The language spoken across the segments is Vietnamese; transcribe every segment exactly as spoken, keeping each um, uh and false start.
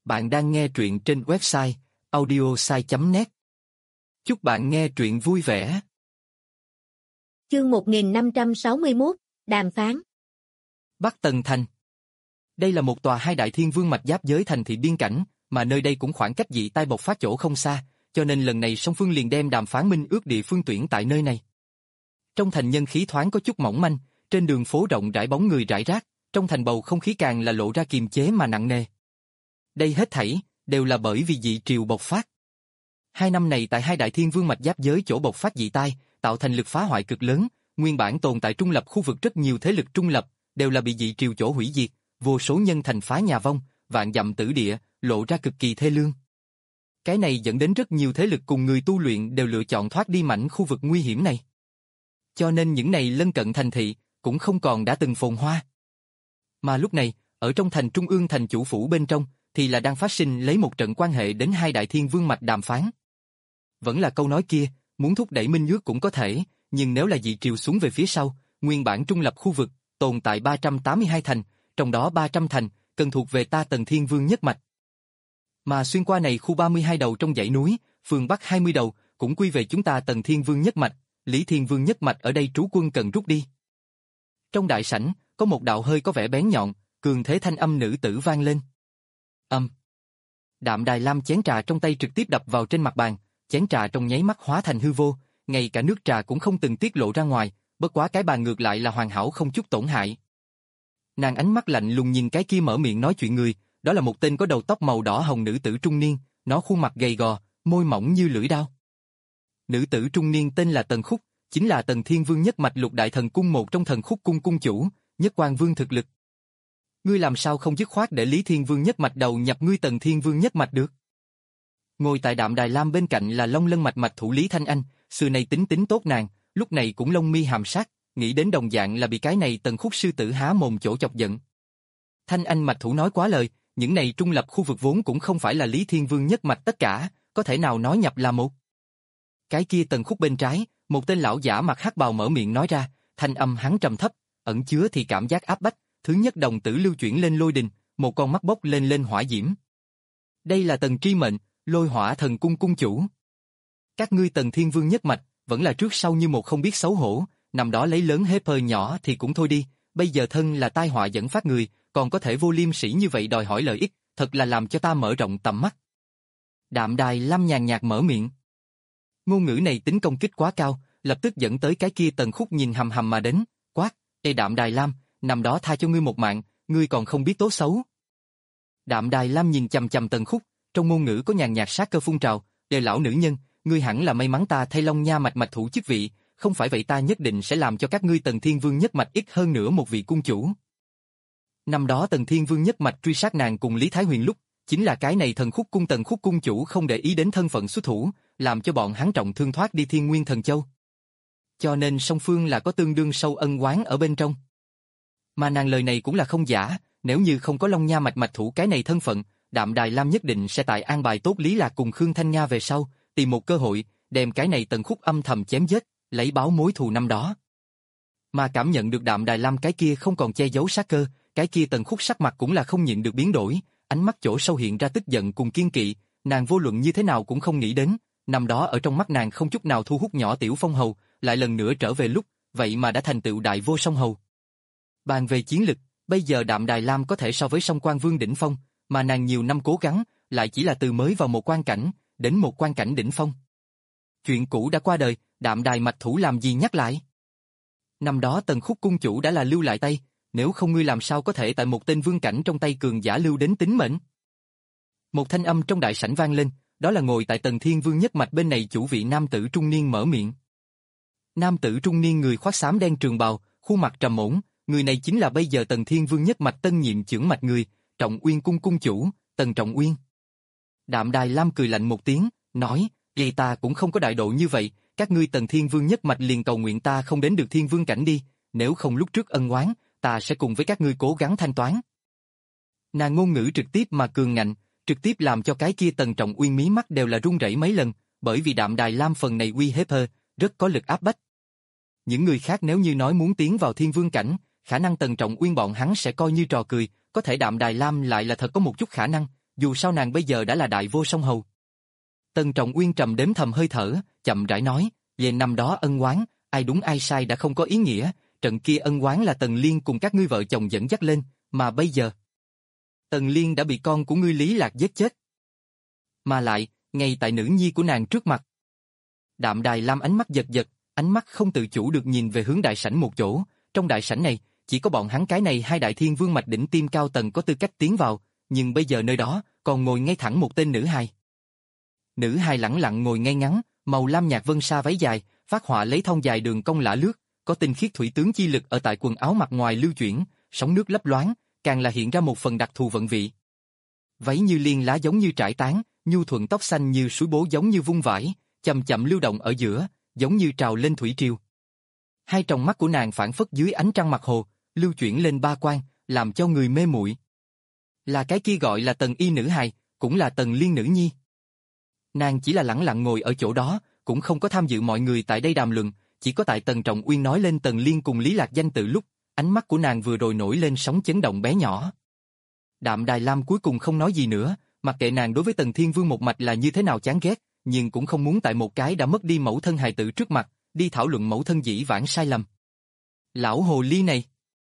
Bạn đang nghe truyện trên website audiosai chấm net. Chúc bạn nghe truyện vui vẻ. Chương một nghìn năm trăm sáu mươi mốt, Đàm phán. Bắc Tần Thành. Đây là một tòa hai đại thiên vương mạch giáp giới thành thị biên cảnh, mà nơi đây cũng khoảng cách dị tai bộc phát chỗ không xa, cho nên lần này song phương liền đem đàm phán minh ước địa phương tuyển tại nơi này. Trong thành nhân khí thoáng có chút mỏng manh, trên đường phố rộng rãi bóng người rải rác, trong thành bầu không khí càng là lộ ra kiềm chế mà nặng nề. Đây hết thảy đều là bởi vì dị triều bộc phát. Hai năm này tại hai đại thiên vương mạch giáp giới chỗ bộc phát dị tai, tạo thành lực phá hoại cực lớn, nguyên bản tồn tại trung lập khu vực rất nhiều thế lực trung lập đều là bị dị triều chỗ hủy diệt, vô số nhân thành phá nhà vong, vạn dặm tử địa, lộ ra cực kỳ thê lương. Cái này dẫn đến rất nhiều thế lực cùng người tu luyện đều lựa chọn thoát đi mảnh khu vực nguy hiểm này. Cho nên những này lân cận thành thị cũng không còn đã từng phồn hoa. Mà lúc này, ở trong thành trung ương thành chủ phủ bên trong, thì là đang phát sinh lấy một trận quan hệ đến hai đại thiên vương mạch đàm phán. Vẫn là câu nói kia, muốn thúc đẩy minh ước cũng có thể, nhưng nếu là dị triều xuống về phía sau, nguyên bản trung lập khu vực, tồn tại ba trăm tám mươi hai thành, trong đó ba trăm thành, cần thuộc về ta Tần Thiên Vương nhất mạch. Mà xuyên qua này khu ba mươi hai đầu trong dãy núi, phương Bắc hai mươi đầu, cũng quy về chúng ta Tần Thiên Vương nhất mạch, Lý Thiên Vương nhất mạch ở đây trú quân cần rút đi. Trong đại sảnh, có một đạo hơi có vẻ bén nhọn, cường thế thanh âm nữ tử vang lên. Âm. Đạm Đài Lam chén trà trong tay trực tiếp đập vào trên mặt bàn, chén trà trong nháy mắt hóa thành hư vô, ngay cả nước trà cũng không từng tiết lộ ra ngoài, bất quá cái bàn ngược lại là hoàn hảo không chút tổn hại. Nàng ánh mắt lạnh lùng nhìn cái kia mở miệng nói chuyện người, đó là một tên có đầu tóc màu đỏ hồng nữ tử trung niên, nó khuôn mặt gầy gò, môi mỏng như lưỡi dao. Nữ tử trung niên tên là Tần Khúc, chính là Tần Thiên Vương nhất mạch lục đại thần cung một trong thần khúc cung cung chủ, nhất quan vương thực lực. Ngươi làm sao không dứt khoát để Lý Thiên Vương nhất mạch đầu nhập ngươi Tần Thiên Vương nhất mạch được? Ngồi tại Đạm Đài Lam bên cạnh là Long Lân mạch mạch thủ Lý Thanh Anh, xưa nay tính tính tốt nàng, lúc này cũng lông mi hàm sát, nghĩ đến đồng dạng là bị cái này Tần Khúc sư tử há mồm chỗ chọc giận. Thanh Anh mạch thủ nói quá lời, những này trung lập khu vực vốn cũng không phải là Lý Thiên Vương nhất mạch tất cả, có thể nào nói nhập là một. Cái kia Tần Khúc bên trái, một tên lão giả mặc hắc bào mở miệng nói ra, thanh âm hắn trầm thấp, ẩn chứa thì cảm giác áp bách. Thứ nhất đồng tử lưu chuyển lên lôi đình, một con mắt bốc lên lên hỏa diễm. Đây là Tần Tri Mệnh, Lôi Hỏa Thần Cung cung chủ. Các ngươi Tần Thiên Vương nhất mạch, vẫn là trước sau như một không biết xấu hổ, nằm đó lấy lớn hế pơ nhỏ thì cũng thôi đi, bây giờ thân là tai họa dẫn phát người, còn có thể vô liêm sỉ như vậy đòi hỏi lợi ích, thật là làm cho ta mở rộng tầm mắt. Đạm Đài Lam nhàn nhạt mở miệng. Ngôn ngữ này tính công kích quá cao, lập tức dẫn tới cái kia Tần Khúc nhìn hầm hầm mà đến, quát, ê Đạm Đài Lam, nằm đó tha cho ngươi một mạng, ngươi còn không biết tốt xấu. Đạm Đài Lam nhìn chằm chằm Tần Khúc, trong ngôn ngữ có nhàn nhạt sát cơ phun trào, "Đề lão nữ nhân, ngươi hẳn là may mắn ta thay Long Nha mạch mạch thủ chức vị, không phải vậy ta nhất định sẽ làm cho các ngươi Tần Thiên Vương nhất mạch ít hơn nữa một vị cung chủ." Năm đó Tần Thiên Vương nhất mạch truy sát nàng cùng Lý Thái Huyền lúc, chính là cái này Thần Khúc cung Tần Khúc cung chủ không để ý đến thân phận xuất thủ, làm cho bọn hắn trọng thương thoát đi Thiên Nguyên Thần Châu. Cho nên song phương là có tương đương sâu ân oán ở bên trong. Mà nàng lời này cũng là không giả, nếu như không có Long Nha mạch mạch thủ cái này thân phận, Đạm Đài Lam nhất định sẽ tại an bài tốt Lý Lạc cùng Khương Thanh Nha về sau, tìm một cơ hội, đem cái này Tần Khúc âm thầm chém giết, lấy báo mối thù năm đó. Mà cảm nhận được Đạm Đài Lam cái kia không còn che giấu sát cơ, cái kia Tần Khúc sắc mặt cũng là không nhịn được biến đổi, ánh mắt chỗ sâu hiện ra tức giận cùng kiên kỵ, nàng vô luận như thế nào cũng không nghĩ đến, năm đó ở trong mắt nàng không chút nào thu hút nhỏ tiểu phong hầu, lại lần nữa trở về lúc, vậy mà đã thành tựu đại vô song hầu. Bàn về chiến lực, bây giờ Đạm Đài Lam có thể so với song quan vương đỉnh phong, mà nàng nhiều năm cố gắng, lại chỉ là từ mới vào một quan cảnh, đến một quan cảnh đỉnh phong. Chuyện cũ đã qua đời, Đạm Đài mạch thủ làm gì nhắc lại? Năm đó Tần Khúc cung chủ đã là lưu lại tay, nếu không ngươi làm sao có thể tại một tên vương cảnh trong tay cường giả lưu đến tính mệnh? Một thanh âm trong đại sảnh vang lên, đó là ngồi tại Tần Thiên Vương nhất mạch bên này chủ vị nam tử trung niên mở miệng. Nam tử trung niên người khoác xám đen trường bào, khuôn mặt trầm ổn, người này chính là bây giờ Tần Thiên Vương nhất mạch tân nhiệm trưởng mạch người, Trọng Uyên cung cung chủ, Tần Trọng Uyên. Đạm Đài Lam cười lạnh một tiếng, nói, vậy ta cũng không có đại độ như vậy, các ngươi Tần Thiên Vương nhất mạch liền cầu nguyện ta không đến được Thiên Vương cảnh đi, nếu không lúc trước ân oán, ta sẽ cùng với các ngươi cố gắng thanh toán. Nàng ngôn ngữ trực tiếp mà cường ngạnh, trực tiếp làm cho cái kia Tần Trọng Uyên mí mắt đều là run rẩy mấy lần, bởi vì Đạm Đài Lam phần này uy hiếp hơ, rất có lực áp bách. Những người khác nếu như nói muốn tiến vào Thiên Vương cảnh, khả năng Tần Trọng Uyên bọn hắn sẽ coi như trò cười, có thể Đạm Đài Lam lại là thật có một chút khả năng, dù sao nàng bây giờ đã là đại vô song hầu. Tần Trọng Uyên trầm đếm thầm hơi thở, chậm rãi nói, về năm đó ân oán, ai đúng ai sai đã không có ý nghĩa, trận kia ân oán là Tần Liên cùng các ngươi vợ chồng dẫn dắt lên, mà bây giờ Tần Liên đã bị con của ngươi Lý Lạc giết chết. Mà lại, ngay tại nữ nhi của nàng trước mặt. Đạm Đài Lam ánh mắt giật giật, ánh mắt không tự chủ được nhìn về hướng đại sảnh một chỗ, trong đại sảnh này, chỉ có bọn hắn cái này hai đại thiên vương mạch đỉnh tim cao tầng có tư cách tiến vào, nhưng bây giờ nơi đó, còn ngồi ngay thẳng một tên nữ hài. Nữ hài lẳng lặng ngồi ngay ngắn, màu lam nhạt vân sa váy dài, phát họa lấy thon dài đường cong lả lướt, có tinh khiết thủy tướng chi lực ở tại quần áo mặt ngoài lưu chuyển, sóng nước lấp loáng, càng là hiện ra một phần đặc thù vận vị. Váy như liên lá giống như trải tán, nhu thuận tóc xanh như suối bố giống như vung vãi, chậm chậm lưu động ở giữa, giống như trào lên thủy triều. Hai tròng mắt của nàng phản phất dưới ánh trăng mặt hồ, lưu chuyển lên ba quang, làm cho người mê muội. Là cái kia gọi là Tần Y nữ hài, cũng là Tần Liên nữ nhi. Nàng chỉ là lẳng lặng ngồi ở chỗ đó, cũng không có tham dự mọi người tại đây đàm luận, chỉ có tại Tần Trọng Uyên nói lên Tần Liên cùng Lý Lạc danh tự lúc, ánh mắt của nàng vừa rồi nổi lên sóng chấn động bé nhỏ. Đạm Đài Lam cuối cùng không nói gì nữa, mặc kệ nàng đối với Tần Thiên Vương một mạch là như thế nào chán ghét, nhưng cũng không muốn tại một cái đã mất đi mẫu thân hài tử trước mặt, đi thảo luận mẫu thân dĩ vãng sai lầm. Lão hồ ly này.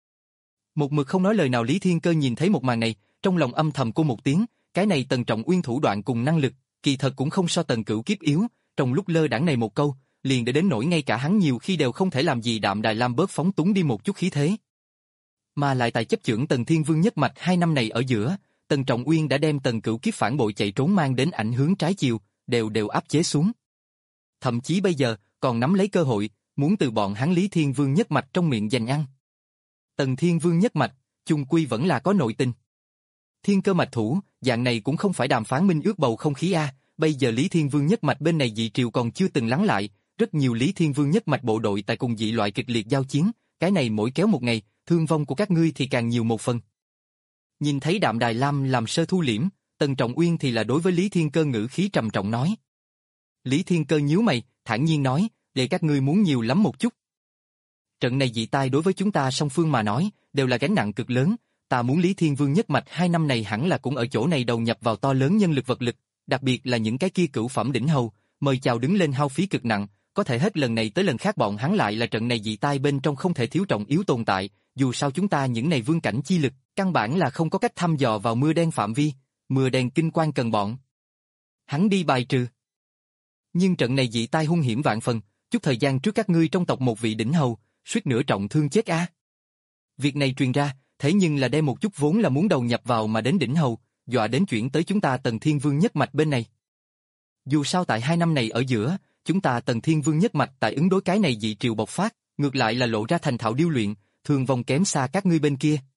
Một mực không nói lời nào Lý Thiên Cơ nhìn thấy một màn này, trong lòng âm thầm cô một tiếng, cái này Tần Trọng Uyên thủ đoạn cùng năng lực, kỳ thật cũng không so Tần Cửu Kiếp yếu, trong lúc lơ đãng này một câu, liền để đến nỗi ngay cả hắn nhiều khi đều không thể làm gì Đạm Đài Lam bớt phóng túng đi một chút khí thế. Mà lại tại chấp chưởng Tần Thiên Vương nhất mạch hai năm này ở giữa, Tần Trọng Uyên đã đem Tần Cửu Kiếp phản bội chạy trốn mang đến ảnh hướng trái chiều, đều đều áp chế xuống. Thậm chí bây giờ, còn nắm lấy cơ hội, muốn từ bọn hắn Lý Thiên Vương nhất mạch trong miệng giành ăn. Tần Thiên Vương nhất mạch, chung quy vẫn là có nội tình. Thiên Cơ mạch thủ, dạng này cũng không phải đàm phán minh ước bầu không khí a, bây giờ Lý Thiên Vương nhất mạch bên này dị triều còn chưa từng lắng lại, rất nhiều Lý Thiên Vương nhất mạch bộ đội tại cùng dị loại kịch liệt giao chiến, cái này mỗi kéo một ngày, thương vong của các ngươi thì càng nhiều một phần. Nhìn thấy Đạm Đài Lam làm sơ thu liễm, Tần Trọng Uyên thì là đối với Lý Thiên Cơ ngữ khí trầm trọng nói. Lý Thiên Cơ nhíu mày, thản nhiên nói, để các ngươi muốn nhiều lắm một chút. Trận này dị tai đối với chúng ta song phương mà nói, đều là gánh nặng cực lớn, ta muốn Lý Thiên Vương nhất mạch hai năm này hẳn là cũng ở chỗ này đầu nhập vào to lớn nhân lực vật lực, đặc biệt là những cái kia cửu phẩm đỉnh hầu, mời chào đứng lên hao phí cực nặng, có thể hết lần này tới lần khác bọn hắn lại là trận này dị tai bên trong không thể thiếu trọng yếu tồn tại, dù sao chúng ta những này vương cảnh chi lực, căn bản là không có cách thăm dò vào mưa đen phạm vi, mưa đen kinh quan cần bọn hắn đi bài trừ. Nhưng trận này dị tai hung hiểm vạn phần, chút thời gian trước các ngươi trong tộc một vị đỉnh hầu, suýt nữa trọng thương chết a. Việc này truyền ra, thế nhưng là đem một chút vốn là muốn đầu nhập vào mà đến đỉnh hầu, dọa đến chuyển tới chúng ta Tần Thiên Vương nhất mạch bên này. Dù sao tại hai năm này ở giữa, chúng ta Tần Thiên Vương nhất mạch tại ứng đối cái này dị triều bộc phát, ngược lại là lộ ra thành thạo điêu luyện, thường vong kém xa các ngươi bên kia.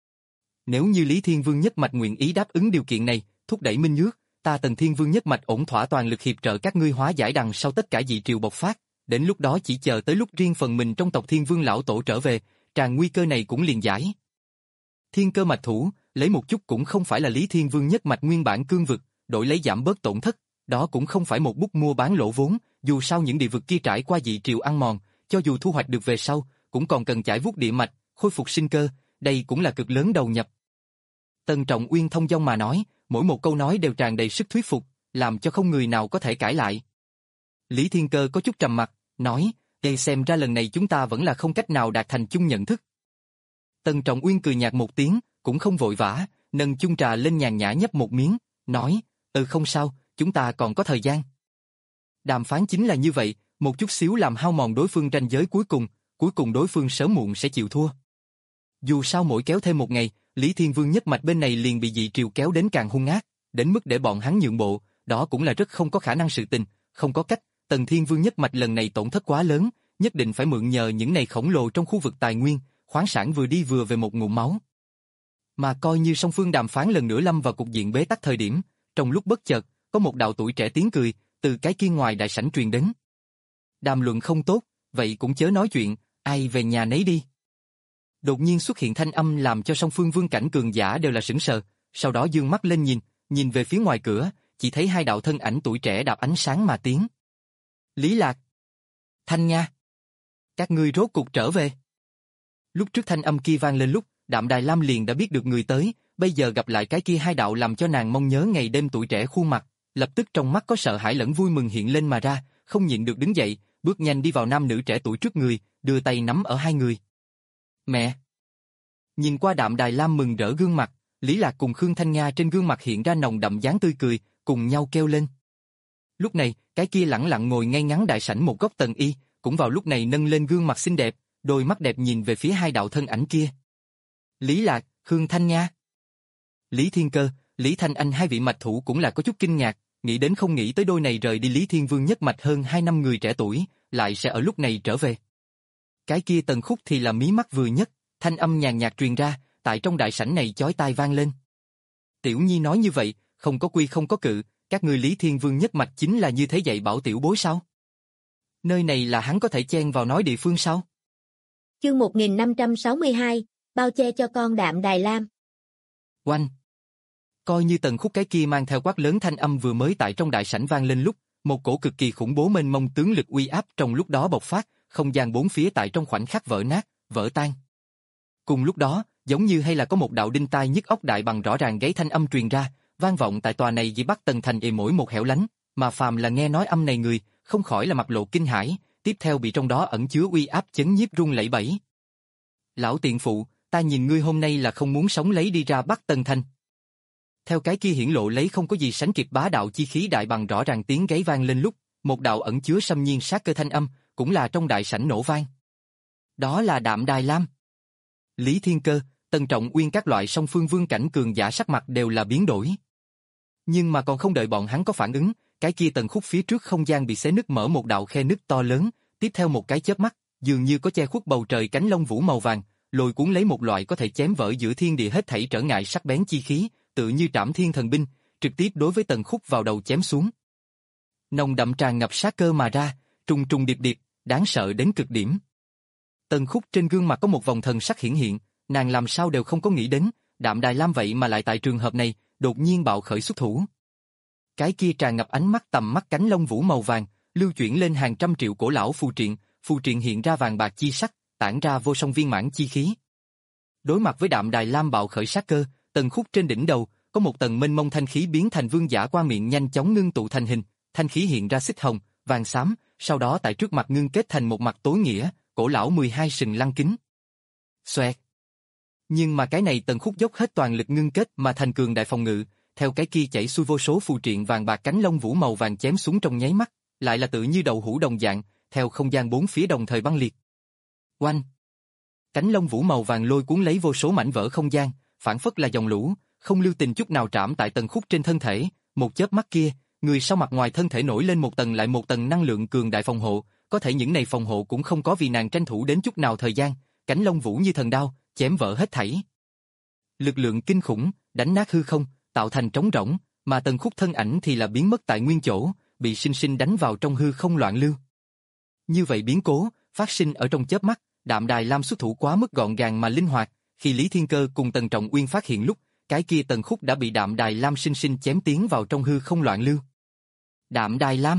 Nếu như Lý Thiên Vương nhất mạch nguyện ý đáp ứng điều kiện này, thúc đẩy minh ước, ta Tần Thiên Vương nhất mạch ổn thỏa toàn lực hiệp trợ các ngươi hóa giải đằng sau tất cả dị triều bộc phát, đến lúc đó chỉ chờ tới lúc riêng phần mình trong tộc Thiên Vương lão tổ trở về, tràn nguy cơ này cũng liền giải. Thiên Cơ mạch thủ, lấy một chút cũng không phải là Lý Thiên Vương nhất mạch nguyên bản cương vực, đổi lấy giảm bớt tổn thất, đó cũng không phải một bút mua bán lỗ vốn, dù sao những địa vực kia trải qua dị triều ăn mòn, cho dù thu hoạch được về sau, cũng còn cần chải vuốt địa mạch, khôi phục sinh cơ, đây cũng là cực lớn đầu nhập. Tần Trọng Uyên thông dong mà nói, mỗi một câu nói đều tràn đầy sức thuyết phục, làm cho không người nào có thể cãi lại. Lý Thiên Cơ có chút trầm mặt, nói, đây xem ra lần này chúng ta vẫn là không cách nào đạt thành chung nhận thức. Tần Trọng Uyên cười nhạt một tiếng, cũng không vội vã, nâng chung trà lên nhàn nhã nhấp một miếng, nói, ừ không sao, chúng ta còn có thời gian. Đàm phán chính là như vậy, một chút xíu làm hao mòn đối phương ranh giới cuối cùng, cuối cùng đối phương sớm muộn sẽ chịu thua. Dù sao mỗi kéo thêm một ngày, Lý Thiên Vương nhất mạch bên này liền bị dị triều kéo đến càng hung ác, đến mức để bọn hắn nhượng bộ, đó cũng là rất không có khả năng sự tình, không có cách, Tần Thiên Vương nhất mạch lần này tổn thất quá lớn, nhất định phải mượn nhờ những này khổng lồ trong khu vực tài nguyên, khoáng sản vừa đi vừa về một ngụm máu. Mà coi như song phương đàm phán lần nữa lâm vào cục diện bế tắc thời điểm, trong lúc bất chợt, có một đạo tuổi trẻ tiếng cười, từ cái kia ngoài đại sảnh truyền đến. Đàm luận không tốt, vậy cũng chớ nói chuyện, ai về nhà nấy đi. Đột nhiên xuất hiện thanh âm làm cho song phương vương cảnh cường giả đều là sững sờ, sau đó dương mắt lên nhìn, nhìn về phía ngoài cửa, chỉ thấy hai đạo thân ảnh tuổi trẻ đạp ánh sáng mà tiến. Lý Lạc, Thanh Nha, các ngươi rốt cuộc trở về. Lúc trước thanh âm kia vang lên lúc, Đạm Đài Lam liền đã biết được người tới, bây giờ gặp lại cái kia hai đạo làm cho nàng mong nhớ ngày đêm tuổi trẻ khuôn mặt, lập tức trong mắt có sợ hãi lẫn vui mừng hiện lên mà ra, không nhịn được đứng dậy, bước nhanh đi vào nam nữ trẻ tuổi trước người, đưa tay nắm ở hai người. Mẹ! Nhìn qua Đạm Đài Lam mừng rỡ gương mặt, Lý Lạc cùng Khương Thanh Nga trên gương mặt hiện ra nồng đậm dáng tươi cười, cùng nhau kêu lên. Lúc này, cái kia lẳng lặng ngồi ngay ngắn đại sảnh một góc Tần Y, cũng vào lúc này nâng lên gương mặt xinh đẹp, đôi mắt đẹp nhìn về phía hai đạo thân ảnh kia. Lý Lạc, Khương Thanh Nga. Lý Thiên Cơ, Lý Thanh Anh hai vị mạch thủ cũng là có chút kinh ngạc, nghĩ đến không nghĩ tới đôi này rời đi Lý Thiên Vương nhất mạch hơn hai năm người trẻ tuổi, lại sẽ ở lúc này trở về. Cái kia Tần Khúc thì là mí mắt vừa nhất, thanh âm nhàn nhạt truyền ra, tại trong đại sảnh này chói tai vang lên. Tiểu Nhi nói như vậy, không có quy không có cự, các ngươi Lý Thiên Vương nhất mạch chính là như thế dạy bảo tiểu bối sao? Nơi này là hắn có thể chen vào nói địa phương sao? Chương một nghìn năm trăm sáu mươi hai, bao che cho con Đạm Đài Lam. Oanh! Coi như Tần Khúc cái kia mang theo quát lớn thanh âm vừa mới tại trong đại sảnh vang lên lúc, một cổ cực kỳ khủng bố mênh mông tướng lực uy áp trong lúc đó bộc phát, không gian bốn phía tại trong khoảnh khắc vỡ nát, vỡ tan. Cùng lúc đó, giống như hay là có một đạo đinh tai nhức óc đại bằng rõ ràng gáy thanh âm truyền ra, vang vọng tại tòa này vì Bắc Tần thành ì mỗi một hẻo lánh, mà phàm là nghe nói âm này người, không khỏi là mặt lộ kinh hãi, tiếp theo bị trong đó ẩn chứa uy áp chấn nhiếp run lẩy bẩy. Lão tiện phụ, ta nhìn ngươi hôm nay là không muốn sống lấy đi ra Bắc Tần thành. Theo cái kia hiển lộ lấy không có gì sánh kịp bá đạo chi khí đại bằng rõ ràng tiếng gáy vang lên lúc, một đạo ẩn chứa xâm nhiên sát cơ thanh âm, cũng là trong đại sảnh nổ vang. Đó là Đạm Đài Lam. Lý Thiên Cơ, Tần Trọng Uyên các loại song phương vương cảnh cường giả sắc mặt đều là biến đổi. Nhưng mà còn không đợi bọn hắn có phản ứng, cái kia Tần Khúc phía trước không gian bị xé nứt mở một đạo khe nứt to lớn, tiếp theo một cái chớp mắt, dường như có che khuất bầu trời cánh lông vũ màu vàng, lôi cuốn lấy một loại có thể chém vỡ giữa thiên địa hết thảy trở ngại sắc bén chi khí, tự như trảm thiên thần binh, trực tiếp đối với Tần Khúc vào đầu chém xuống. Nồng đậm tràn ngập sát cơ mà ra, trùng trùng điệp điệp, đáng sợ đến cực điểm. Tần Khúc trên gương mặt có một vòng thần sắc hiển hiện, nàng làm sao đều không có nghĩ đến, Đạm Đài Lam vậy mà lại tại trường hợp này, đột nhiên bạo khởi xuất thủ. Cái kia tràn ngập ánh mắt tầm mắt cánh lông vũ màu vàng, lưu chuyển lên hàng trăm triệu cổ lão phù triện, phù triện hiện ra vàng bạc chi sắc, tản ra vô song viên mãn chi khí. Đối mặt với Đạm Đài Lam bạo khởi sát cơ, Tần Khúc trên đỉnh đầu, có một tầng mênh mông thanh khí biến thành vương giả qua miệng nhanh chóng ngưng tụ thành hình, thanh khí hiện ra xích hồng, vàng xám, sau đó tại trước mặt ngưng kết thành một mặt tối nghĩa, cổ lão mười hai sừng lăng kính. Xoẹt. Nhưng mà cái này Tần Khúc dốc hết toàn lực ngưng kết mà thành cường đại phòng ngự, theo cái kia chảy xuôi vô số phù triện vàng bạc cánh lông vũ màu vàng chém xuống trong nháy mắt, lại là tự như đầu hũ đồng dạng, theo không gian bốn phía đồng thời băng liệt. Oanh! Cánh lông vũ màu vàng lôi cuốn lấy vô số mảnh vỡ không gian, phản phất là dòng lũ, không lưu tình chút nào trảm tại Tần Khúc trên thân thể, một chớp mắt kia, người sau mặt ngoài thân thể nổi lên một tầng lại một tầng năng lượng cường đại phòng hộ, có thể những này phòng hộ cũng không có vì nàng tranh thủ đến chút nào thời gian, cánh lông vũ như thần đao, chém vỡ hết thảy. Lực lượng kinh khủng, đánh nát hư không, tạo thành trống rỗng, mà Tần Khúc thân ảnh thì là biến mất tại nguyên chỗ, bị sinh sinh đánh vào trong hư không loạn lưu. Như vậy biến cố, phát sinh ở trong chớp mắt, Đạm Đài Lam xuất thủ quá mức gọn gàng mà linh hoạt, khi Lý Thiên Cơ cùng Tần Trọng Uyên phát hiện lúc, cái kia Tần Khúc đã bị Đạm Đài Lam sinh sinh chém tiến vào trong hư không loạn lưu. Đạm Đài Lam!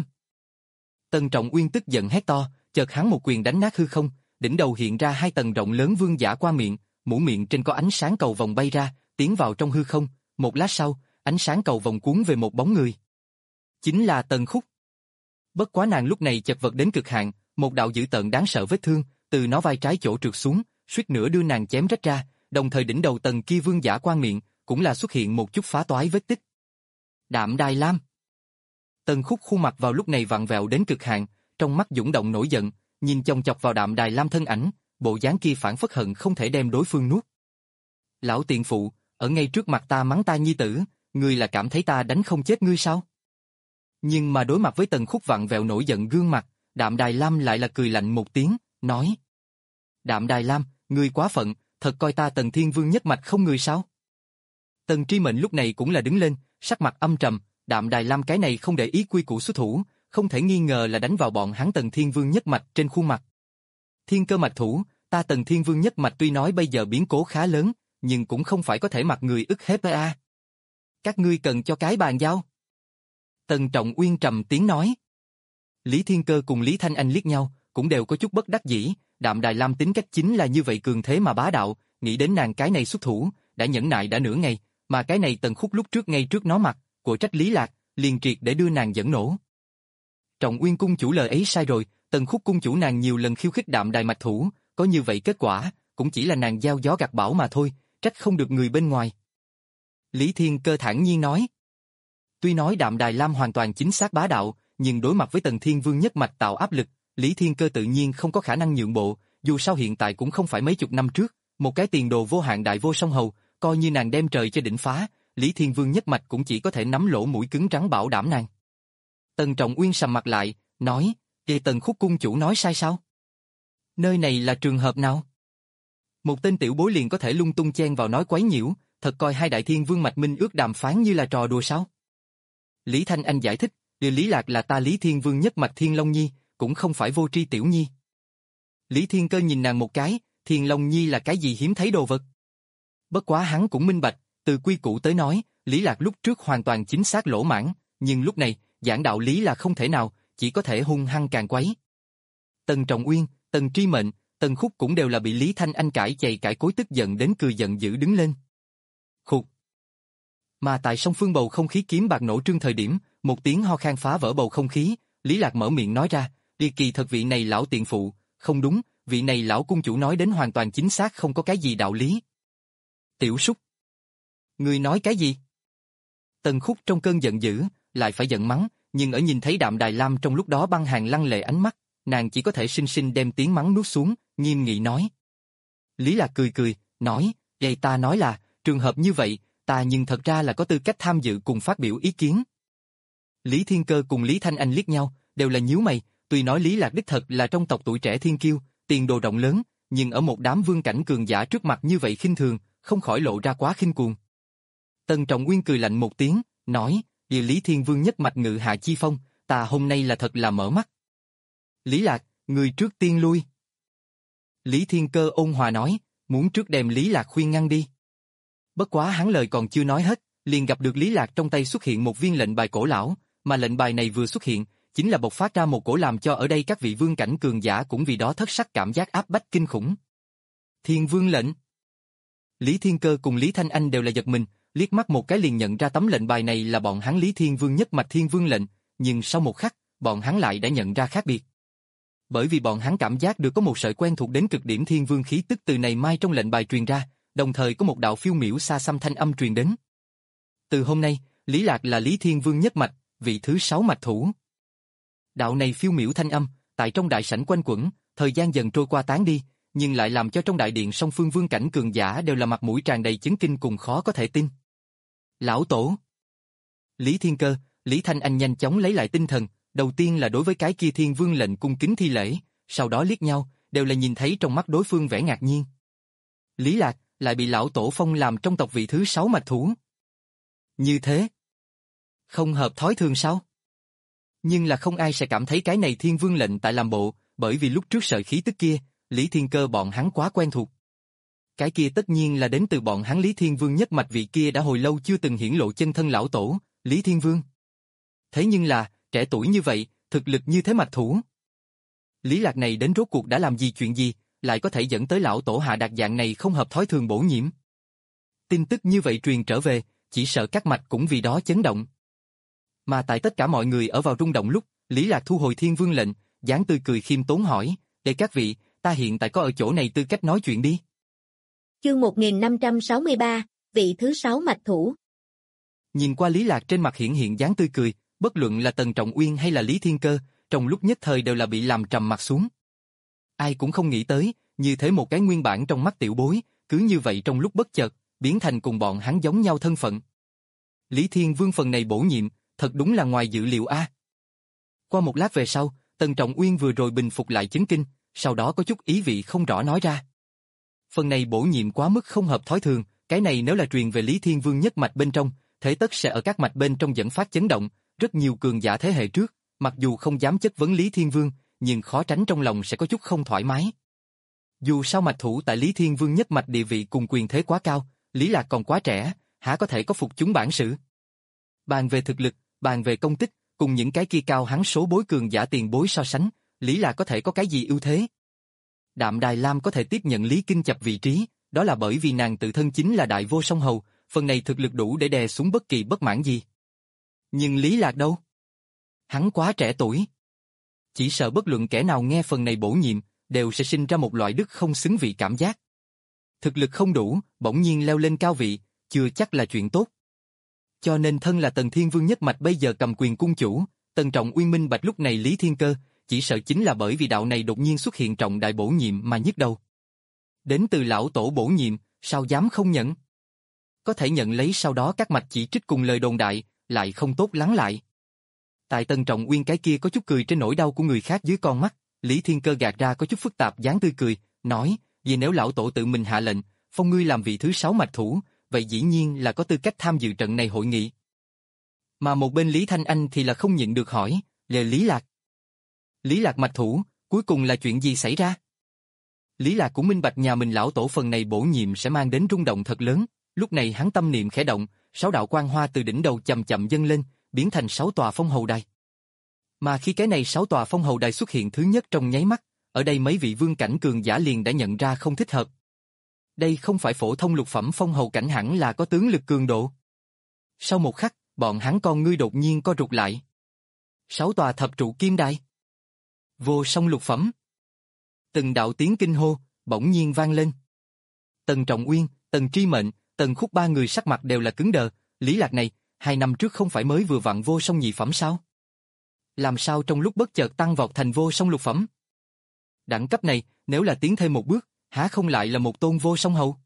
Tần Trọng Uyên tức giận hét to, chợt hắn một quyền đánh nát hư không, đỉnh đầu hiện ra hai tầng rộng lớn vương giả qua miệng, mũ miệng trên có ánh sáng cầu vồng bay ra, tiến vào trong hư không, một lát sau, ánh sáng cầu vồng cuốn về một bóng người. Chính là Tần Khúc. Bất quá nàng lúc này chật vật đến cực hạn, một đạo dữ tợn đáng sợ vết thương, từ nó vai trái chỗ trượt xuống, suýt nữa đưa nàng chém rách ra, đồng thời đỉnh đầu tầng kia vương giả quan miệng, cũng là xuất hiện một chút phá toái vết tích. Đạm Đài Lam. Tần Khúc khuôn mặt vào lúc này vặn vẹo đến cực hạn, trong mắt dũng động nổi giận, nhìn chòng chọc vào Đạm Đài Lam thân ảnh, bộ dáng kia phản phất hận không thể đem đối phương nuốt. Lão tiện phụ, ở ngay trước mặt ta mắng ta nhi tử, ngươi là cảm thấy ta đánh không chết ngươi sao? Nhưng mà đối mặt với Tần Khúc vặn vẹo nổi giận gương mặt, Đạm Đài Lam lại là cười lạnh một tiếng, nói: Đạm Đài Lam, ngươi quá phận, thật coi ta Tần Thiên Vương nhất mạch không người sao? Tần Tri Mệnh lúc này cũng là đứng lên, sắc mặt âm trầm, Đạm Đài Lam cái này không để ý quy củ xuất thủ, không thể nghi ngờ là đánh vào bọn hắn Tần Thiên Vương nhất mạch trên khuôn mặt. Thiên Cơ mạch thủ, ta Tần Thiên Vương nhất mạch tuy nói bây giờ biến cố khá lớn, nhưng cũng không phải có thể mặc người ức hết a. Các ngươi cần cho cái bàn giao. Tần Trọng Uyên trầm tiếng nói. Lý Thiên Cơ cùng Lý Thanh Anh liếc nhau, cũng đều có chút bất đắc dĩ, Đạm Đài Lam tính cách chính là như vậy cường thế mà bá đạo, nghĩ đến nàng cái này xuất thủ, đã nhẫn nại đã nửa ngày, mà cái này Tần Khúc lúc trước ngay trước nó mặt, của trách Lý Lạc, liền triệt để đưa nàng dẫn nổ. Trọng Uyên cung chủ lời ấy sai rồi, Tần Khúc cung chủ nàng nhiều lần khiêu khích Đạm Đài mạch thủ, có như vậy kết quả, cũng chỉ là nàng gieo gió gặt bão mà thôi, trách không được người bên ngoài. Lý Thiên Cơ thản nhiên nói. Tuy nói Đạm Đài Lam hoàn toàn chính xác bá đạo, nhưng đối mặt với Tần Thiên Vương nhất mạch tạo áp lực, Lý Thiên Cơ tự nhiên không có khả năng nhượng bộ, dù sao hiện tại cũng không phải mấy chục năm trước, một cái tiền đồ vô hạn đại vô song hầu, coi như nàng đem trời cho đỉnh phá, Lý Thiên Vương nhất mạch cũng chỉ có thể nắm lỗ mũi cứng rắn bảo đảm nàng. Tần Trọng Uyên sầm mặt lại, nói, vậy Tần Khúc cung chủ nói sai sao? Nơi này là trường hợp nào? Một tên tiểu bối liền có thể lung tung chen vào nói quấy nhiễu, thật coi hai đại thiên vương mạch minh ước đàm phán như là trò đùa sao? Lý Thanh Anh giải thích, điều Lý Lạc là ta Lý Thiên Vương nhất mạch Thiên Long Nhi, cũng không phải vô tri tiểu nhi. Lý Thiên Cơ nhìn nàng một cái, Thiên Long Nhi là cái gì hiếm thấy đồ vật? Bất quá hắn cũng minh bạch, từ quy củ tới nói, Lý Lạc lúc trước hoàn toàn chính xác lỗ mãn, nhưng lúc này, giảng đạo lý là không thể nào, chỉ có thể hung hăng càng quấy. Tần Trọng Uyên, Tần Tri Mệnh, Tần Khúc cũng đều là bị Lý Thanh Anh cãi chày cãi cối tức giận đến cười giận dữ đứng lên. Khục. Mà tại song phương bầu không khí kiếm bạc nổ trương thời điểm, một tiếng ho khan phá vỡ bầu không khí, Lý Lạc mở miệng nói ra, đi kỳ thật vị này lão tiện phụ, không đúng, vị này lão cung chủ nói đến hoàn toàn chính xác không có cái gì đạo lý. Tiểu súc. Ngươi nói cái gì? Tần Khúc trong cơn giận dữ, lại phải giận mắng, nhưng ở nhìn thấy Đạm Đài Lam trong lúc đó băng hàng lăng lệ ánh mắt, nàng chỉ có thể sinh sinh đem tiếng mắng nuốt xuống, nghiêm nghị nói. Lý Lạc cười cười, nói, vậy ta nói là, trường hợp như vậy, ta nhưng thật ra là có tư cách tham dự cùng phát biểu ý kiến. Lý Thiên Cơ cùng Lý Thanh Anh liếc nhau, đều là nhíu mày, tuy nói Lý Lạc đích thật là trong tộc tuổi trẻ thiên kiêu, tiền đồ rộng lớn, nhưng ở một đám vương cảnh cường giả trước mặt như vậy khinh thường, không khỏi lộ ra quá khinh cuồng. Tần Trọng Uyên cười lạnh một tiếng, nói, vì Lý Thiên Vương nhất mạch ngự hạ chi phong, ta hôm nay là thật là mở mắt. Lý Lạc, người trước tiên lui. Lý Thiên Cơ ôn hòa nói, muốn trước đem Lý Lạc khuyên ngăn đi. Bất quá hắn lời còn chưa nói hết, liền gặp được Lý Lạc trong tay xuất hiện một viên lệnh bài cổ lão, mà lệnh bài này vừa xuất hiện, chính là bộc phát ra một cổ làm cho ở đây các vị vương cảnh cường giả cũng vì đó thất sắc cảm giác áp bách kinh khủng. Thiên Vương lệnh. Lý Thiên Cơ cùng Lý Thanh Anh đều là giật mình, liếc mắt một cái liền nhận ra tấm lệnh bài này là bọn hắn Lý Thiên Vương nhất mạch Thiên Vương lệnh, nhưng sau một khắc, bọn hắn lại đã nhận ra khác biệt. Bởi vì bọn hắn cảm giác được có một sợi quen thuộc đến cực điểm Thiên Vương khí tức từ này mai trong lệnh bài truyền ra, đồng thời có một đạo phiêu miểu xa xăm thanh âm truyền đến. Từ hôm nay, Lý Lạc là Lý Thiên Vương nhất mạch, vị thứ sáu mạch thủ. Đạo này phiêu miểu thanh âm, tại trong đại sảnh quanh quẩn, thời gian dần trôi qua tán đi, nhưng lại làm cho trong đại điện song phương vương cảnh cường giả đều là mặt mũi tràn đầy chấn kinh cùng khó có thể tin. Lão Tổ. Lý Thiên Cơ, Lý Thanh Anh nhanh chóng lấy lại tinh thần, đầu tiên là đối với cái kia Thiên Vương lệnh cung kính thi lễ, sau đó liếc nhau, đều là nhìn thấy trong mắt đối phương vẻ ngạc nhiên. Lý Lạc lại bị lão tổ phong làm trong tộc vị thứ sáu mạch thủ. Như thế, không hợp thói thường sao? Nhưng là không ai sẽ cảm thấy cái này Thiên Vương lệnh tại làm bộ, bởi vì lúc trước sợi khí tức kia, Lý Thiên Cơ bọn hắn quá quen thuộc. Cái kia tất nhiên là đến từ bọn hắn Lý Thiên Vương nhất mạch vị kia đã hồi lâu chưa từng hiển lộ chân thân lão tổ, Lý Thiên Vương. Thế nhưng là, trẻ tuổi như vậy, thực lực như thế mạch thủ. Lý Lạc này đến rốt cuộc đã làm gì chuyện gì, lại có thể dẫn tới lão tổ hạ đạt dạng này không hợp thói thường bổ nhiễm. Tin tức như vậy truyền trở về, chỉ sợ các mạch cũng vì đó chấn động. Mà tại tất cả mọi người ở vào rung động lúc, Lý Lạc thu hồi Thiên Vương lệnh, dáng tươi cười khiêm tốn hỏi, để các vị, ta hiện tại có ở chỗ này tư cách nói chuyện đi. Chương một nghìn năm trăm sáu mươi ba, vị thứ sáu mạch thủ. Nhìn qua Lý Lạc trên mặt hiện hiện dáng tươi cười, bất luận là Tần Trọng Uyên hay là Lý Thiên Cơ, trong lúc nhất thời đều là bị làm trầm mặt xuống. Ai cũng không nghĩ tới, như thế một cái nguyên bản trong mắt tiểu bối, cứ như vậy trong lúc bất chợt, biến thành cùng bọn hắn giống nhau thân phận. Lý Thiên Vương phần này bổ nhiệm, thật đúng là ngoài dự liệu a. Qua một lát về sau, Tần Trọng Uyên vừa rồi bình phục lại chấn kinh, sau đó có chút ý vị không rõ nói ra. Phần này bổ nhiệm quá mức không hợp thói thường, cái này nếu là truyền về Lý Thiên Vương nhất mạch bên trong, thế tất sẽ ở các mạch bên trong dẫn phát chấn động, rất nhiều cường giả thế hệ trước, mặc dù không dám chất vấn Lý Thiên Vương, nhưng khó tránh trong lòng sẽ có chút không thoải mái. Dù sao mạch thủ tại Lý Thiên Vương nhất mạch địa vị cùng quyền thế quá cao, Lý Lạc còn quá trẻ, há có thể có phục chúng bản sự. Bàn về thực lực, bàn về công tích, cùng những cái kia cao hắn số bối cường giả tiền bối so sánh, Lý Lạc có thể có cái gì ưu thế? Đạm Đài Lam có thể tiếp nhận Lý Kinh Chập vị trí, đó là bởi vì nàng tự thân chính là đại vô song hầu, phần này thực lực đủ để đè xuống bất kỳ bất mãn gì. Nhưng Lý Lạc đâu? Hắn quá trẻ tuổi. Chỉ sợ bất luận kẻ nào nghe phần này bổ nhiệm, đều sẽ sinh ra một loại đức không xứng vị cảm giác. Thực lực không đủ, bỗng nhiên leo lên cao vị, chưa chắc là chuyện tốt. Cho nên thân là Tần Thiên Vương nhất mạch bây giờ cầm quyền cung chủ, Tần Trọng Uyên minh bạch lúc này Lý Thiên Cơ, chỉ sợ chính là bởi vì đạo này đột nhiên xuất hiện trọng đại bổ nhiệm mà nhức đầu. Đến từ lão tổ bổ nhiệm, sao dám không nhận? Có thể nhận lấy sau đó các mạch chỉ trích cùng lời đồn đại, lại không tốt lắng lại. Tại Tần Trọng Uyên cái kia có chút cười trên nỗi đau của người khác dưới con mắt, Lý Thiên Cơ gạt ra có chút phức tạp dáng tươi cười, nói, vì nếu lão tổ tự mình hạ lệnh, phong ngươi làm vị thứ sáu mạch thủ, vậy dĩ nhiên là có tư cách tham dự trận này hội nghị. Mà một bên Lý Thanh Anh thì là không nhịn được hỏi, về Lý Lạc. Lý Lạc mạch thủ, cuối cùng là chuyện gì xảy ra? Lý Lạc cũng minh bạch nhà mình lão tổ phần này bổ nhiệm sẽ mang đến rung động thật lớn, lúc này hắn tâm niệm khẽ động, sáu đạo quang hoa từ đỉnh đầu chậm chậm dâng lên, biến thành sáu tòa phong hầu đài. Mà khi cái này sáu tòa phong hầu đài xuất hiện thứ nhất trong nháy mắt, ở đây mấy vị vương cảnh cường giả liền đã nhận ra không thích hợp. Đây không phải phổ thông lục phẩm phong hầu cảnh, hẳn là có tướng lực cường độ. Sau một khắc, bọn hắn con ngươi đột nhiên co rụt lại. Sáu tòa thập trụ kim đài. Vô song lục phẩm. Từng đạo tiếng kinh hô, bỗng nhiên vang lên. Tần Trọng Uyên, Tần Tri Mệnh, Tần Khúc ba người sắc mặt đều là cứng đờ, Lý Lạc này, hai năm trước không phải mới vừa vặn vô song nhị phẩm sao? Làm sao trong lúc bất chợt tăng vọt thành vô song lục phẩm? Đẳng cấp này, nếu là tiến thêm một bước, há không lại là một tôn vô song hầu?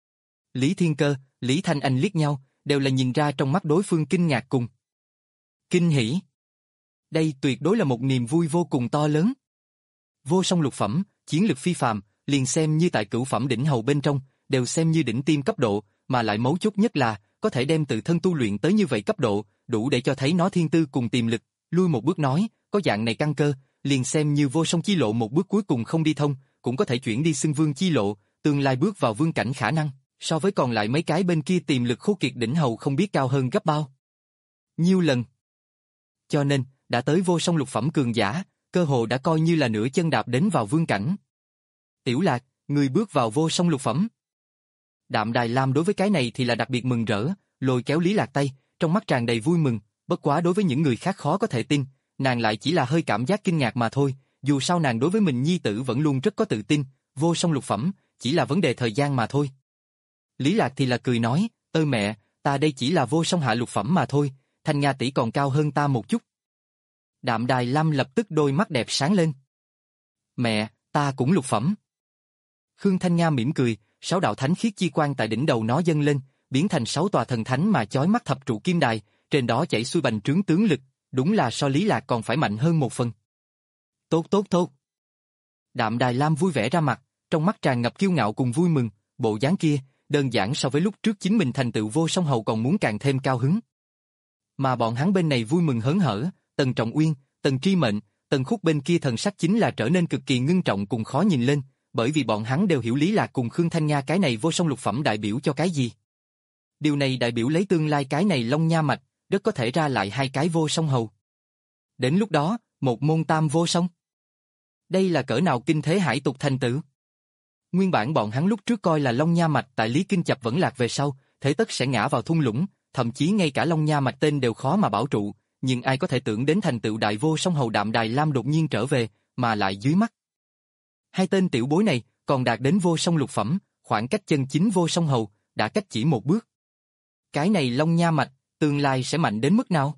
Lý Thiên Cơ, Lý Thanh Anh liếc nhau, đều là nhìn ra trong mắt đối phương kinh ngạc cùng kinh hỉ. Đây tuyệt đối là một niềm vui vô cùng to lớn. Vô song lục phẩm, chiến lực phi phàm, liền xem như tại cửu phẩm đỉnh hầu bên trong, đều xem như đỉnh tiêm cấp độ, mà lại mấu chốt nhất là, có thể đem tự thân tu luyện tới như vậy cấp độ, đủ để cho thấy nó thiên tư cùng tiềm lực, lui một bước nói, có dạng này căn cơ, liền xem như vô song chi lộ một bước cuối cùng không đi thông, cũng có thể chuyển đi xưng vương chi lộ, tương lai bước vào vương cảnh khả năng, so với còn lại mấy cái bên kia tiềm lực khô kiệt đỉnh hầu không biết cao hơn gấp bao nhiêu lần. Cho nên, đã tới vô song lục phẩm cường giả, cơ hồ đã coi như là nửa chân đạp đến vào vương cảnh. Tiểu Lạc, người bước vào vô song lục phẩm. Đạm Đài Lam đối với cái này thì là đặc biệt mừng rỡ, lôi kéo Lý Lạc tay, trong mắt tràn đầy vui mừng, bất quá đối với những người khác khó có thể tin, nàng lại chỉ là hơi cảm giác kinh ngạc mà thôi, dù sao nàng đối với mình nhi tử vẫn luôn rất có tự tin, vô song lục phẩm, chỉ là vấn đề thời gian mà thôi. Lý Lạc thì là cười nói, ơi mẹ, ta đây chỉ là vô song hạ lục phẩm mà thôi, Thanh Nga tỷ còn cao hơn ta một chút. Đạm Đài Lam lập tức đôi mắt đẹp sáng lên. Mẹ, ta cũng lục phẩm. Khương Thanh Nga mỉm cười, sáu đạo thánh khiết chi quang tại đỉnh đầu nó dâng lên, biến thành sáu tòa thần thánh mà chói mắt thập trụ kim đài, trên đó chảy xuôi bành trướng tướng lực, đúng là so Lý Lạc còn phải mạnh hơn một phần. Tốt tốt tốt. Đạm Đài Lam vui vẻ ra mặt, trong mắt tràn ngập kiêu ngạo cùng vui mừng, bộ dáng kia, đơn giản so với lúc trước chính mình thành tựu vô song hầu còn muốn càng thêm cao hứng. Mà bọn hắn bên này vui mừng hớn hở, Tần Trọng Uyên, Tần Tri Mệnh, Tần Khúc bên kia thần sắc chính là trở nên cực kỳ ngưng trọng cùng khó nhìn lên, bởi vì bọn hắn đều hiểu Lý Lạc cùng Khương Thanh Nga cái này vô song lục phẩm đại biểu cho cái gì. Điều này đại biểu lấy tương lai cái này Long Nha mạch, rất có thể ra lại hai cái vô song hầu. Đến lúc đó, một môn tam vô song. Đây là cỡ nào kinh thế hải tục thành tựu. Nguyên bản bọn hắn lúc trước coi là Long Nha mạch tại Lý Kinh Chập vẫn lạc về sau, thế tất sẽ ngã vào thung lũng, thậm chí ngay cả Long Nha mạch tên đều khó mà bảo trụ, nhưng ai có thể tưởng đến thành tựu đại vô song hầu Đạm Đài Lam đột nhiên trở về, mà lại dưới mắt. Hai tên tiểu bối này còn đạt đến vô song lục phẩm, khoảng cách chân chính vô song hầu, đã cách chỉ một bước. Cái này Long Nha mạch, tương lai sẽ mạnh đến mức nào?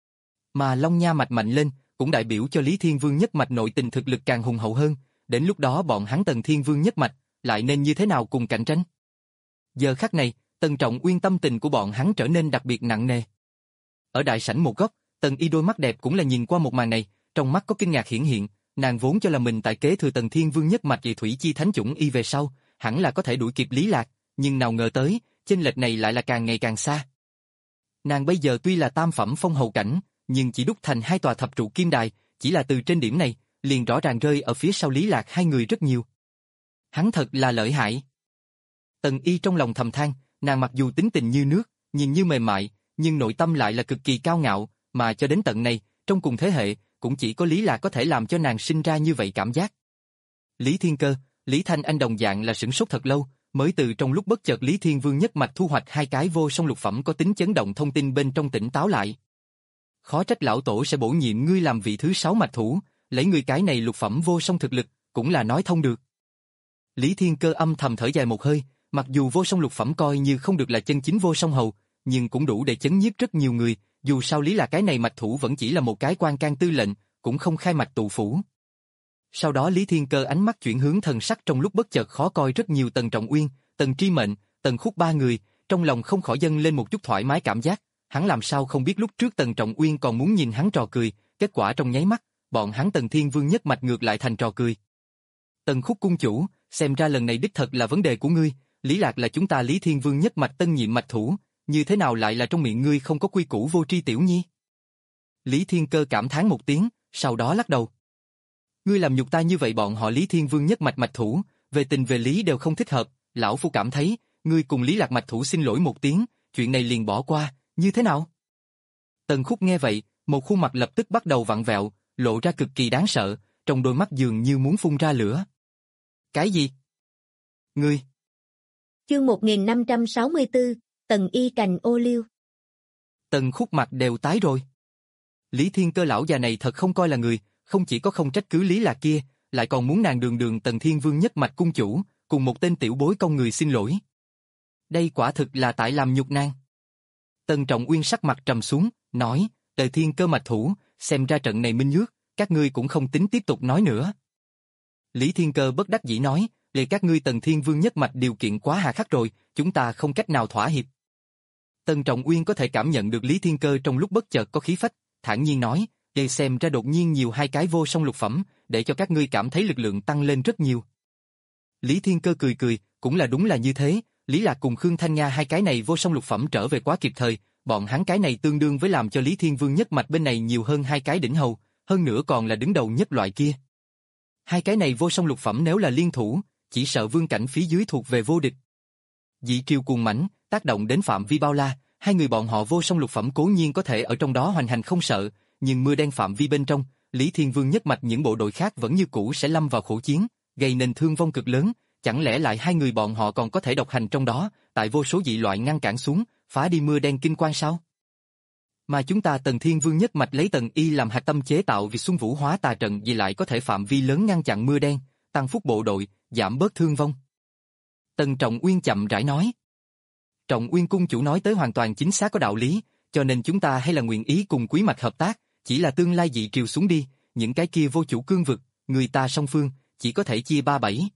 Mà Long Nha mạch mạnh lên, cũng đại biểu cho Lý Thiên Vương nhất mạch nội tình thực lực càng hùng hậu hơn, đến lúc đó bọn hắn Tần Thiên Vương nhất mạch, lại nên như thế nào cùng cạnh tranh? Giờ khắc này, Tần Trọng Uyên tâm tình của bọn hắn trở nên đặc biệt nặng nề. Ở đại sảnh một góc, Tần Y đôi mắt đẹp cũng là nhìn qua một màn này, trong mắt có kinh ngạc hiển hiện, nàng vốn cho là mình tại kế thừa Tần Thiên Vương nhất mạch vì thủy chi thánh chủng y về sau, hẳn là có thể đuổi kịp Lý Lạc, nhưng nào ngờ tới, chênh lệch này lại là càng ngày càng xa. Nàng bây giờ tuy là tam phẩm phong hầu cảnh, nhưng chỉ đúc thành hai tòa thập trụ kim đài, chỉ là từ trên điểm này, liền rõ ràng rơi ở phía sau Lý Lạc hai người rất nhiều. Hắn thật là lợi hại. Tần Y trong lòng thầm than, nàng mặc dù tính tình như nước, nhìn như mềm mại, nhưng nội tâm lại là cực kỳ cao ngạo, mà cho đến tận này, trong cùng thế hệ, cũng chỉ có Lý Lạc có thể làm cho nàng sinh ra như vậy cảm giác. Lý Thiên Cơ, Lý Thanh Anh đồng dạng là sửng sốt thật lâu, mới từ trong lúc bất chợt Lý Thiên Vương nhất mạch thu hoạch hai cái vô song lục phẩm có tính chấn động thông tin bên trong tỉnh táo lại. Khó trách lão tổ sẽ bổ nhiệm ngươi làm vị thứ sáu mạch thủ, lấy ngươi cái này lục phẩm vô song thực lực, cũng là nói thông được. Lý Thiên Cơ âm thầm thở dài một hơi, mặc dù vô song lục phẩm coi như không được là chân chính vô song hầu, nhưng cũng đủ để chấn nhiếp rất nhiều người, dù sao Lý là cái này mạch thủ vẫn chỉ là một cái quan can tư lệnh, cũng không khai mạch tụ phủ. Sau đó Lý Thiên Cơ ánh mắt chuyển hướng thần sắc trong lúc bất chợt khó coi rất nhiều Tần Trọng Uyên, Tần Tri Mệnh, Tần Khúc ba người, trong lòng không khỏi dâng lên một chút thoải mái cảm giác, hắn làm sao không biết lúc trước Tần Trọng Uyên còn muốn nhìn hắn trò cười, kết quả trong nháy mắt, bọn hắn Tần Thiên Vương nhất mạch ngược lại thành trò cười. Tần Khúc cung chủ, xem ra lần này đích thật là vấn đề của ngươi, Lý Lạc là chúng ta Lý Thiên Vương nhất mạch tân nhiệm mạch thủ, như thế nào lại là trong miệng ngươi không có quy củ vô tri tiểu nhi? Lý Thiên Cơ cảm thán một tiếng, sau đó lắc đầu. Ngươi làm nhục ta như vậy bọn họ Lý Thiên Vương nhất mạch mạch thủ, về tình về lý đều không thích hợp, lão phu cảm thấy, ngươi cùng Lý Lạc mạch thủ xin lỗi một tiếng, chuyện này liền bỏ qua, như thế nào? Tần Khúc nghe vậy, một khuôn mặt lập tức bắt đầu vặn vẹo, lộ ra cực kỳ đáng sợ, trong đôi mắt dường như muốn phun ra lửa. Cái gì? Ngươi? Chương một nghìn năm trăm sáu mươi tư, Tần Y cành ô liu. Tần Khúc mặt đều tái rồi. Lý Thiên Cơ lão già này thật không coi là người, không chỉ có không trách cứ Lý Lạc kia, lại còn muốn nàng đường đường Tần Thiên Vương nhất mạch cung chủ, cùng một tên tiểu bối công người xin lỗi. Đây quả thực là tại làm nhục nàng. Tần Trọng Uyên sắc mặt trầm xuống, nói, Tề Thiên Cơ mạch thủ, xem ra trận này minh nhước, các ngươi cũng không tính tiếp tục nói nữa. Lý Thiên Cơ bất đắc dĩ nói, để các ngươi Tần Thiên Vương nhất mạch điều kiện quá hà khắc rồi, chúng ta không cách nào thỏa hiệp. Tần Trọng Uyên có thể cảm nhận được Lý Thiên Cơ trong lúc bất chợt có khí phách, thản nhiên nói, để xem ra đột nhiên nhiều hai cái vô song lục phẩm, để cho các ngươi cảm thấy lực lượng tăng lên rất nhiều. Lý Thiên Cơ cười cười, cũng là đúng là như thế, Lý Lạc cùng Khương Thanh Nha hai cái này vô song lục phẩm trở về quá kịp thời, bọn hắn cái này tương đương với làm cho Lý Thiên Vương nhất mạch bên này nhiều hơn hai cái đỉnh hầu, hơn nữa còn là đứng đầu nhất loại kia. Hai cái này vô song lục phẩm nếu là liên thủ, chỉ sợ vương cảnh phía dưới thuộc về vô địch. Dị triều cuồng mãnh, tác động đến phạm vi bao la, hai người bọn họ vô song lục phẩm cố nhiên có thể ở trong đó hoành hành không sợ, nhưng mưa đen phạm vi bên trong, Lý Thiên Vương nhất mạch những bộ đội khác vẫn như cũ sẽ lâm vào khổ chiến, gây nên thương vong cực lớn, chẳng lẽ lại hai người bọn họ còn có thể độc hành trong đó, tại vô số dị loại ngăn cản xuống, phá đi mưa đen kinh quan sao? Mà chúng ta Tần Thiên Vương nhất mạch lấy Tần Y làm hạt tâm chế tạo vì Xuân Vũ hóa tà trận vì lại có thể phạm vi lớn ngăn chặn mưa đen, tăng phúc bộ đội, giảm bớt thương vong. Tần Trọng Uyên chậm rãi nói. Trọng Uyên cung chủ nói tới hoàn toàn chính xác có đạo lý, cho nên chúng ta hay là nguyện ý cùng quý mạch hợp tác, chỉ là tương lai dị triều xuống đi, những cái kia vô chủ cương vực, người ta song phương, chỉ có thể chia ba bảy.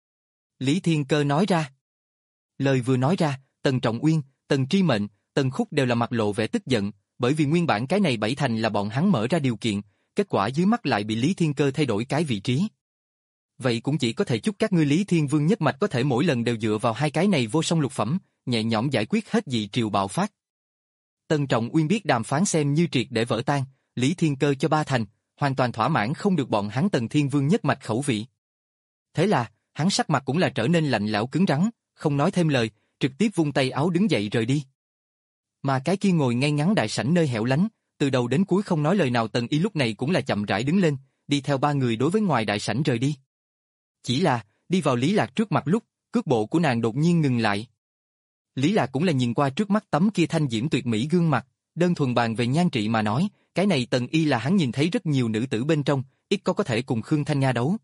Lý Thiên Cơ nói ra. Lời vừa nói ra, Tần Trọng Uyên, Tần Tri Mệnh, Tần Khúc đều là mặt lộ vẻ tức giận, bởi vì nguyên bản cái này bảy thành là bọn hắn mở ra điều kiện, kết quả dưới mắt lại bị Lý Thiên Cơ thay đổi cái vị trí. Vậy cũng chỉ có thể chúc các ngươi Lý Thiên Vương nhất mạch có thể mỗi lần đều dựa vào hai cái này vô song lục phẩm, nhẹ nhõm giải quyết hết dị triều bạo phát. Tần Trọng Uyên biết đàm phán xem như triệt để vỡ tan, Lý Thiên Cơ cho ba thành, hoàn toàn thỏa mãn không được bọn hắn Tần Thiên Vương nhất mạch khẩu vị. Thế là, hắn sắc mặt cũng là trở nên lạnh lẽo cứng rắn, không nói thêm lời, trực tiếp vung tay áo đứng dậy rời đi. Mà cái kia ngồi ngay ngắn đại sảnh nơi hẻo lánh, từ đầu đến cuối không nói lời nào Tần Y lúc này cũng là chậm rãi đứng lên, đi theo ba người đối với ngoài đại sảnh rời đi. Chỉ là, đi vào Lý Lạc trước mặt lúc, cước bộ của nàng đột nhiên ngừng lại. Lý Lạc cũng là nhìn qua trước mắt tấm kia thanh diễm tuyệt mỹ gương mặt, đơn thuần bàn về nhan trị mà nói, cái này Tần Y là hắn nhìn thấy rất nhiều nữ tử bên trong, ít có có thể cùng Khương Thanh Nha đấu.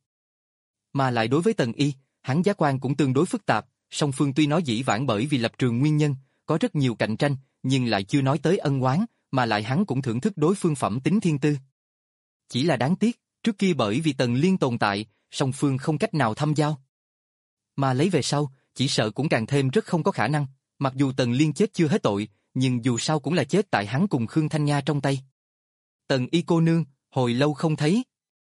Mà lại đối với Tần Y, hắn giác quan cũng tương đối phức tạp, song phương tuy nói dĩ vãng bởi vì lập trường nguyên nhân, có rất nhiều cạnh tranh, nhưng lại chưa nói tới ân oán, mà lại hắn cũng thưởng thức đối phương phẩm tính thiên tư. Chỉ là đáng tiếc, trước kia bởi vì Tần Liên tồn tại, song phương không cách nào thăm giao. Mà lấy về sau, chỉ sợ cũng càng thêm rất không có khả năng, mặc dù Tần Liên chết chưa hết tội, nhưng dù sao cũng là chết tại hắn cùng Khương Thanh Nha trong tay. Tần Y cô nương, hồi lâu không thấy.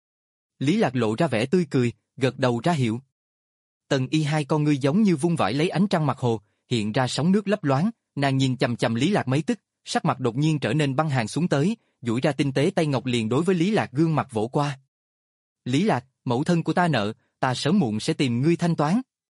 Lý Lạc lộ ra vẻ tươi cười, gật đầu ra hiệu. Tần Y hai con ngươi giống như vung vãi lấy ánh trăng mặt hồ, hiện ra sóng nước lấp loáng, nàng nhìn chằm chằm Lý Lạc mấy tức, sắc mặt đột nhiên trở nên băng hàn xuống tới, duỗi ra tinh tế tay ngọc liền đối với Lý Lạc gương mặt vỗ qua. Lý Lạc, mẫu thân của ta nợ, ta sớm muộn sẽ tìm ngươi thanh toán.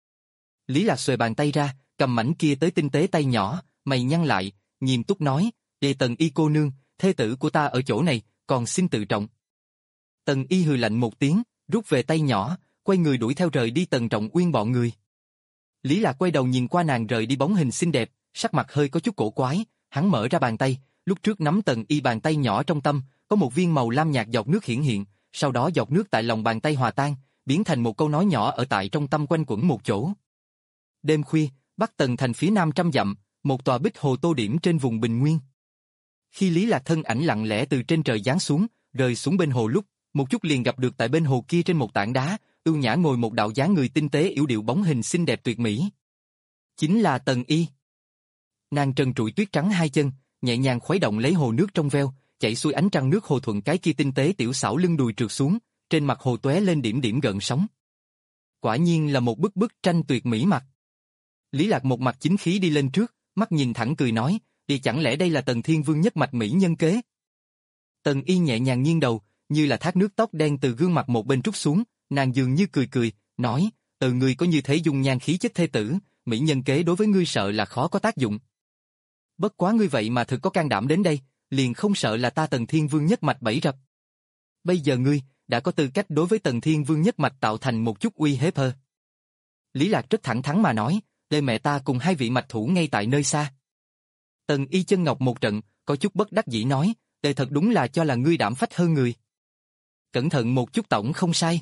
Lý Lạc xuề bàn tay ra, cầm mảnh kia tới tinh tế tay nhỏ, mày nhăn lại, nghiêm túc nói, để Tần Y cô nương, thê tử của ta ở chỗ này, còn xin tự trọng. Tần Y hừ lạnh một tiếng, rút về tay nhỏ, quay người đuổi theo rời đi Tần Trọng Uyên bọn người. Lý Lạc quay đầu nhìn qua nàng rời đi bóng hình xinh đẹp, sắc mặt hơi có chút cổ quái, hắn mở ra bàn tay, lúc trước nắm Tần Y bàn tay nhỏ trong tâm, có một viên màu lam nhạt giọt nước hiển hiện, sau đó giọt nước tại lòng bàn tay hòa tan, biến thành một câu nói nhỏ ở tại trong tâm quanh quẩn một chỗ. Đêm khuya, Bắc Tần thành phía nam trăm dặm, một tòa bích hồ tô điểm trên vùng bình nguyên. Khi Lý Lạc thân ảnh lặng lẽ từ trên trời giáng xuống, rơi xuống bên hồ lúc, một chút liền gặp được tại bên hồ kia trên một tảng đá, ưu nhã ngồi một đạo dáng người tinh tế yểu điệu bóng hình xinh đẹp tuyệt mỹ. Chính là Tần Y. Nàng trần trụi tuyết trắng hai chân, nhẹ nhàng khuấy động lấy hồ nước trong veo, chảy xuôi ánh trăng nước hồ thuận cái kia tinh tế tiểu xảo lưng đùi trượt xuống, trên mặt hồ tóe lên điểm điểm gợn sóng. Quả nhiên là một bức bức tranh tuyệt mỹ mặt. Lý Lạc một mặt chính khí đi lên trước, mắt nhìn thẳng cười nói, đi chẳng lẽ đây là Tần Thiên Vương nhất mạch mỹ nhân kế? Tần Y nhẹ nhàng nghiêng đầu, như là thác nước tóc đen từ gương mặt một bên trút xuống, nàng dường như cười cười, nói, từ ngươi có như thế dung nhan khí chất thê tử, mỹ nhân kế đối với ngươi sợ là khó có tác dụng. Bất quá ngươi vậy mà thực có can đảm đến đây, liền không sợ là ta Tần Thiên Vương nhất mạch bẫy rập. Bây giờ ngươi đã có tư cách đối với Tần Thiên Vương nhất mạch tạo thành một chút uy hiếp hơ. Lý Lạc rất thẳng thắn mà nói, để mẹ ta cùng hai vị mạch thủ ngay tại nơi xa. Tần Y chân ngọc một trận, có chút bất đắc dĩ nói, để thật đúng là cho là ngươi đảm phách hơn người. Cẩn thận một chút tổng không sai.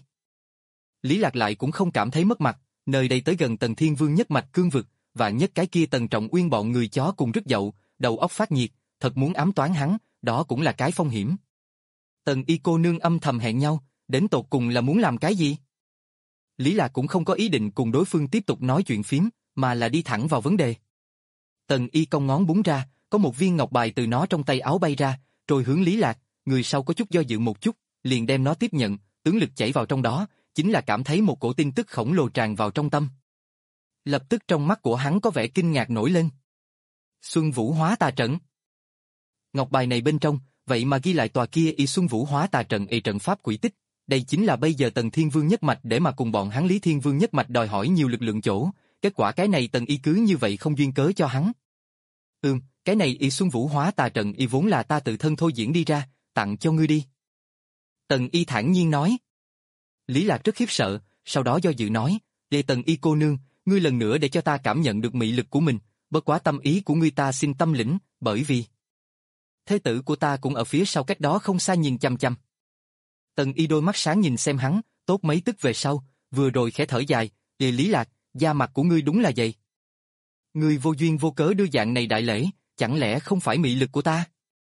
Lý Lạc lại cũng không cảm thấy mất mặt, nơi đây tới gần Tần Thiên Vương nhất mạch cương vực, vạn nhất cái kia Tần Trọng Uyên bọn người chó cùng rất dậu, đầu óc phát nhiệt, thật muốn ám toán hắn, đó cũng là cái phong hiểm. Tần Y cô nương âm thầm hẹn nhau, đến tột cùng là muốn làm cái gì? Lý Lạc cũng không có ý định cùng đối phương tiếp tục nói chuyện phím, mà là đi thẳng vào vấn đề. Tần Y cong ngón búng ra, có một viên ngọc bài từ nó trong tay áo bay ra, rồi hướng Lý Lạc, người sau có chút do dự một chút, liền đem nó tiếp nhận, tướng lực chảy vào trong đó, chính là cảm thấy một cổ tin tức khổng lồ tràn vào trong tâm. Lập tức trong mắt của hắn có vẻ kinh ngạc nổi lên. Xuân Vũ Hóa Tà Trận. Ngọc bài này bên trong, vậy mà ghi lại tòa kia y Xuân Vũ Hóa Tà Trận y trận pháp quỷ tích, đây chính là bây giờ Tần Thiên Vương nhất mạch để mà cùng bọn hắn Lý Thiên Vương nhất mạch đòi hỏi nhiều lực lượng chỗ, kết quả cái này Tần Y cứ như vậy không duyên cớ cho hắn. Ừm, cái này y Xuân Vũ Hóa Tà Trận y vốn là ta tự thân thôi diễn đi ra, tặng cho ngươi đi. Tần Y thản nhiên nói. Lý Lạc rất khiếp sợ, sau đó do dự nói, để Tần Y cô nương, ngươi lần nữa để cho ta cảm nhận được mị lực của mình, bất quá tâm ý của ngươi ta xin tâm lĩnh, bởi vì thế tử của ta cũng ở phía sau cách đó không xa nhìn chăm chăm. Tần Y đôi mắt sáng nhìn xem hắn, tốt mấy tức về sau, vừa rồi khẽ thở dài, "Ê Lý Lạc, da mặt của ngươi đúng là vậy. Ngươi vô duyên vô cớ đưa dạng này đại lễ, chẳng lẽ không phải mị lực của ta?"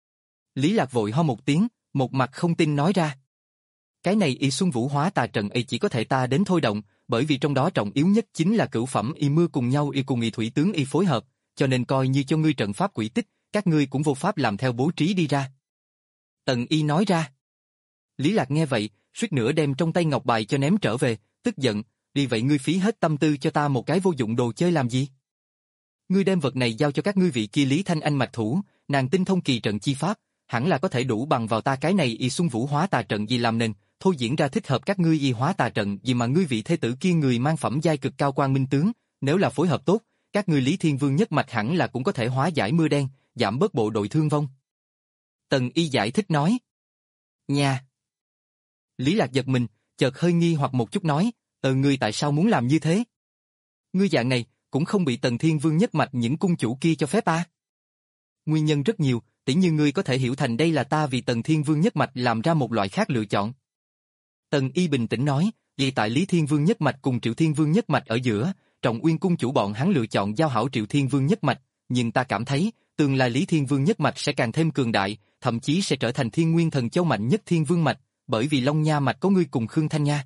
Lý Lạc vội ho một tiếng, một mặt không tin nói ra. Cái này y Xuân Vũ Hóa Tà Trận y chỉ có thể ta đến thôi động, bởi vì trong đó trọng yếu nhất chính là cửu phẩm y mưa cùng nhau y cùng y thủy tướng y phối hợp, cho nên coi như cho ngươi trận pháp quỷ tích, các ngươi cũng vô pháp làm theo bố trí đi ra. Tần Y nói ra. Lý Lạc nghe vậy, suýt nữa đem trong tay ngọc bài cho ném trở về, tức giận, đi vậy ngươi phí hết tâm tư cho ta một cái vô dụng đồ chơi làm gì? Ngươi đem vật này giao cho các ngươi vị kia Lý Thanh Anh mạch thủ, nàng tinh thông kỳ trận chi pháp, hẳn là có thể đủ bằng vào ta cái này y Xuân Vũ Hóa Tà Trận gì làm nên, thôi diễn ra thích hợp các ngươi y hóa tà trận gì mà ngươi vị thế tử kia người mang phẩm giai cực cao quang minh tướng, nếu là phối hợp tốt, các ngươi Lý Thiên Vương nhất mạch hẳn là cũng có thể hóa giải mưa đen, giảm bớt bộ đội thương vong. Tần Y giải thích nói. Nha. Lý Lạc giật mình, chợt hơi nghi hoặc một chút nói, ờ ngươi tại sao muốn làm như thế? Ngươi dạng này, cũng không bị Tần Thiên Vương nhất mạch những cung chủ kia cho phép à? Nguyên nhân rất nhiều, tỉ như ngươi có thể hiểu thành đây là ta vì Tần Thiên Vương nhất mạch làm ra một loại khác lựa chọn. Tần Y bình tĩnh nói, vì tại Lý Thiên Vương nhất mạch cùng Triệu Thiên Vương nhất mạch ở giữa, Trọng Uyên cung chủ bọn hắn lựa chọn giao hảo Triệu Thiên Vương nhất mạch, nhưng ta cảm thấy, tương lai Lý Thiên Vương nhất mạch sẽ càng thêm cường đại, thậm chí sẽ trở thành Thiên Nguyên Thần Châu mạnh nhất Thiên Vương mạch, bởi vì Long Nha mạch có ngươi cùng Khương Thanh Nha.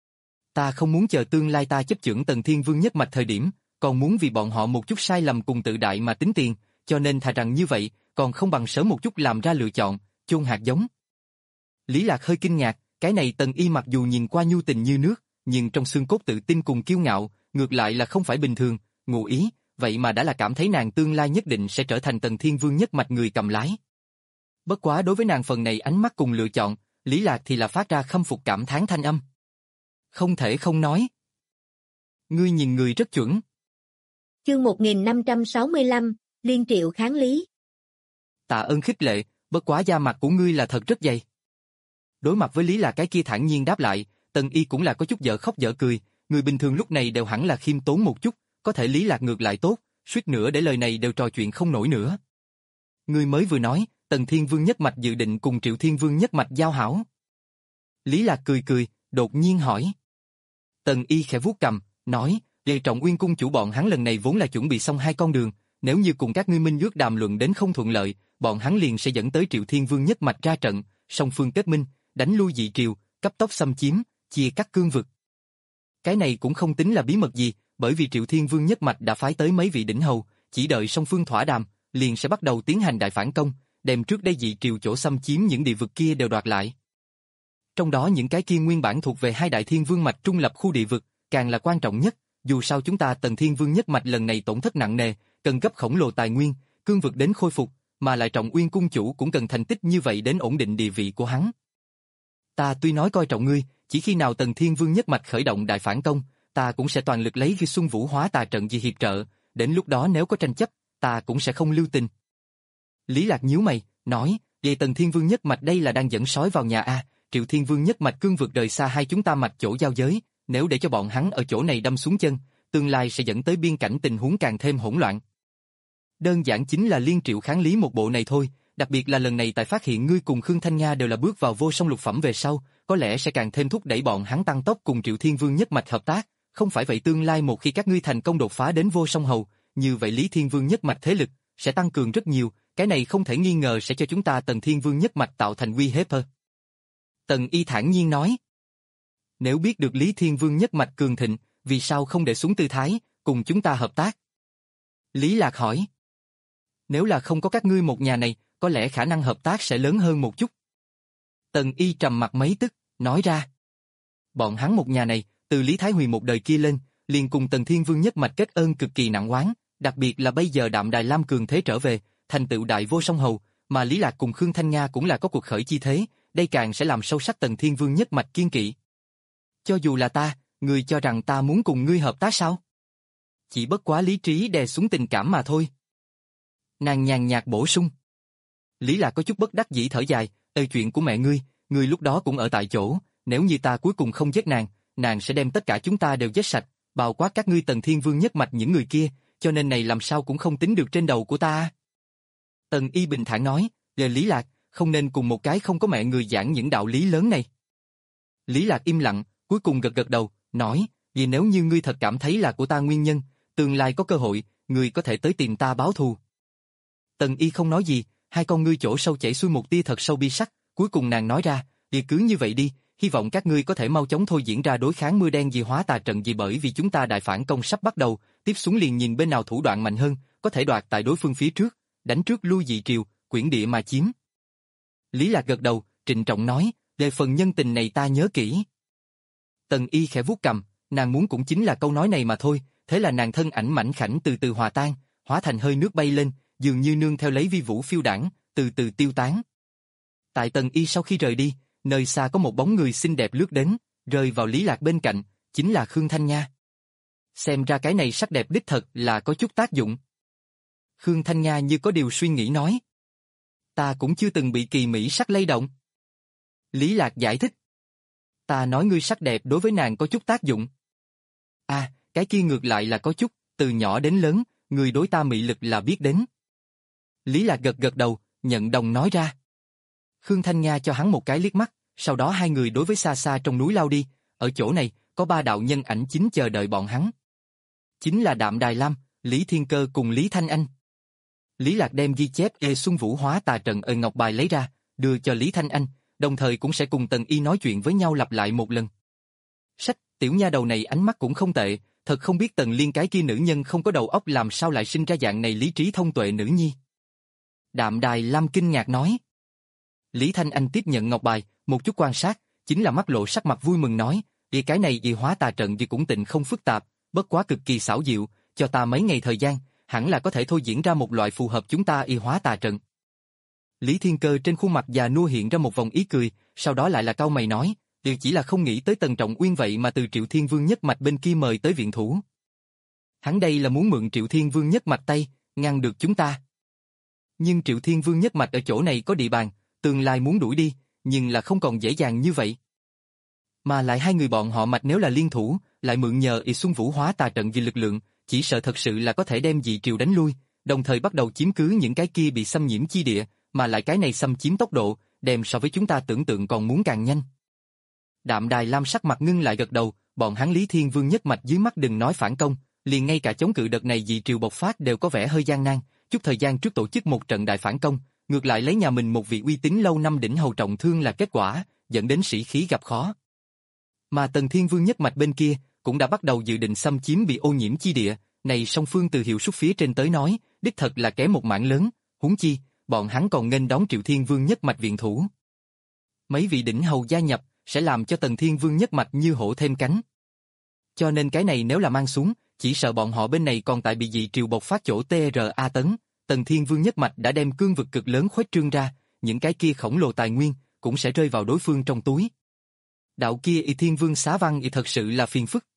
Ta không muốn chờ tương lai ta chấp chưởng Tần Thiên Vương nhất mạch thời điểm, còn muốn vì bọn họ một chút sai lầm cùng tự đại mà tính tiền, cho nên thà rằng như vậy, còn không bằng sớm một chút làm ra lựa chọn, chôn hạt giống. Lý Lạc hơi kinh ngạc, cái này Tần Y mặc dù nhìn qua nhu tình như nước, nhưng trong xương cốt tự tin cùng kiêu ngạo, ngược lại là không phải bình thường, ngụ ý, vậy mà đã là cảm thấy nàng tương lai nhất định sẽ trở thành Tần Thiên Vương nhất mạch người cầm lái. Bất quá đối với nàng phần này ánh mắt cùng lựa chọn, Lý Lạc thì là phát ra khâm phục cảm thán thanh âm. Không thể không nói. Ngươi nhìn người rất chuẩn. Chương một nghìn năm trăm sáu mươi lăm, Liên Triệu kháng Lý. Tạ ơn khích lệ, bất quá da mặt của ngươi là thật rất dày. Đối mặt với Lý Lạc cái kia thản nhiên đáp lại, Tần Y cũng là có chút dở khóc dở cười, người bình thường lúc này đều hẳn là khiêm tốn một chút, có thể Lý Lạc ngược lại tốt, suýt nữa để lời này đều trò chuyện không nổi nữa. Ngươi mới vừa nói, Tần Thiên Vương nhất mạch dự định cùng Triệu Thiên Vương nhất mạch giao hảo. Lý Lạc cười cười, đột nhiên hỏi. Tần Y khẽ vuốt cầm, nói, Lệ Trọng Uyên cung chủ bọn hắn lần này vốn là chuẩn bị xong hai con đường, nếu như cùng các ngươi minh ước đàm luận đến không thuận lợi, bọn hắn liền sẽ dẫn tới Triệu Thiên Vương nhất mạch ra trận, song phương kết minh, đánh lui dị triều, cấp tốc xâm chiếm, chia cắt cương vực. Cái này cũng không tính là bí mật gì, bởi vì Triệu Thiên Vương nhất mạch đã phái tới mấy vị đỉnh hầu, chỉ đợi song phương thỏa đàm, liền sẽ bắt đầu tiến hành đại phản công, đem trước đây dị triều chỗ xâm chiếm những địa vực kia đều đoạt lại. Trong đó những cái kia nguyên bản thuộc về hai đại thiên vương mạch trung lập khu địa vực, càng là quan trọng nhất, dù sao chúng ta Tần Thiên Vương nhất mạch lần này tổn thất nặng nề, cần gấp khổng lồ tài nguyên, cương vực đến khôi phục, mà lại Trọng Uyên cung chủ cũng cần thành tích như vậy đến ổn định địa vị của hắn. Ta tuy nói coi trọng ngươi, chỉ khi nào Tần Thiên Vương nhất mạch khởi động đại phản công, ta cũng sẽ toàn lực lấy khi Xuân Vũ hóa tà trận vì hiệp trợ, đến lúc đó nếu có tranh chấp, ta cũng sẽ không lưu tình. Lý Lạc nhíu mày, nói, vậy Tần Thiên Vương nhất mạch đây là đang dẫn sói vào nhà a, Triệu Thiên Vương nhất mạch cương vực rời xa hai chúng ta mạch chỗ giao giới, nếu để cho bọn hắn ở chỗ này đâm xuống chân, tương lai sẽ dẫn tới biên cảnh tình huống càng thêm hỗn loạn. Đơn giản chính là liên triệu kháng lý một bộ này thôi, đặc biệt là lần này tại phát hiện ngươi cùng Khương Thanh Nga đều là bước vào vô song lục phẩm về sau, có lẽ sẽ càng thêm thúc đẩy bọn hắn tăng tốc cùng Triệu Thiên Vương nhất mạch hợp tác, không phải vậy tương lai một khi các ngươi thành công đột phá đến vô song hầu, như vậy Lý Thiên Vương nhất mạch thế lực sẽ tăng cường rất nhiều, cái này không thể nghi ngờ sẽ cho chúng ta Tần Thiên Vương nhất mạch tạo thành uy hiếp. Tần Y thản nhiên nói. Nếu biết được Lý Thiên Vương nhất mạch cường thịnh, vì sao không để xuống tư thái, cùng chúng ta hợp tác? Lý Lạc hỏi. Nếu là không có các ngươi một nhà này, có lẽ khả năng hợp tác sẽ lớn hơn một chút. Tần Y trầm mặt mấy tức, nói ra. Bọn hắn một nhà này, từ Lý Thái Huyền một đời kia lên, liền cùng Tần Thiên Vương nhất mạch kết ơn cực kỳ nặng oán, đặc biệt là bây giờ Đạm Đài Lam cường thế trở về, thành tựu đại vô song hầu, mà Lý Lạc cùng Khương Thanh Nga cũng là có cuộc khởi chi thế, đây càng sẽ làm sâu sắc Tần Thiên Vương nhất mạch kiên kỵ. Cho dù là ta, ngươi cho rằng ta muốn cùng ngươi hợp tác sao? Chỉ bất quá lý trí đè xuống tình cảm mà thôi. Nàng nhàn nhạt bổ sung. Lý Lạc có chút bất đắc dĩ thở dài, ê chuyện của mẹ ngươi, ngươi lúc đó cũng ở tại chỗ, nếu như ta cuối cùng không giết nàng, nàng sẽ đem tất cả chúng ta đều giết sạch, bao quát các ngươi Tần Thiên Vương nhất mạch những người kia, cho nên này làm sao cũng không tính được trên đầu của ta. Tần Y bình thản nói, về Lý Lạc, không nên cùng một cái không có mẹ người giảng những đạo lý lớn này. Lý Lạc im lặng, cuối cùng gật gật đầu, nói, vì nếu như ngươi thật cảm thấy là của ta nguyên nhân, tương lai có cơ hội, ngươi có thể tới tìm ta báo thù. Tần Y không nói gì, hai con ngươi chỗ sâu chảy xuôi một tia thật sâu bi sắc, cuối cùng nàng nói ra, thì cứ như vậy đi, hy vọng các ngươi có thể mau chóng thôi diễn ra đối kháng mưa đen gì hóa tà trận gì bởi vì chúng ta đại phản công sắp bắt đầu, tiếp xuống liền nhìn bên nào thủ đoạn mạnh hơn, có thể đoạt tại đối phương phía trước, đánh trước lui dị triều, quyển địa mà chiếm. Lý Lạc gật đầu, trịnh trọng nói, về phần nhân tình này ta nhớ kỹ. Tần Y khẽ vuốt cầm, nàng muốn cũng chính là câu nói này mà thôi, thế là nàng thân ảnh mảnh khảnh từ từ hòa tan, hóa thành hơi nước bay lên, dường như nương theo lấy vi vũ phiêu đãng, từ từ tiêu tán. Tại Tần Y sau khi rời đi, nơi xa có một bóng người xinh đẹp lướt đến, rơi vào Lý Lạc bên cạnh, chính là Khương Thanh Nga. Xem ra cái này sắc đẹp đích thật là có chút tác dụng. Khương Thanh Nga như có điều suy nghĩ nói. Ta cũng chưa từng bị kỳ mỹ sắc lay động. Lý Lạc giải thích. Ta nói ngươi sắc đẹp đối với nàng có chút tác dụng. À, cái kia ngược lại là có chút, từ nhỏ đến lớn, người đối ta mị lực là biết đến. Lý Lạc gật gật đầu, nhận đồng nói ra. Khương Thanh Nga cho hắn một cái liếc mắt, sau đó hai người đối với xa xa trong núi lao đi, ở chỗ này, có ba đạo nhân ảnh chính chờ đợi bọn hắn. Chính là Đạm Đài Lam, Lý Thiên Cơ cùng Lý Thanh Anh. Lý Lạc đem ghi chép Ê Xuân Vũ hóa tà trận ở ngọc bài lấy ra, đưa cho Lý Thanh Anh, đồng thời cũng sẽ cùng Tần Y nói chuyện với nhau lặp lại một lần. Sách, tiểu nha đầu này ánh mắt cũng không tệ, thật không biết Tần Liên cái kia nữ nhân không có đầu óc làm sao lại sinh ra dạng này lý trí thông tuệ nữ nhi. Đạm Đài Lam kinh ngạc nói. Lý Thanh Anh tiếp nhận ngọc bài, một chút quan sát, chính là mắt lộ sắc mặt vui mừng nói, vì cái này vì hóa tà trận vì cũng tịnh không phức tạp, bất quá cực kỳ xảo diệu, cho ta mấy ngày thời gian, hẳn là có thể thôi diễn ra một loại phù hợp chúng ta y hóa tà trận. Lý Thiên Cơ trên khuôn mặt già nua hiện ra một vòng ý cười, sau đó lại là cau mày nói, điều chỉ là không nghĩ tới Tần Trọng Uyên vậy mà từ Triệu Thiên Vương nhất mạch bên kia mời tới viện thủ. Hắn đây là muốn mượn Triệu Thiên Vương nhất mạch tay, ngăn được chúng ta. Nhưng Triệu Thiên Vương nhất mạch ở chỗ này có địa bàn, tương lai muốn đuổi đi, nhưng là không còn dễ dàng như vậy. Mà lại hai người bọn họ mạch nếu là liên thủ, lại mượn nhờ y Xuân Vũ hóa tà trận vì lực lượng, chỉ sợ thật sự là có thể đem dị triều đánh lui, đồng thời bắt đầu chiếm cứ những cái kia bị xâm nhiễm chi địa, mà lại cái này xâm chiếm tốc độ, đem so với chúng ta tưởng tượng còn muốn càng nhanh. Đạm Đài Lam sắc mặt ngưng lại gật đầu, bọn hắn Lý Thiên Vương nhất mạch dưới mắt đừng nói phản công, liền ngay cả chống cự đợt này dị triều bộc phát đều có vẻ hơi gian nan, chút thời gian trước tổ chức một trận đại phản công, ngược lại lấy nhà mình một vị uy tín lâu năm đỉnh hầu trọng thương là kết quả, dẫn đến sĩ khí gặp khó. Mà Tần Thiên Vương nhất mạch bên kia cũng đã bắt đầu dự định xâm chiếm bị ô nhiễm chi địa, này song phương từ hiệu suất phía trên tới nói, đích thật là kém một mảng lớn, huống chi, bọn hắn còn nghênh đón Triệu Thiên Vương nhất mạch viện thủ. Mấy vị đỉnh hầu gia nhập sẽ làm cho Tần Thiên Vương nhất mạch như hổ thêm cánh. Cho nên cái này nếu là mang xuống, chỉ sợ bọn họ bên này còn tại bị dị triều bộc phát chỗ tê rờ a tấn, Tần Thiên Vương nhất mạch đã đem cương vực cực lớn khuếch trương ra, những cái kia khổng lồ tài nguyên cũng sẽ rơi vào đối phương trong túi. Đạo kia Y Thiên Vương xá văn y thật sự là phiền phức.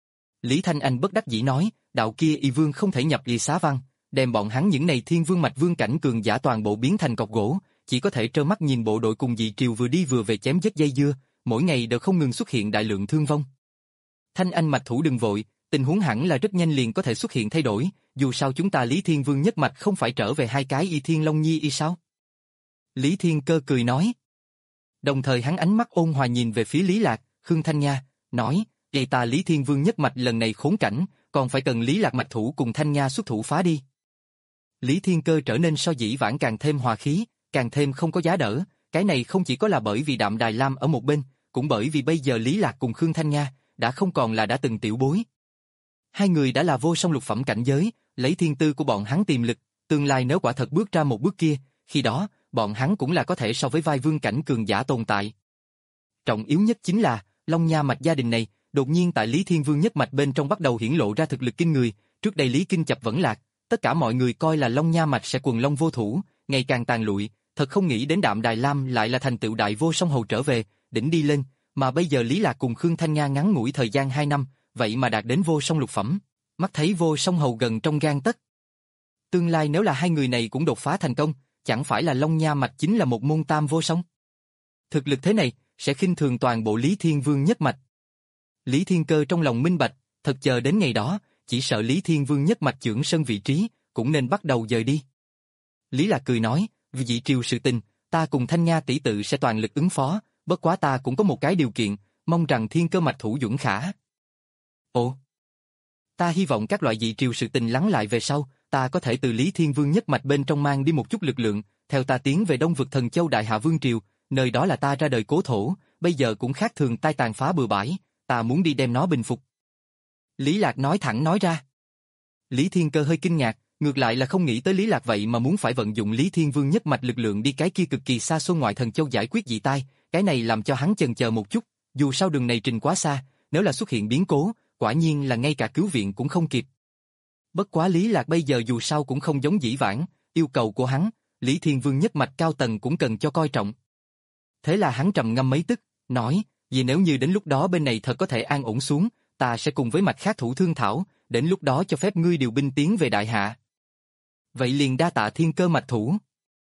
Lý Thanh Anh bất đắc dĩ nói, đạo kia Y Vương không thể nhập Y xá văn, đem bọn hắn những này Thiên Vương mạch vương cảnh cường giả toàn bộ biến thành cọc gỗ, chỉ có thể trơ mắt nhìn bộ đội cùng dị triều vừa đi vừa về chém giết dây dưa, mỗi ngày đều không ngừng xuất hiện đại lượng thương vong. Thanh Anh mạch thủ đừng vội, tình huống hẳn là rất nhanh liền có thể xuất hiện thay đổi, dù sao chúng ta Lý Thiên Vương nhất mạch không phải trở về hai cái Y Thiên Long Nhi y sao? Lý Thiên Cơ cười nói. Đồng thời hắn ánh mắt ôn hòa nhìn về phía Lý Lạc, Khương Thanh Nga, nói, vậy ta Lý Thiên Vương nhất mạch lần này khốn cảnh, còn phải cần Lý Lạc mạch thủ cùng Thanh Nga xuất thủ phá đi. Lý Thiên Cơ trở nên so dĩ vãng càng thêm hòa khí, càng thêm không có giá đỡ, cái này không chỉ có là bởi vì Đạm Đài Lam ở một bên, cũng bởi vì bây giờ Lý Lạc cùng Khương Thanh Nga đã không còn là đã từng tiểu bối. Hai người đã là vô song lục phẩm cảnh giới, lấy thiên tư của bọn hắn tiềm lực, tương lai nếu quả thật bước ra một bước kia, khi đó, bọn hắn cũng là có thể so với vai vương cảnh cường giả tồn tại. Trọng yếu nhất chính là, Long Nha mạch gia đình này, đột nhiên tại Lý Thiên Vương nhất mạch bên trong bắt đầu hiển lộ ra thực lực kinh người, trước đây Lý Kinh Chập vẫn lạc, tất cả mọi người coi là Long Nha mạch sẽ quần long vô thủ, ngày càng tàn lụi, thật không nghĩ đến Đạm Đài Lam lại là thành tựu đại vô song hầu trở về, đỉnh đi lên, mà bây giờ Lý Lạc cùng Khương Thanh Nga ngắn ngủi thời gian hai năm, vậy mà đạt đến vô song lục phẩm, mắt thấy vô song hầu gần trong gang tấc. Tương lai nếu là hai người này cũng đột phá thành công, chẳng phải là Long Nha mạch chính là một môn tam vô song. Thực lực thế này, sẽ khinh thường toàn bộ Lý Thiên Vương nhất mạch. Lý Thiên Cơ trong lòng minh bạch, thật chờ đến ngày đó, chỉ sợ Lý Thiên Vương nhất mạch trưởng sân vị trí, cũng nên bắt đầu dời đi. Lý Lạc cười nói, vì dị triều sự tình, ta cùng Thanh Nga tỷ tự sẽ toàn lực ứng phó, bất quá ta cũng có một cái điều kiện, mong rằng Thiên Cơ mạch thủ Duẩn Khả. Ồ, ta hy vọng các loại dị triều sự tình lắng lại về sau, ta có thể từ Lý Thiên Vương nhất mạch bên trong mang đi một chút lực lượng, theo ta tiến về Đông vực Thần Châu Đại Hạ Vương triều, nơi đó là ta ra đời cố thổ, bây giờ cũng khác thường tai tàn phá bừa bãi, ta muốn đi đem nó bình phục. Lý Lạc nói thẳng nói ra. Lý Thiên Cơ hơi kinh ngạc, ngược lại là không nghĩ tới Lý Lạc vậy mà muốn phải vận dụng Lý Thiên Vương nhất mạch lực lượng đi cái kia cực kỳ xa xôi ngoại Thần Châu giải quyết dị tai, cái này làm cho hắn chần chờ một chút, dù sao đường này trình quá xa, nếu là xuất hiện biến cố, quả nhiên là ngay cả cứu viện cũng không kịp. Bất quá Lý Lạc bây giờ dù sao cũng không giống dĩ vãng, yêu cầu của hắn, Lý Thiên Vương nhất mạch cao tầng cũng cần cho coi trọng. Thế là hắn trầm ngâm mấy tức, nói, vì nếu như đến lúc đó bên này thật có thể an ổn xuống, ta sẽ cùng với mạch khác thủ thương thảo, đến lúc đó cho phép ngươi điều binh tiến về Đại Hạ. Vậy liền đa tạ Thiên Cơ mạch thủ.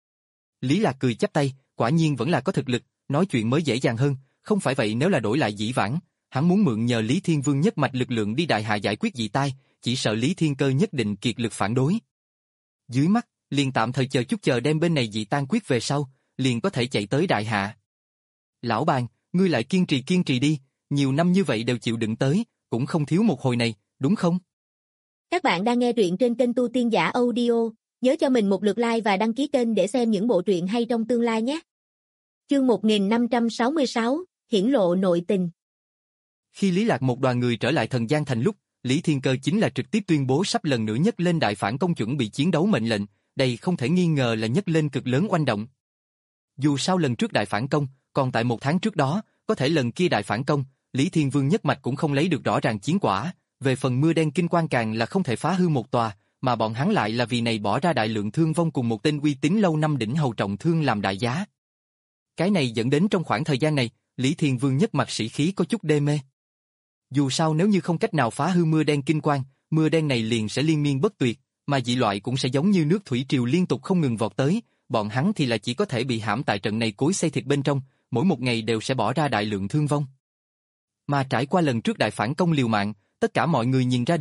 Lý Lạc cười chắp tay, quả nhiên vẫn là có thực lực, nói chuyện mới dễ dàng hơn, không phải vậy nếu là đổi lại dĩ vãng, hắn muốn mượn nhờ Lý Thiên Vương nhất mạch lực lượng đi Đại Hạ giải quyết dị tai, chỉ sợ Lý Thiên Cơ nhất định kiệt lực phản đối. Dưới mắt, liền tạm thời chờ chút chờ đem bên này dị tan quyết về sau, liền có thể chạy tới Đại Hạ. Lão bàn, ngươi lại kiên trì kiên trì đi, nhiều năm như vậy đều chịu đựng tới, cũng không thiếu một hồi này, đúng không? Các bạn đang nghe truyện trên kênh Tu Tiên Giả Audio, nhớ cho mình một lượt like và đăng ký kênh để xem những bộ truyện hay trong tương lai nhé. Chương một nghìn năm trăm sáu mươi sáu, hiển lộ nội tình. Khi Lý Lạc một đoàn người trở lại Thần Giang Thành lúc, Lý Thiên Cơ chính là trực tiếp tuyên bố sắp lần nữa nhất lên đại phản công chuẩn bị chiến đấu mệnh lệnh, đây không thể nghi ngờ là nhất lên cực lớn oanh động. Dù sao lần trước đại phản công, còn tại một tháng trước đó, có thể lần kia đại phản công, Lý Thiên Vương nhất mạch cũng không lấy được rõ ràng chiến quả, về phần mưa đen kinh quan càng là không thể phá hư một tòa, mà bọn hắn lại là vì này bỏ ra đại lượng thương vong cùng một tên uy tín lâu năm đỉnh hầu trọng thương làm đại giá. Cái này dẫn đến trong khoảng thời gian này, Lý Thiên Vương nhất mạch sĩ khí có chút đê mê. Dù sao nếu như không cách nào phá hư mưa đen kinh quan, mưa đen này liền sẽ liên miên bất tuyệt, mà dị loại cũng sẽ giống như nước thủy triều liên tục không ngừng vọt tới, bọn hắn thì là chỉ có thể bị hãm tại trận này cối xay thịt bên trong, mỗi một ngày đều sẽ bỏ ra đại lượng thương vong. Mà trải qua lần trước đại phản công liều mạng, tất cả mọi người nhìn ra được,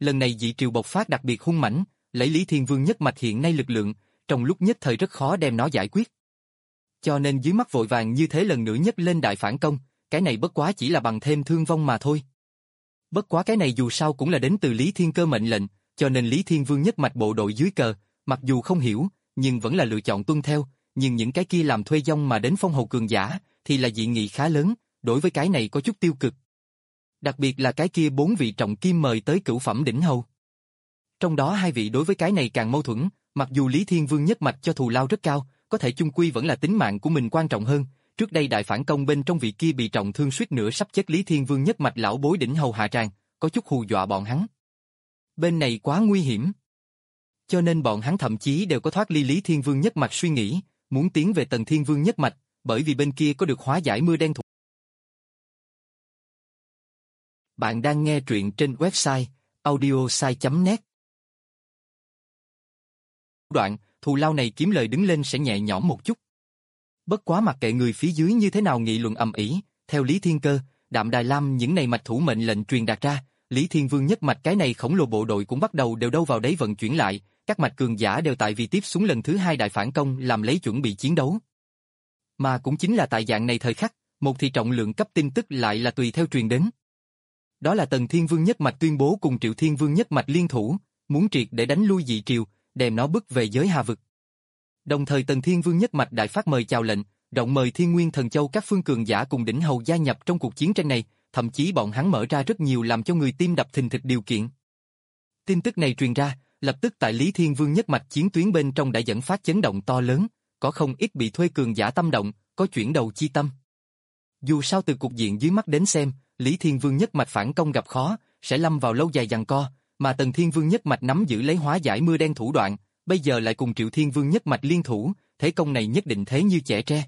Lần này dị triều bộc phát đặc biệt hung mãnh, lấy Lý Thiên Vương nhất mạch hiện nay lực lượng, trong lúc nhất thời rất khó đem nó giải quyết. Cho nên dưới mắt vội vàng như thế lần nữa nhất lên đại phản công, cái này bất quá chỉ là bằng thêm thương vong mà thôi. Bất quá cái này dù sao cũng là đến từ Lý Thiên Cơ mệnh lệnh, cho nên Lý Thiên Vương nhất mạch bộ đội dưới cờ, mặc dù không hiểu, nhưng vẫn là lựa chọn tuân theo, nhưng những cái kia làm thuê dông mà đến phong hầu cường giả, thì là dị nghị khá lớn, đối với cái này có chút tiêu cực. Đặc biệt là cái kia bốn vị trọng kim mời tới cửu phẩm đỉnh hầu. Trong đó hai vị đối với cái này càng mâu thuẫn, mặc dù Lý Thiên Vương nhất mạch cho thù lao rất cao, có thể chung quy vẫn là tính mạng của mình quan trọng hơn. Trước đây đại phản công bên trong vị kia bị trọng thương suýt nữa sắp chết Lý Thiên Vương nhất mạch lão bối đỉnh hầu hạ tràng, có chút hù dọa bọn hắn. Bên này quá nguy hiểm. Cho nên bọn hắn thậm chí đều có thoát ly Lý Thiên Vương nhất mạch suy nghĩ, muốn tiến về Tần Thiên Vương nhất mạch, bởi vì bên kia có được hóa giải mưa đen thuộc. Bạn đang nghe truyện trên website audiosai chấm net. Đoạn, thù lao này kiếm lời đứng lên sẽ nhẹ nhõm một chút. Bất quá mặc kệ người phía dưới như thế nào nghị luận ầm ĩ, theo Lý Thiên Cơ, Đạm Đài Lam những này mạch thủ mệnh lệnh truyền đạt ra, Lý Thiên Vương nhất mạch cái này khổng lồ bộ đội cũng bắt đầu đều đâu vào đấy vận chuyển lại, các mạch cường giả đều tại vì tiếp xuống lần thứ hai đại phản công làm lấy chuẩn bị chiến đấu. Mà cũng chính là tại dạng này thời khắc, một thì trọng lượng cấp tin tức lại là tùy theo truyền đến. Đó là Tần Thiên Vương nhất mạch tuyên bố cùng Triệu Thiên Vương nhất mạch liên thủ, muốn triệt để đánh lui dị triều, đem nó bức về giới Hà vực. Đồng thời Tần Thiên Vương nhất mạch đại phát mời chào lệnh, rộng mời Thiên Nguyên Thần Châu các phương cường giả cùng đỉnh hầu gia nhập trong cuộc chiến tranh này, thậm chí bọn hắn mở ra rất nhiều làm cho người tim đập thình thịch điều kiện. Tin tức này truyền ra, lập tức tại Lý Thiên Vương nhất mạch chiến tuyến bên trong đã dẫn phát chấn động to lớn, có không ít bị thuê cường giả tâm động, có chuyển đầu chi tâm. Dù sao từ cục diện dưới mắt đến xem, Lý Thiên Vương nhất mạch phản công gặp khó, sẽ lâm vào lâu dài giằng co, mà Tần Thiên Vương nhất mạch nắm giữ lấy hóa giải mưa đen thủ đoạn, bây giờ lại cùng Triệu Thiên Vương nhất mạch liên thủ, thế công này nhất định thế như trẻ tre.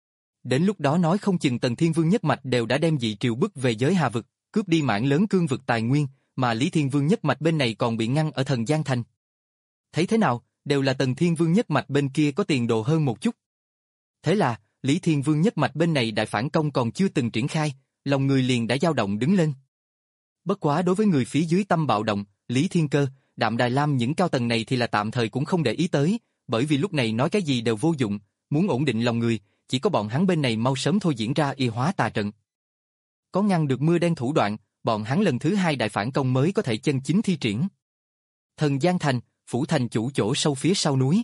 Đến lúc đó nói không chừng Tần Thiên Vương nhất mạch đều đã đem dị triều bức về giới Hà vực, cướp đi mảng lớn cương vực tài nguyên, mà Lý Thiên Vương nhất mạch bên này còn bị ngăn ở Thần Giang Thành. Thấy thế nào, đều là Tần Thiên Vương nhất mạch bên kia có tiền đồ hơn một chút. Thế là, Lý Thiên Vương nhất mạch bên này đại phản công còn chưa từng triển khai, lòng người liền đã dao động đứng lên. Bất quá đối với người phía dưới tâm bạo động, Lý Thiên Cơ, Đạm Đài Lam những cao tầng này thì là tạm thời cũng không để ý tới, bởi vì lúc này nói cái gì đều vô dụng, muốn ổn định lòng người, chỉ có bọn hắn bên này mau sớm thôi diễn ra y hóa tà trận. Có ngăn được mưa đen thủ đoạn, bọn hắn lần thứ hai đại phản công mới có thể chân chính thi triển. Thần Giang Thành, phủ thành chủ chỗ sâu phía sau núi.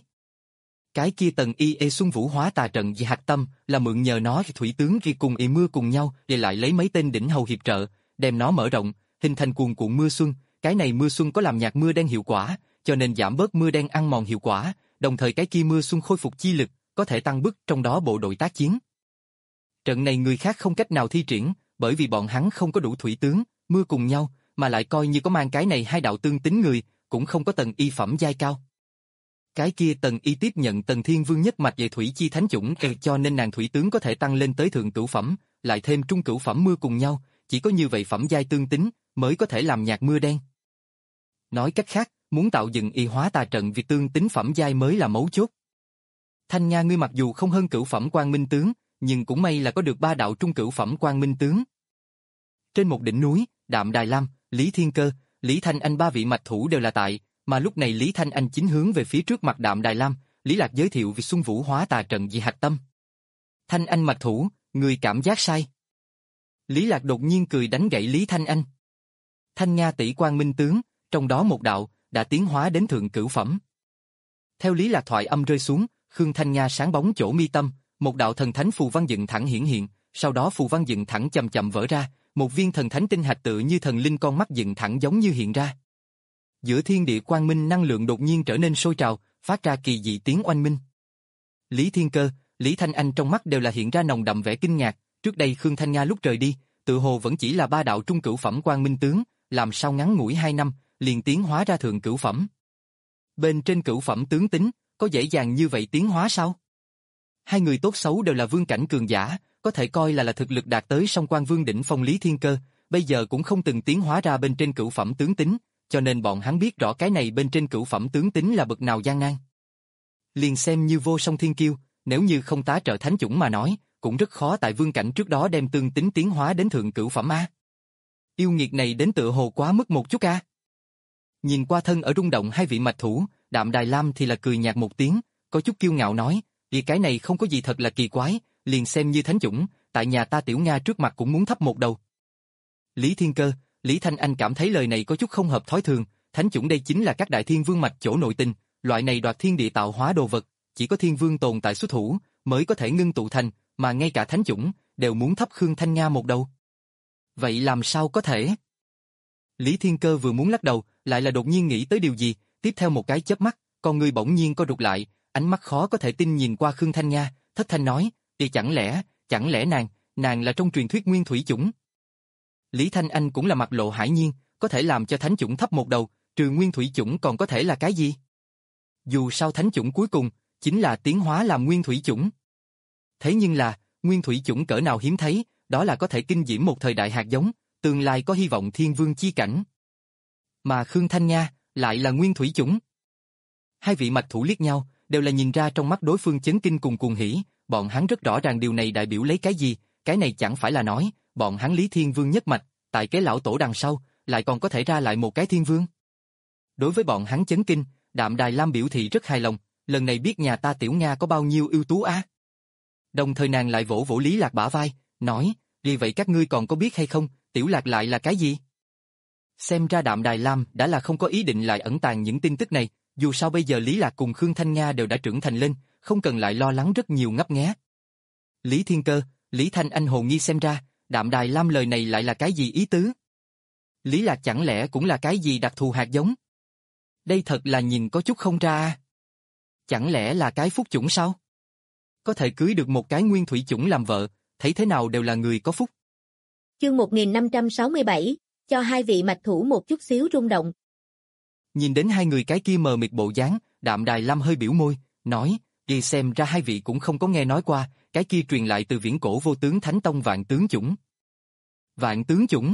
Cái kia tầng y e xuân vũ hóa tà trận vì hạch tâm là mượn nhờ nó thủy tướng khi cùng y mưa cùng nhau để lại lấy mấy tên đỉnh hầu hiệp trợ, đem nó mở rộng, hình thành cuồn cuộn mưa xuân. Cái này mưa xuân có làm nhạt mưa đen hiệu quả, cho nên giảm bớt mưa đen ăn mòn hiệu quả, đồng thời cái kia mưa xuân khôi phục chi lực, có thể tăng bức trong đó bộ đội tác chiến. Trận này người khác không cách nào thi triển, bởi vì bọn hắn không có đủ thủy tướng, mưa cùng nhau, mà lại coi như có mang cái này hai đạo tương tính người, cũng không có tầng y phẩm giai cao. Cái kia tầng y tiếp nhận Tần Thiên Vương nhất mạch về thủy chi thánh chủng, cho nên nàng thủy tướng có thể tăng lên tới thượng cửu phẩm, lại thêm trung cửu phẩm mưa cùng nhau, chỉ có như vậy phẩm giai tương tính mới có thể làm nhạt mưa đen. Nói cách khác, muốn tạo dựng y hóa tà trận vì tương tính phẩm giai mới là mấu chốt. Thanh Nga ngươi mặc dù không hơn cửu phẩm quang minh tướng, nhưng cũng may là có được ba đạo trung cửu phẩm quang minh tướng. Trên một đỉnh núi, Đạm Đài Lam, Lý Thiên Cơ, Lý Thanh Anh ba vị mạch thủ đều là tại, mà lúc này Lý Thanh Anh chính hướng về phía trước mặt Đạm Đài Lam, Lý Lạc giới thiệu về Xuân Vũ hóa tà trận vì hạch tâm. Thanh Anh mạch thủ, người cảm giác sai. Lý Lạc đột nhiên cười đánh gãy Lý Thanh Anh. Thanh Nga tỷ quang minh tướng, trong đó một đạo, đã tiến hóa đến thượng cửu phẩm. Theo Lý Lạc thoại âm rơi xuống, Khương Thanh Nga sáng bóng chỗ mi tâm, một đạo thần thánh phù văn dựng thẳng hiển hiện, sau đó phù văn dựng thẳng chậm chậm vỡ ra, một viên thần thánh tinh hạch tự như thần linh con mắt dựng thẳng giống như hiện ra. Giữa thiên địa quang minh năng lượng đột nhiên trở nên sôi trào, phát ra kỳ dị tiếng oanh minh. Lý Thiên Cơ, Lý Thanh Anh trong mắt đều là hiện ra nồng đậm vẻ kinh ngạc, trước đây Khương Thanh Nga lúc rời đi, tự hồ vẫn chỉ là ba đạo trung cửu phẩm quang minh tướng, làm sao ngắn ngủi hai năm, liền tiến hóa ra thượng cửu phẩm. Bên trên cửu phẩm tướng tính, có dễ dàng như vậy tiến hóa sao? Hai người tốt xấu đều là vương cảnh cường giả, có thể coi là là thực lực đạt tới song quan vương đỉnh phong Lý Thiên Cơ, bây giờ cũng không từng tiến hóa ra bên trên cửu phẩm tướng tính, cho nên bọn hắn biết rõ cái này bên trên cửu phẩm tướng tính là bậc nào gian nan. Liền xem như vô song thiên kiêu, nếu như không tá trợ thánh chủng mà nói, cũng rất khó tại vương cảnh trước đó đem tương tính tiến hóa đến thượng cửu phẩm a. Yêu nghiệt này đến tựa hồ quá mức một chút a. Nhìn qua thân ở rung động hai vị mạch thủ, Đạm Đài Lam thì là cười nhạt một tiếng, có chút kiêu ngạo nói, vì cái này không có gì thật là kỳ quái, liền xem như thánh chủng, tại nhà ta Tiểu Nga trước mặt cũng muốn thấp một đầu. Lý Thiên Cơ, Lý Thanh Anh cảm thấy lời này có chút không hợp thói thường, thánh chủng đây chính là các đại thiên vương mạch chỗ nội tình, loại này đoạt thiên địa tạo hóa đồ vật, chỉ có thiên vương tồn tại xuất thủ mới có thể ngưng tụ thành, mà ngay cả thánh chủng đều muốn thấp Khương Thanh Nga một đầu. Vậy làm sao có thể? Lý Thiên Cơ vừa muốn lắc đầu, lại là đột nhiên nghĩ tới điều gì, tiếp theo một cái chớp mắt, con người bỗng nhiên co rụt lại, ánh mắt khó có thể tin nhìn qua Khương Thanh Nga, thất thanh nói, thì chẳng lẽ, chẳng lẽ nàng, nàng là trong truyền thuyết nguyên thủy chủng? Lý Thanh Anh cũng là mặt lộ hãi nhiên, có thể làm cho thánh chủng thấp một đầu, trừ nguyên thủy chủng còn có thể là cái gì? Dù sao thánh chủng cuối cùng, chính là tiến hóa làm nguyên thủy chủng. Thế nhưng là, nguyên thủy chủng cỡ nào hiếm thấy, đó là có thể kinh diễm một thời đại hạt giống, tương lai có hy vọng thiên vương chi cảnh. Mà Khương Thanh Nga, lại là nguyên thủy chủng. Hai vị mạch thủ liếc nhau, đều là nhìn ra trong mắt đối phương chấn kinh cùng cuồng hỉ, bọn hắn rất rõ ràng điều này đại biểu lấy cái gì, cái này chẳng phải là nói, bọn hắn Lý Thiên Vương nhất mạch, tại cái lão tổ đằng sau, lại còn có thể ra lại một cái thiên vương. Đối với bọn hắn chấn kinh, Đạm Đài Lam biểu thị rất hài lòng, lần này biết nhà ta Tiểu Nga có bao nhiêu ưu tú á. Đồng thời nàng lại vỗ vỗ Lý Lạc bả vai, nói, vì vậy các ngươi còn có biết hay không, Tiểu Lạc lại là cái gì? Xem ra Đạm Đài Lam đã là không có ý định lại ẩn tàng những tin tức này, dù sao bây giờ Lý Lạc cùng Khương Thanh Nga đều đã trưởng thành lên, không cần lại lo lắng rất nhiều ngấp nghé. Lý Thiên Cơ, Lý Thanh Anh hồ nghi xem ra, Đạm Đài Lam lời này lại là cái gì ý tứ? Lý Lạc chẳng lẽ cũng là cái gì đặc thù hạt giống? Đây thật là nhìn có chút không ra à? Chẳng lẽ là cái phúc chủng sao? Có thể cưới được một cái nguyên thủy chủng làm vợ, thấy thế nào đều là người có phúc. Chương một nghìn năm trăm sáu mươi bảy, cho hai vị mạch thủ một chút xíu rung động. Nhìn đến hai người cái kia mờ mịt bộ dáng, Đạm Đài Lam hơi biểu môi, nói, đi xem ra hai vị cũng không có nghe nói qua, cái kia truyền lại từ viễn cổ vô tướng thánh tông vạn tướng chủng. Vạn tướng chủng.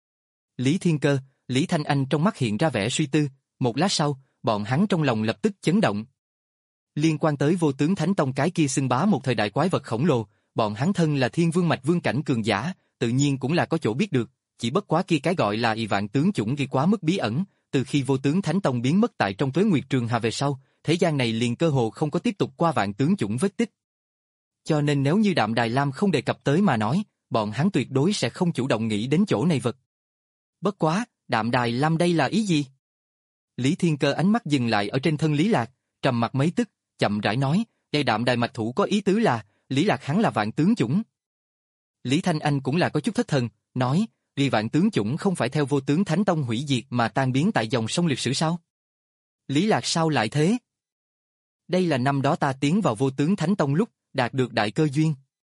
Lý Thiên Cơ, Lý Thanh Anh trong mắt hiện ra vẻ suy tư, một lát sau, bọn hắn trong lòng lập tức chấn động. Liên quan tới vô tướng thánh tông cái kia xưng bá một thời đại quái vật khổng lồ, bọn hắn thân là thiên vương mạch vương cảnh cường giả, tự nhiên cũng là có chỗ biết được, chỉ bất quá kia cái gọi là y vạn tướng chủng ghi quá mức bí ẩn, từ khi vô tướng thánh tông biến mất tại trong Tuế Nguyệt Trường Hà về sau, thế gian này liền cơ hồ không có tiếp tục qua vạn tướng chủng vết tích. Cho nên nếu như Đạm Đài Lam không đề cập tới mà nói, bọn hắn tuyệt đối sẽ không chủ động nghĩ đến chỗ này vật. Bất quá, Đạm Đài Lam đây là ý gì? Lý Thiên Cơ ánh mắt dừng lại ở trên thân Lý Lạc, trầm mặt mấy tức, chậm rãi nói, đây Đạm Đài mạch thủ có ý tứ là, Lý Lạc hắn là vạn tướng chủng. Lý Thanh Anh cũng là có chút thất thần, nói, vì vạn tướng chủng không phải theo vô tướng thánh tông hủy diệt mà tan biến tại dòng sông lịch sử sao? Lý Lạc sao lại thế? Đây là năm đó ta tiến vào vô tướng thánh tông lúc, đạt được đại cơ duyên.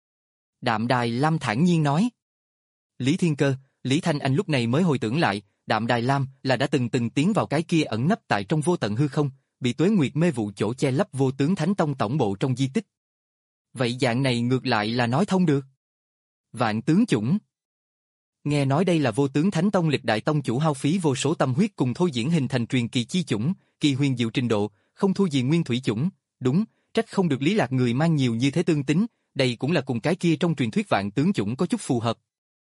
Đạm Đài Lam thản nhiên nói. Lý Thiên Cơ, Lý Thanh Anh lúc này mới hồi tưởng lại, Đạm Đài Lam là đã từng từng tiến vào cái kia ẩn nấp tại trong vô tận hư không, bị Tuế Nguyệt mê vụ chỗ che lấp vô tướng thánh tông tổng bộ trong di tích. Vậy dạng này ngược lại là nói thông được. Vạn tướng chủng. Nghe nói đây là vô tướng thánh tông lịch đại tông chủ hao phí vô số tâm huyết cùng thôi diễn hình thành truyền kỳ chi chủng, kỳ huyền diệu trình độ, không thua gì nguyên thủy chủng, đúng, trách không được Lý Lạc người mang nhiều như thế tương tính, đây cũng là cùng cái kia trong truyền thuyết vạn tướng chủng có chút phù hợp.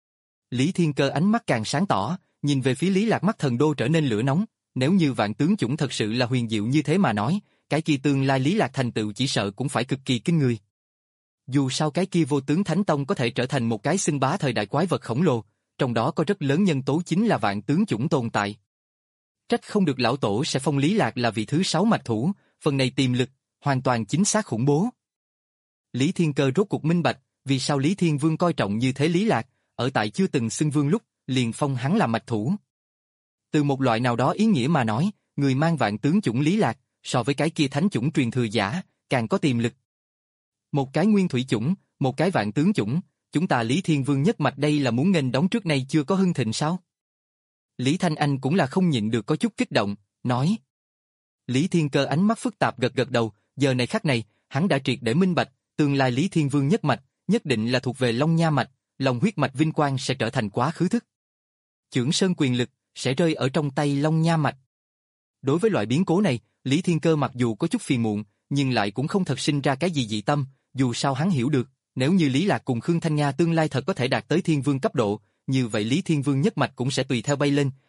Lý Thiên Cơ ánh mắt càng sáng tỏ, nhìn về phía Lý Lạc mắt thần đô trở nên lửa nóng, nếu như vạn tướng chủng thật sự là huyền diệu như thế mà nói, cái kia tương lai Lý Lạc thành tựu chỉ sợ cũng phải cực kỳ kinh người. Dù sao cái kia vô tướng thánh tông có thể trở thành một cái xưng bá thời đại quái vật khổng lồ, trong đó có rất lớn nhân tố chính là vạn tướng chủng tồn tại. Trách không được lão tổ sẽ phong Lý Lạc là vị thứ sáu mạch thủ, phần này tiềm lực, hoàn toàn chính xác khủng bố. Lý Thiên Cơ rốt cuộc minh bạch, vì sao Lý Thiên Vương coi trọng như thế Lý Lạc, ở tại chưa từng xưng vương lúc, liền phong hắn là mạch thủ. Từ một loại nào đó ý nghĩa mà nói, người mang vạn tướng chủng Lý Lạc, so với cái kia thánh chủng truyền thừa giả, càng có tiềm lực. Một cái nguyên thủy chủng, một cái vạn tướng chủng, chúng ta Lý Thiên Vương nhất mạch đây là muốn nghênh đón trước nay chưa có hưng thịnh sao? Lý Thanh Anh cũng là không nhịn được có chút kích động, nói. Lý Thiên Cơ ánh mắt phức tạp gật gật đầu, giờ này khắc này, hắn đã triệt để minh bạch, tương lai Lý Thiên Vương nhất mạch, nhất định là thuộc về Long Nha mạch, lòng huyết mạch vinh quang sẽ trở thành quá khứ thức. Chưởng sơn quyền lực, sẽ rơi ở trong tay Long Nha mạch. Đối với loại biến cố này, Lý Thiên Cơ mặc dù có chút phiền muộn, nhưng lại cũng không thật sinh ra cái gì dị tâm, dù sao hắn hiểu được, nếu như Lý Lạc cùng Khương Thanh Nga tương lai thật có thể đạt tới Thiên Vương cấp độ, như vậy Lý Thiên Vương nhất mạch cũng sẽ tùy theo bay lên,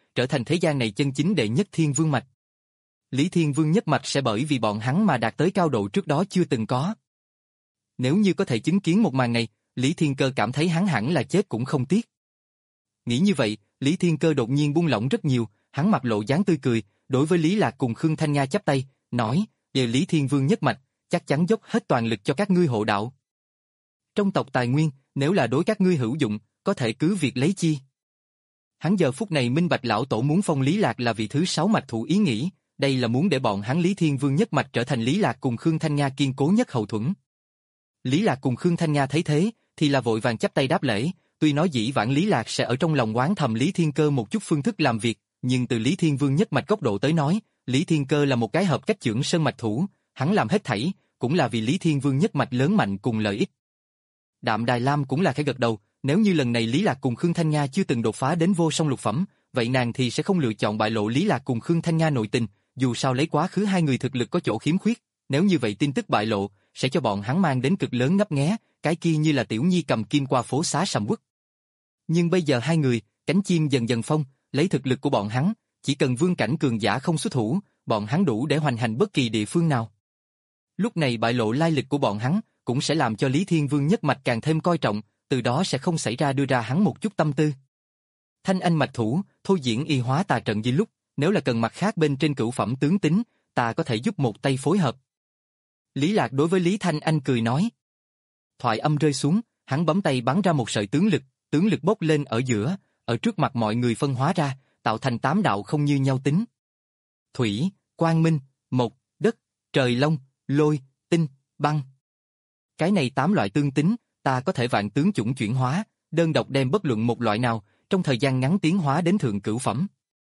trở thành thế gian này chân chính đệ nhất thiên vương mạch. Lý Thiên Vương nhất mạch sẽ bởi vì bọn hắn mà đạt tới cao độ trước đó chưa từng có. Nếu như có thể chứng kiến một màn này, Lý Thiên Cơ cảm thấy hắn hẳn là chết cũng không tiếc. Nghĩ như vậy, Lý Thiên Cơ đột nhiên buông lỏng rất nhiều, hắn mặt lộ dáng tươi cười, đối với Lý Lạc cùng Khương Thanh Nga chắp tay, nói, về Lý Thiên Vương nhất mạch, chắc chắn dốc hết toàn lực cho các ngươi hộ đạo. Trong tộc tài nguyên, nếu là đối các ngươi hữu dụng, có thể cứ việc lấy chi. Hắn giờ phút này minh bạch lão tổ muốn phong Lý Lạc là vị thứ sáu mạch thủ ý nghĩ, đây là muốn để bọn hắn Lý Thiên Vương nhất mạch trở thành Lý Lạc cùng Khương Thanh Nga kiên cố nhất hậu thuẫn. Lý Lạc cùng Khương Thanh Nga thấy thế, thì là vội vàng chắp tay đáp lễ, tuy nói dĩ vãng Lý Lạc sẽ ở trong lòng oán thầm Lý Thiên Cơ một chút phương thức làm việc, nhưng từ Lý Thiên Vương nhất mạch góc độ tới nói, Lý Thiên Cơ là một cái hợp cách chưởng sơn mạch thủ, hắn làm hết thảy, cũng là vì Lý Thiên Vương nhất mạch lớn mạnh cùng lợi ích. Đạm Đài Lam cũng là khẽ gật đầu, nếu như lần này Lý Lạc cùng Khương Thanh Nga chưa từng đột phá đến vô song lục phẩm, vậy nàng thì sẽ không lựa chọn bại lộ Lý Lạc cùng Khương Thanh Nga nội tình, dù sao lấy quá khứ hai người thực lực có chỗ khiếm khuyết, nếu như vậy tin tức bại lộ, sẽ cho bọn hắn mang đến cực lớn ngấp nghé, cái kia như là tiểu nhi cầm kim qua phố xá sầm uất. Nhưng bây giờ hai người, cánh chim dần dần phong, lấy thực lực của bọn hắn, chỉ cần vương cảnh cường giả không xuất thủ, bọn hắn đủ để hoành hành bất kỳ địa phương nào. Lúc này bại lộ lai lịch của bọn hắn, cũng sẽ làm cho Lý Thiên Vương nhất mạch càng thêm coi trọng, từ đó sẽ không xảy ra đưa ra hắn một chút tâm tư. Thanh Anh mạch thủ, thôi diễn y hóa tà trận di lúc, nếu là cần mặt khác bên trên cửu phẩm tướng tính, ta có thể giúp một tay phối hợp. Lý Lạc đối với Lý Thanh Anh cười nói. Thoại âm rơi xuống, hắn bấm tay bắn ra một sợi tướng lực, tướng lực bốc lên ở giữa, ở trước mặt mọi người phân hóa ra, tạo thành tám đạo không như nhau tính. Thủy, quang minh, mộc, đất, trời long, lôi, tinh, băng. Cái này tám loại tương tính, ta có thể vạn tướng chủng chuyển hóa, đơn độc đem bất luận một loại nào, trong thời gian ngắn tiến hóa đến thượng cửu phẩm.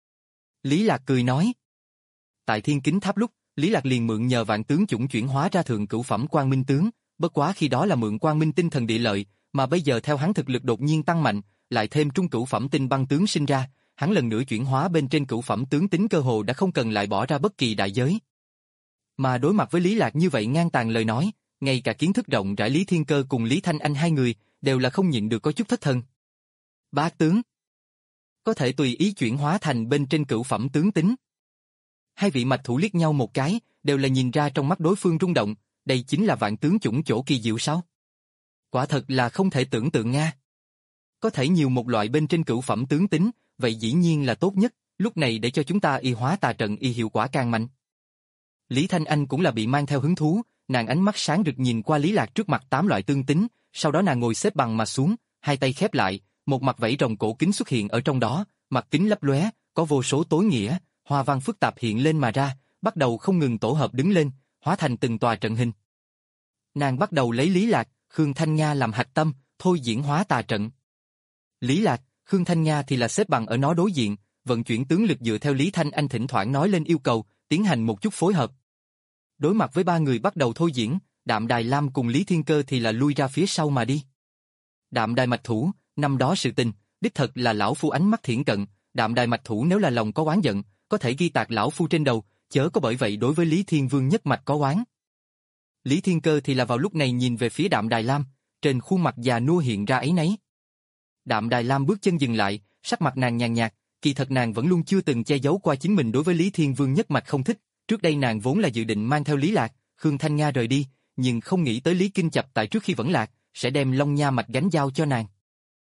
Lý Lạc cười nói. Tại Thiên Kính Tháp lúc, Lý Lạc liền mượn nhờ vạn tướng chủng chuyển hóa ra thượng cửu phẩm quang minh tướng, bất quá khi đó là mượn quang minh tinh thần địa lợi, mà bây giờ theo hắn thực lực đột nhiên tăng mạnh, lại thêm trung cửu phẩm tinh băng tướng sinh ra, hắn lần nữa chuyển hóa bên trên cửu phẩm tướng tính cơ hồ đã không cần lại bỏ ra bất kỳ đại giới. Mà đối mặt với Lý Lạc như vậy ngang tàn lời nói, ngay cả kiến thức rộng rãi Lý Thiên Cơ cùng Lý Thanh Anh hai người, đều là không nhịn được có chút thất thần. Bát tướng có thể tùy ý chuyển hóa thành bên trên cửu phẩm tướng tính. Hai vị mạch thủ liếc nhau một cái, đều là nhìn ra trong mắt đối phương rung động, đây chính là vạn tướng chủng chỗ kỳ diệu sao? Quả thật là không thể tưởng tượng nga. Có thể nhiều một loại bên trên cửu phẩm tướng tính, vậy dĩ nhiên là tốt nhất, lúc này để cho chúng ta y hóa tà trận y hiệu quả càng mạnh. Lý Thanh Anh cũng là bị mang theo hứng thú, nàng ánh mắt sáng rực nhìn qua Lý Lạc trước mặt tám loại tương tính, sau đó nàng ngồi xếp bằng mà xuống, hai tay khép lại, một mặt vảy rồng cổ kính xuất hiện ở trong đó, mặt kính lấp lóe, có vô số tối nghĩa, hoa văn phức tạp hiện lên mà ra, bắt đầu không ngừng tổ hợp đứng lên, hóa thành từng tòa trận hình. Nàng bắt đầu lấy Lý Lạc, Khương Thanh Nga làm hạch tâm, thôi diễn hóa tà trận. Lý Lạc, Khương Thanh Nga thì là xếp bằng ở nó đối diện, vận chuyển tướng lực dựa theo Lý Thanh Anh thỉnh thoảng nói lên yêu cầu, tiến hành một chút phối hợp. Đối mặt với ba người bắt đầu thôi diễn, Đạm Đài Lam cùng Lý Thiên Cơ thì là lui ra phía sau mà đi. Đạm Đài mạch thủ, năm đó sự tình, đích thật là lão phu ánh mắt thiển cận, Đạm Đài mạch thủ nếu là lòng có oán giận, có thể ghi tạc lão phu trên đầu, chớ có bởi vậy đối với Lý Thiên Vương nhất mạch có oán. Lý Thiên Cơ thì là vào lúc này nhìn về phía Đạm Đài Lam, trên khuôn mặt già nua hiện ra áy náy. Đạm Đài Lam bước chân dừng lại, sắc mặt nàng nhàn nhạt, kỳ thật nàng vẫn luôn chưa từng che giấu qua chính mình đối với Lý Thiên Vương nhất mạch không thích, trước đây nàng vốn là dự định mang theo Lý Lạc, Khương Thanh Nga rời đi, nhưng không nghĩ tới Lý Kinh Chập tại trước khi vẫn lạc, sẽ đem Long Nha mạch gánh giao cho nàng.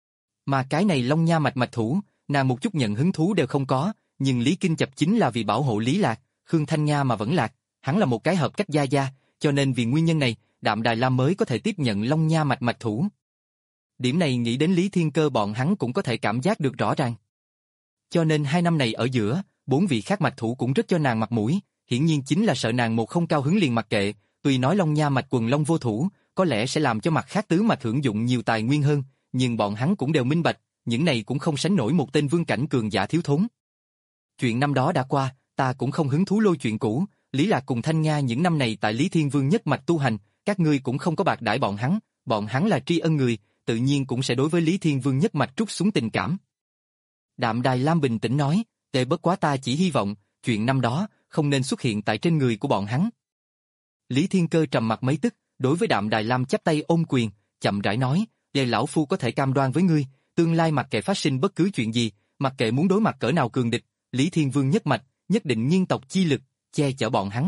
Mà cái này Long Nha mạch mạch thủ, nàng một chút nhận hứng thú đều không có, nhưng Lý Kinh Chập chính là vì bảo hộ Lý Lạc, Khương Thanh Nga mà vẫn lạc, hắn là một cái hợp cách gia gia, cho nên vì nguyên nhân này, Đạm Đài Lam mới có thể tiếp nhận Long Nha mạch mạch thủ. Điểm này nghĩ đến Lý Thiên Cơ bọn hắn cũng có thể cảm giác được rõ ràng. Cho nên hai năm này ở giữa, bốn vị khác mạch thủ cũng rất cho nàng mặt mũi, hiển nhiên chính là sợ nàng một không cao hứng liền mặc kệ, tuy nói Long Nha mạch quần long vô thủ, có lẽ sẽ làm cho mặt khác tứ mạch hưởng dụng nhiều tài nguyên hơn, nhưng bọn hắn cũng đều minh bạch, những này cũng không sánh nổi một tên vương cảnh cường giả thiếu thốn. Chuyện năm đó đã qua, ta cũng không hứng thú lôi chuyện cũ, Lý Lạc cùng Thanh Nga những năm này tại Lý Thiên Vương nhất mạch tu hành, các ngươi cũng không có bạc đãi bọn hắn, bọn hắn là tri ân người, tự nhiên cũng sẽ đối với Lý Thiên Vương nhất mạch trút xuống tình cảm. Đạm Đài Lam bình tĩnh nói, tệ bất quá ta chỉ hy vọng, chuyện năm đó, không nên xuất hiện tại trên người của bọn hắn. Lý Thiên Cơ trầm mặt mấy tức, đối với Đạm Đài Lam chắp tay ôm quyền, chậm rãi nói, để lão phu có thể cam đoan với ngươi, tương lai mặc kệ phát sinh bất cứ chuyện gì, mặc kệ muốn đối mặt cỡ nào cường địch, Lý Thiên Vương nhất mạch, nhất định nhiên tộc chi lực, che chở bọn hắn.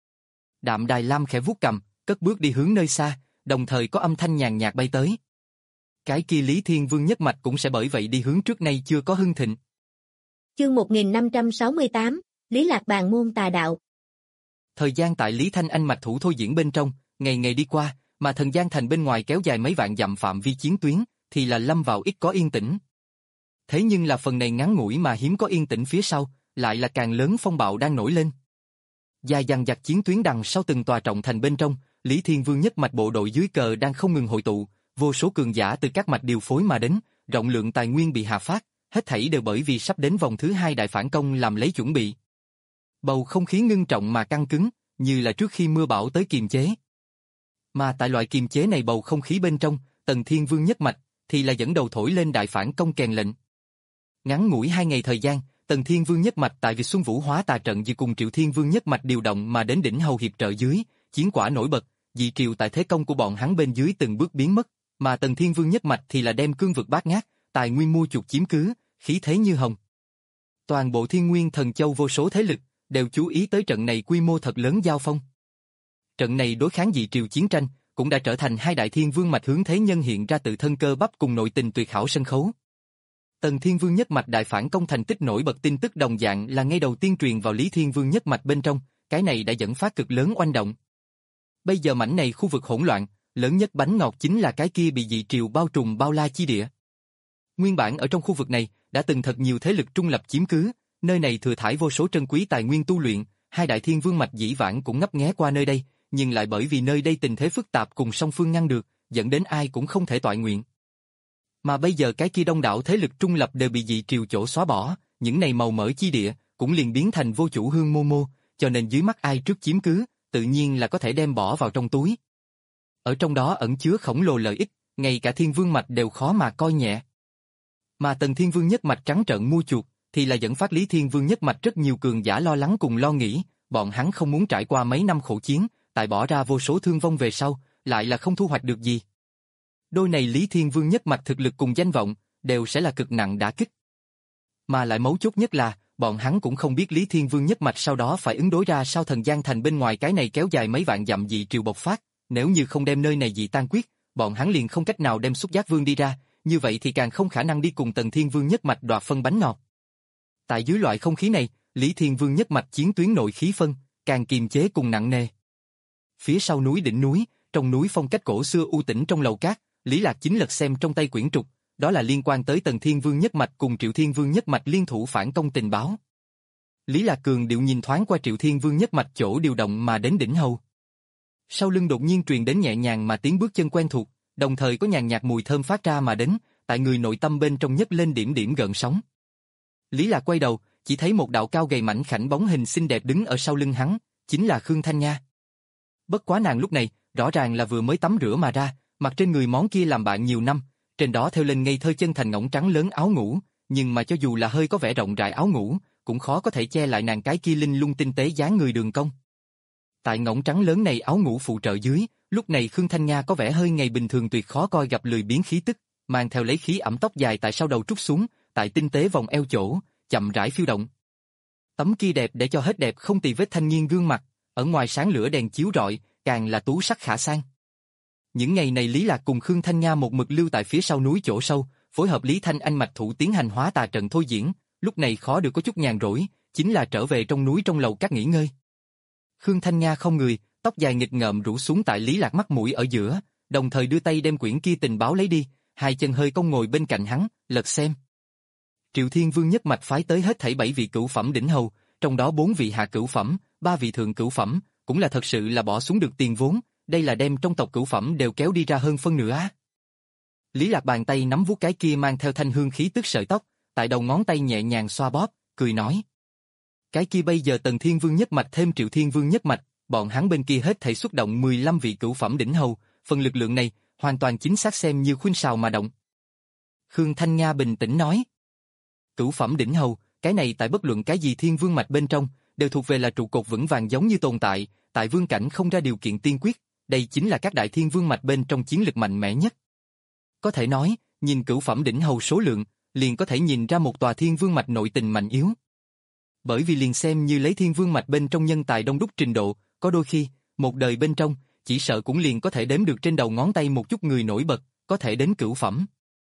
Đạm Đài Lam khẽ vuốt cầm, cất bước đi hướng nơi xa, đồng thời có âm thanh nhàn nhạt bay tới. Cái kia Lý Thiên Vương nhất mạch cũng sẽ bởi vậy đi hướng trước nay chưa có hưng thịnh. Chương một nghìn năm trăm sáu mươi tám, Lý Lạc bàn môn tà đạo. Thời gian tại Lý Thanh Anh mạch thủ thôi diễn bên trong, ngày ngày đi qua, mà Thần Giang Thành bên ngoài kéo dài mấy vạn dặm phạm vi chiến tuyến, thì là lâm vào ít có yên tĩnh. Thế nhưng là phần này ngắn ngủi mà hiếm có yên tĩnh phía sau, lại là càng lớn phong bạo đang nổi lên. Dài dằng dặc chiến tuyến đằng sau từng tòa trọng thành bên trong, Lý Thiên Vương nhất mạch bộ đội dưới cờ đang không ngừng hội tụ, vô số cường giả từ các mạch điều phối mà đến, rộng lượng tài nguyên bị hạ phát, hết thảy đều bởi vì sắp đến vòng thứ hai đại phản công làm lấy chuẩn bị. Bầu không khí ngưng trọng mà căng cứng, như là trước khi mưa bão tới kiềm chế. Mà tại loại kiềm chế này bầu không khí bên trong, Tần Thiên Vương nhất mạch thì là dẫn đầu thổi lên đại phản công kèn lệnh. Ngắn ngủi hai ngày thời gian, Tần Thiên Vương nhất mạch tại Việt Xuân Vũ Hóa Tà trận vừa cùng Triệu Thiên Vương nhất mạch điều động mà đến đỉnh hầu hiệp trợ dưới, chiến quả nổi bật, dị triều tại thế công của bọn hắn bên dưới từng bước biến mất, mà Tần Thiên Vương nhất mạch thì là đem cương vực bát ngát, tài nguyên mua chuộc chiếm cứ, khí thế như hồng. Toàn bộ Thiên Nguyên Thần Châu vô số thế lực đều chú ý tới trận này quy mô thật lớn giao phong. Trận này đối kháng dị triều chiến tranh cũng đã trở thành hai đại thiên vương mạch hướng thế nhân hiện ra tự thân cơ bắp cùng nội tình tuyệt hảo sân khấu. Tần Thiên Vương nhất mạch đại phản công thành tích nổi bật tin tức đồng dạng là ngay đầu tiên truyền vào Lý Thiên Vương nhất mạch bên trong, cái này đã dẫn phát cực lớn oanh động. Bây giờ mảnh này khu vực hỗn loạn, lớn nhất bánh ngọt chính là cái kia bị dị triều bao trùm bao la chi địa. Nguyên bản ở trong khu vực này đã từng thật nhiều thế lực trung lập chiếm cứ, nơi này thừa thải vô số trân quý tài nguyên tu luyện, hai đại thiên vương mạch dĩ vãng cũng ngấp nghé qua nơi đây, nhưng lại bởi vì nơi đây tình thế phức tạp cùng song phương ngăn được, dẫn đến ai cũng không thể toại nguyện. Mà bây giờ cái kia đông đảo thế lực trung lập đều bị dị triều chỗ xóa bỏ, những này màu mỡ chi địa cũng liền biến thành vô chủ hương mô mô, cho nên dưới mắt ai trước chiếm cứ, tự nhiên là có thể đem bỏ vào trong túi. Ở trong đó ẩn chứa khổng lồ lợi ích, ngay cả thiên vương mạch đều khó mà coi nhẹ. Mà Tần Thiên Vương nhất mạch trắng trợn mua chuộc, thì là dẫn phát Lý Thiên Vương nhất mạch rất nhiều cường giả lo lắng cùng lo nghĩ, bọn hắn không muốn trải qua mấy năm khổ chiến, tại bỏ ra vô số thương vong về sau, lại là không thu hoạch được gì. Đôi này Lý Thiên Vương nhất mạch thực lực cùng danh vọng, đều sẽ là cực nặng đả kích. Mà lại mấu chốt nhất là, bọn hắn cũng không biết Lý Thiên Vương nhất mạch sau đó phải ứng đối ra sao Thần Giang Thành bên ngoài cái này kéo dài mấy vạn dặm dị triều bộc phát, nếu như không đem nơi này dị tan quyết, bọn hắn liền không cách nào đem Xúc Giác Vương đi ra, như vậy thì càng không khả năng đi cùng Tần Thiên Vương nhất mạch đoạt phân bánh ngọt. Tại dưới loại không khí này, Lý Thiên Vương nhất mạch chiến tuyến nội khí phân, càng kiềm chế cùng nặng nề. Phía sau núi đỉnh núi, trong núi phong cách cổ xưa u tĩnh trong lầu cát, Lý Lạc chính lật xem trong tay quyển trục, đó là liên quan tới Tần Thiên Vương nhất mạch cùng Triệu Thiên Vương nhất mạch liên thủ phản công tình báo. Lý Lạc cường điệu nhìn thoáng qua Triệu Thiên Vương nhất mạch chỗ điều động mà đến đỉnh hầu. Sau lưng đột nhiên truyền đến nhẹ nhàng mà tiếng bước chân quen thuộc, đồng thời có nhàn nhạt mùi thơm phát ra mà đến, tại người nội tâm bên trong nhấc lên điểm điểm gợn sóng. Lý Lạc quay đầu, chỉ thấy một đạo cao gầy mảnh khảnh bóng hình xinh đẹp đứng ở sau lưng hắn, chính là Khương Thanh Nha. Bất quá nàng lúc này, rõ ràng là vừa mới tắm rửa mà ra, mặc trên người món kia làm bạn nhiều năm, trên đó thêu lên ngây thơ chân thành ngỗng trắng lớn áo ngủ, nhưng mà cho dù là hơi có vẻ rộng rãi áo ngủ, cũng khó có thể che lại nàng cái kia linh lung tinh tế dáng người đường cong. Tại ngỗng trắng lớn này áo ngủ phụ trợ dưới, lúc này Khương Thanh Nha có vẻ hơi ngày bình thường tuyệt khó coi gặp lười biếng khí tức, mang theo lấy khí ẩm tóc dài tại sau đầu trút xuống, tại tinh tế vòng eo chỗ, chậm rãi phiêu động. Tấm kia đẹp để cho hết đẹp không tì vết thanh niên gương mặt, ở ngoài sáng lửa đèn chiếu rọi, càng là tú sắc khả san. Những ngày này Lý Lạc cùng Khương Thanh Nha một mực lưu tại phía sau núi chỗ sâu, phối hợp Lý Thanh Anh mạch thủ tiến hành hóa tà trận thôi diễn, lúc này khó được có chút nhàn rỗi, chính là trở về trong núi trong lầu các nghỉ ngơi. Khương Thanh Nha không người, tóc dài nghịch ngợm rủ xuống tại Lý Lạc mắt mũi ở giữa, đồng thời đưa tay đem quyển kia tình báo lấy đi, hai chân hơi cong ngồi bên cạnh hắn, lật xem. Triệu Thiên Vương nhất mạch phái tới hết thảy bảy vị cửu phẩm đỉnh hầu, trong đó bốn vị hạ cửu phẩm, ba vị thượng cửu phẩm, cũng là thật sự là bỏ xuống được tiền vốn, đây là đem trong tộc cửu phẩm đều kéo đi ra hơn phân nửa á. Lý Lạc bàn tay nắm vuốt cái kia mang theo thanh hương khí tức sợi tóc, tại đầu ngón tay nhẹ nhàng xoa bóp, cười nói. Cái kia bây giờ Tần Thiên Vương nhất mạch thêm Triệu Thiên Vương nhất mạch, bọn hắn bên kia hết thảy xuất động mười lăm vị cửu phẩm đỉnh hầu, phần lực lượng này, hoàn toàn chính xác xem như khuynh sào mà động. Khương Thanh Nha bình tĩnh nói. Cửu phẩm đỉnh hầu, cái này tại bất luận cái gì thiên vương mạch bên trong, đều thuộc về là trụ cột vững vàng giống như tồn tại, tại vương cảnh không ra điều kiện tiên quyết, đây chính là các đại thiên vương mạch bên trong chiến lực mạnh mẽ nhất. Có thể nói, nhìn cửu phẩm đỉnh hầu số lượng, liền có thể nhìn ra một tòa thiên vương mạch nội tình mạnh yếu. Bởi vì liền xem như lấy thiên vương mạch bên trong nhân tài đông đúc trình độ, có đôi khi, một đời bên trong, chỉ sợ cũng liền có thể đếm được trên đầu ngón tay một chút người nổi bật, có thể đến cửu phẩm.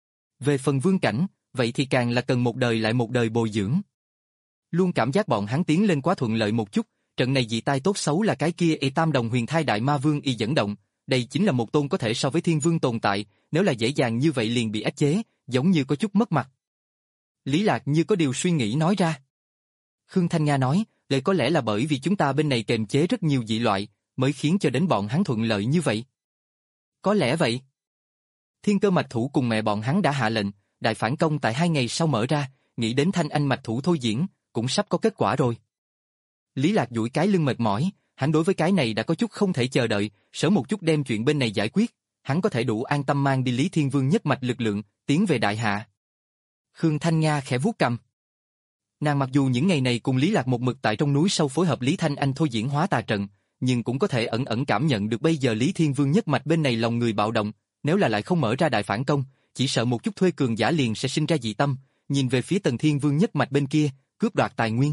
Về phần vương cảnh, vậy thì càng là cần một đời lại một đời bồi dưỡng. Luôn cảm giác bọn hắn tiến lên quá thuận lợi một chút, trận này dị tai tốt xấu là cái kia y tam đồng huyền thai đại ma vương y dẫn động, đây chính là một tôn có thể so với thiên vương tồn tại, nếu là dễ dàng như vậy liền bị áp chế, giống như có chút mất mặt. Lý Lạc như có điều suy nghĩ nói ra. Khương Thanh Nga nói, lời có lẽ là bởi vì chúng ta bên này kềm chế rất nhiều dị loại, mới khiến cho đến bọn hắn thuận lợi như vậy. Có lẽ vậy. Thiên cơ mạch thủ cùng mẹ bọn hắn đã hạ lệnh, đại phản công tại hai ngày sau mở ra, nghĩ đến Thanh Anh mạch thủ thôi diễn, cũng sắp có kết quả rồi. Lý Lạc duỗi cái lưng mệt mỏi, hắn đối với cái này đã có chút không thể chờ đợi, sớm một chút đem chuyện bên này giải quyết, hắn có thể đủ an tâm mang đi Lý Thiên Vương nhất mạch lực lượng, tiến về đại hạ. Khương Thanh Nga khẽ vuốt cằm. Nàng mặc dù những ngày này cùng Lý Lạc một mực tại trong núi sâu phối hợp Lý Thanh Anh thôi diễn hóa tà trận, nhưng cũng có thể ẩn ẩn cảm nhận được bây giờ Lý Thiên Vương nhất mạch bên này lòng người bạo động, nếu là lại không mở ra đại phản công, chỉ sợ một chút thuê cường giả liền sẽ sinh ra dị tâm, nhìn về phía Tần Thiên Vương nhất mạch bên kia, cướp đoạt tài nguyên.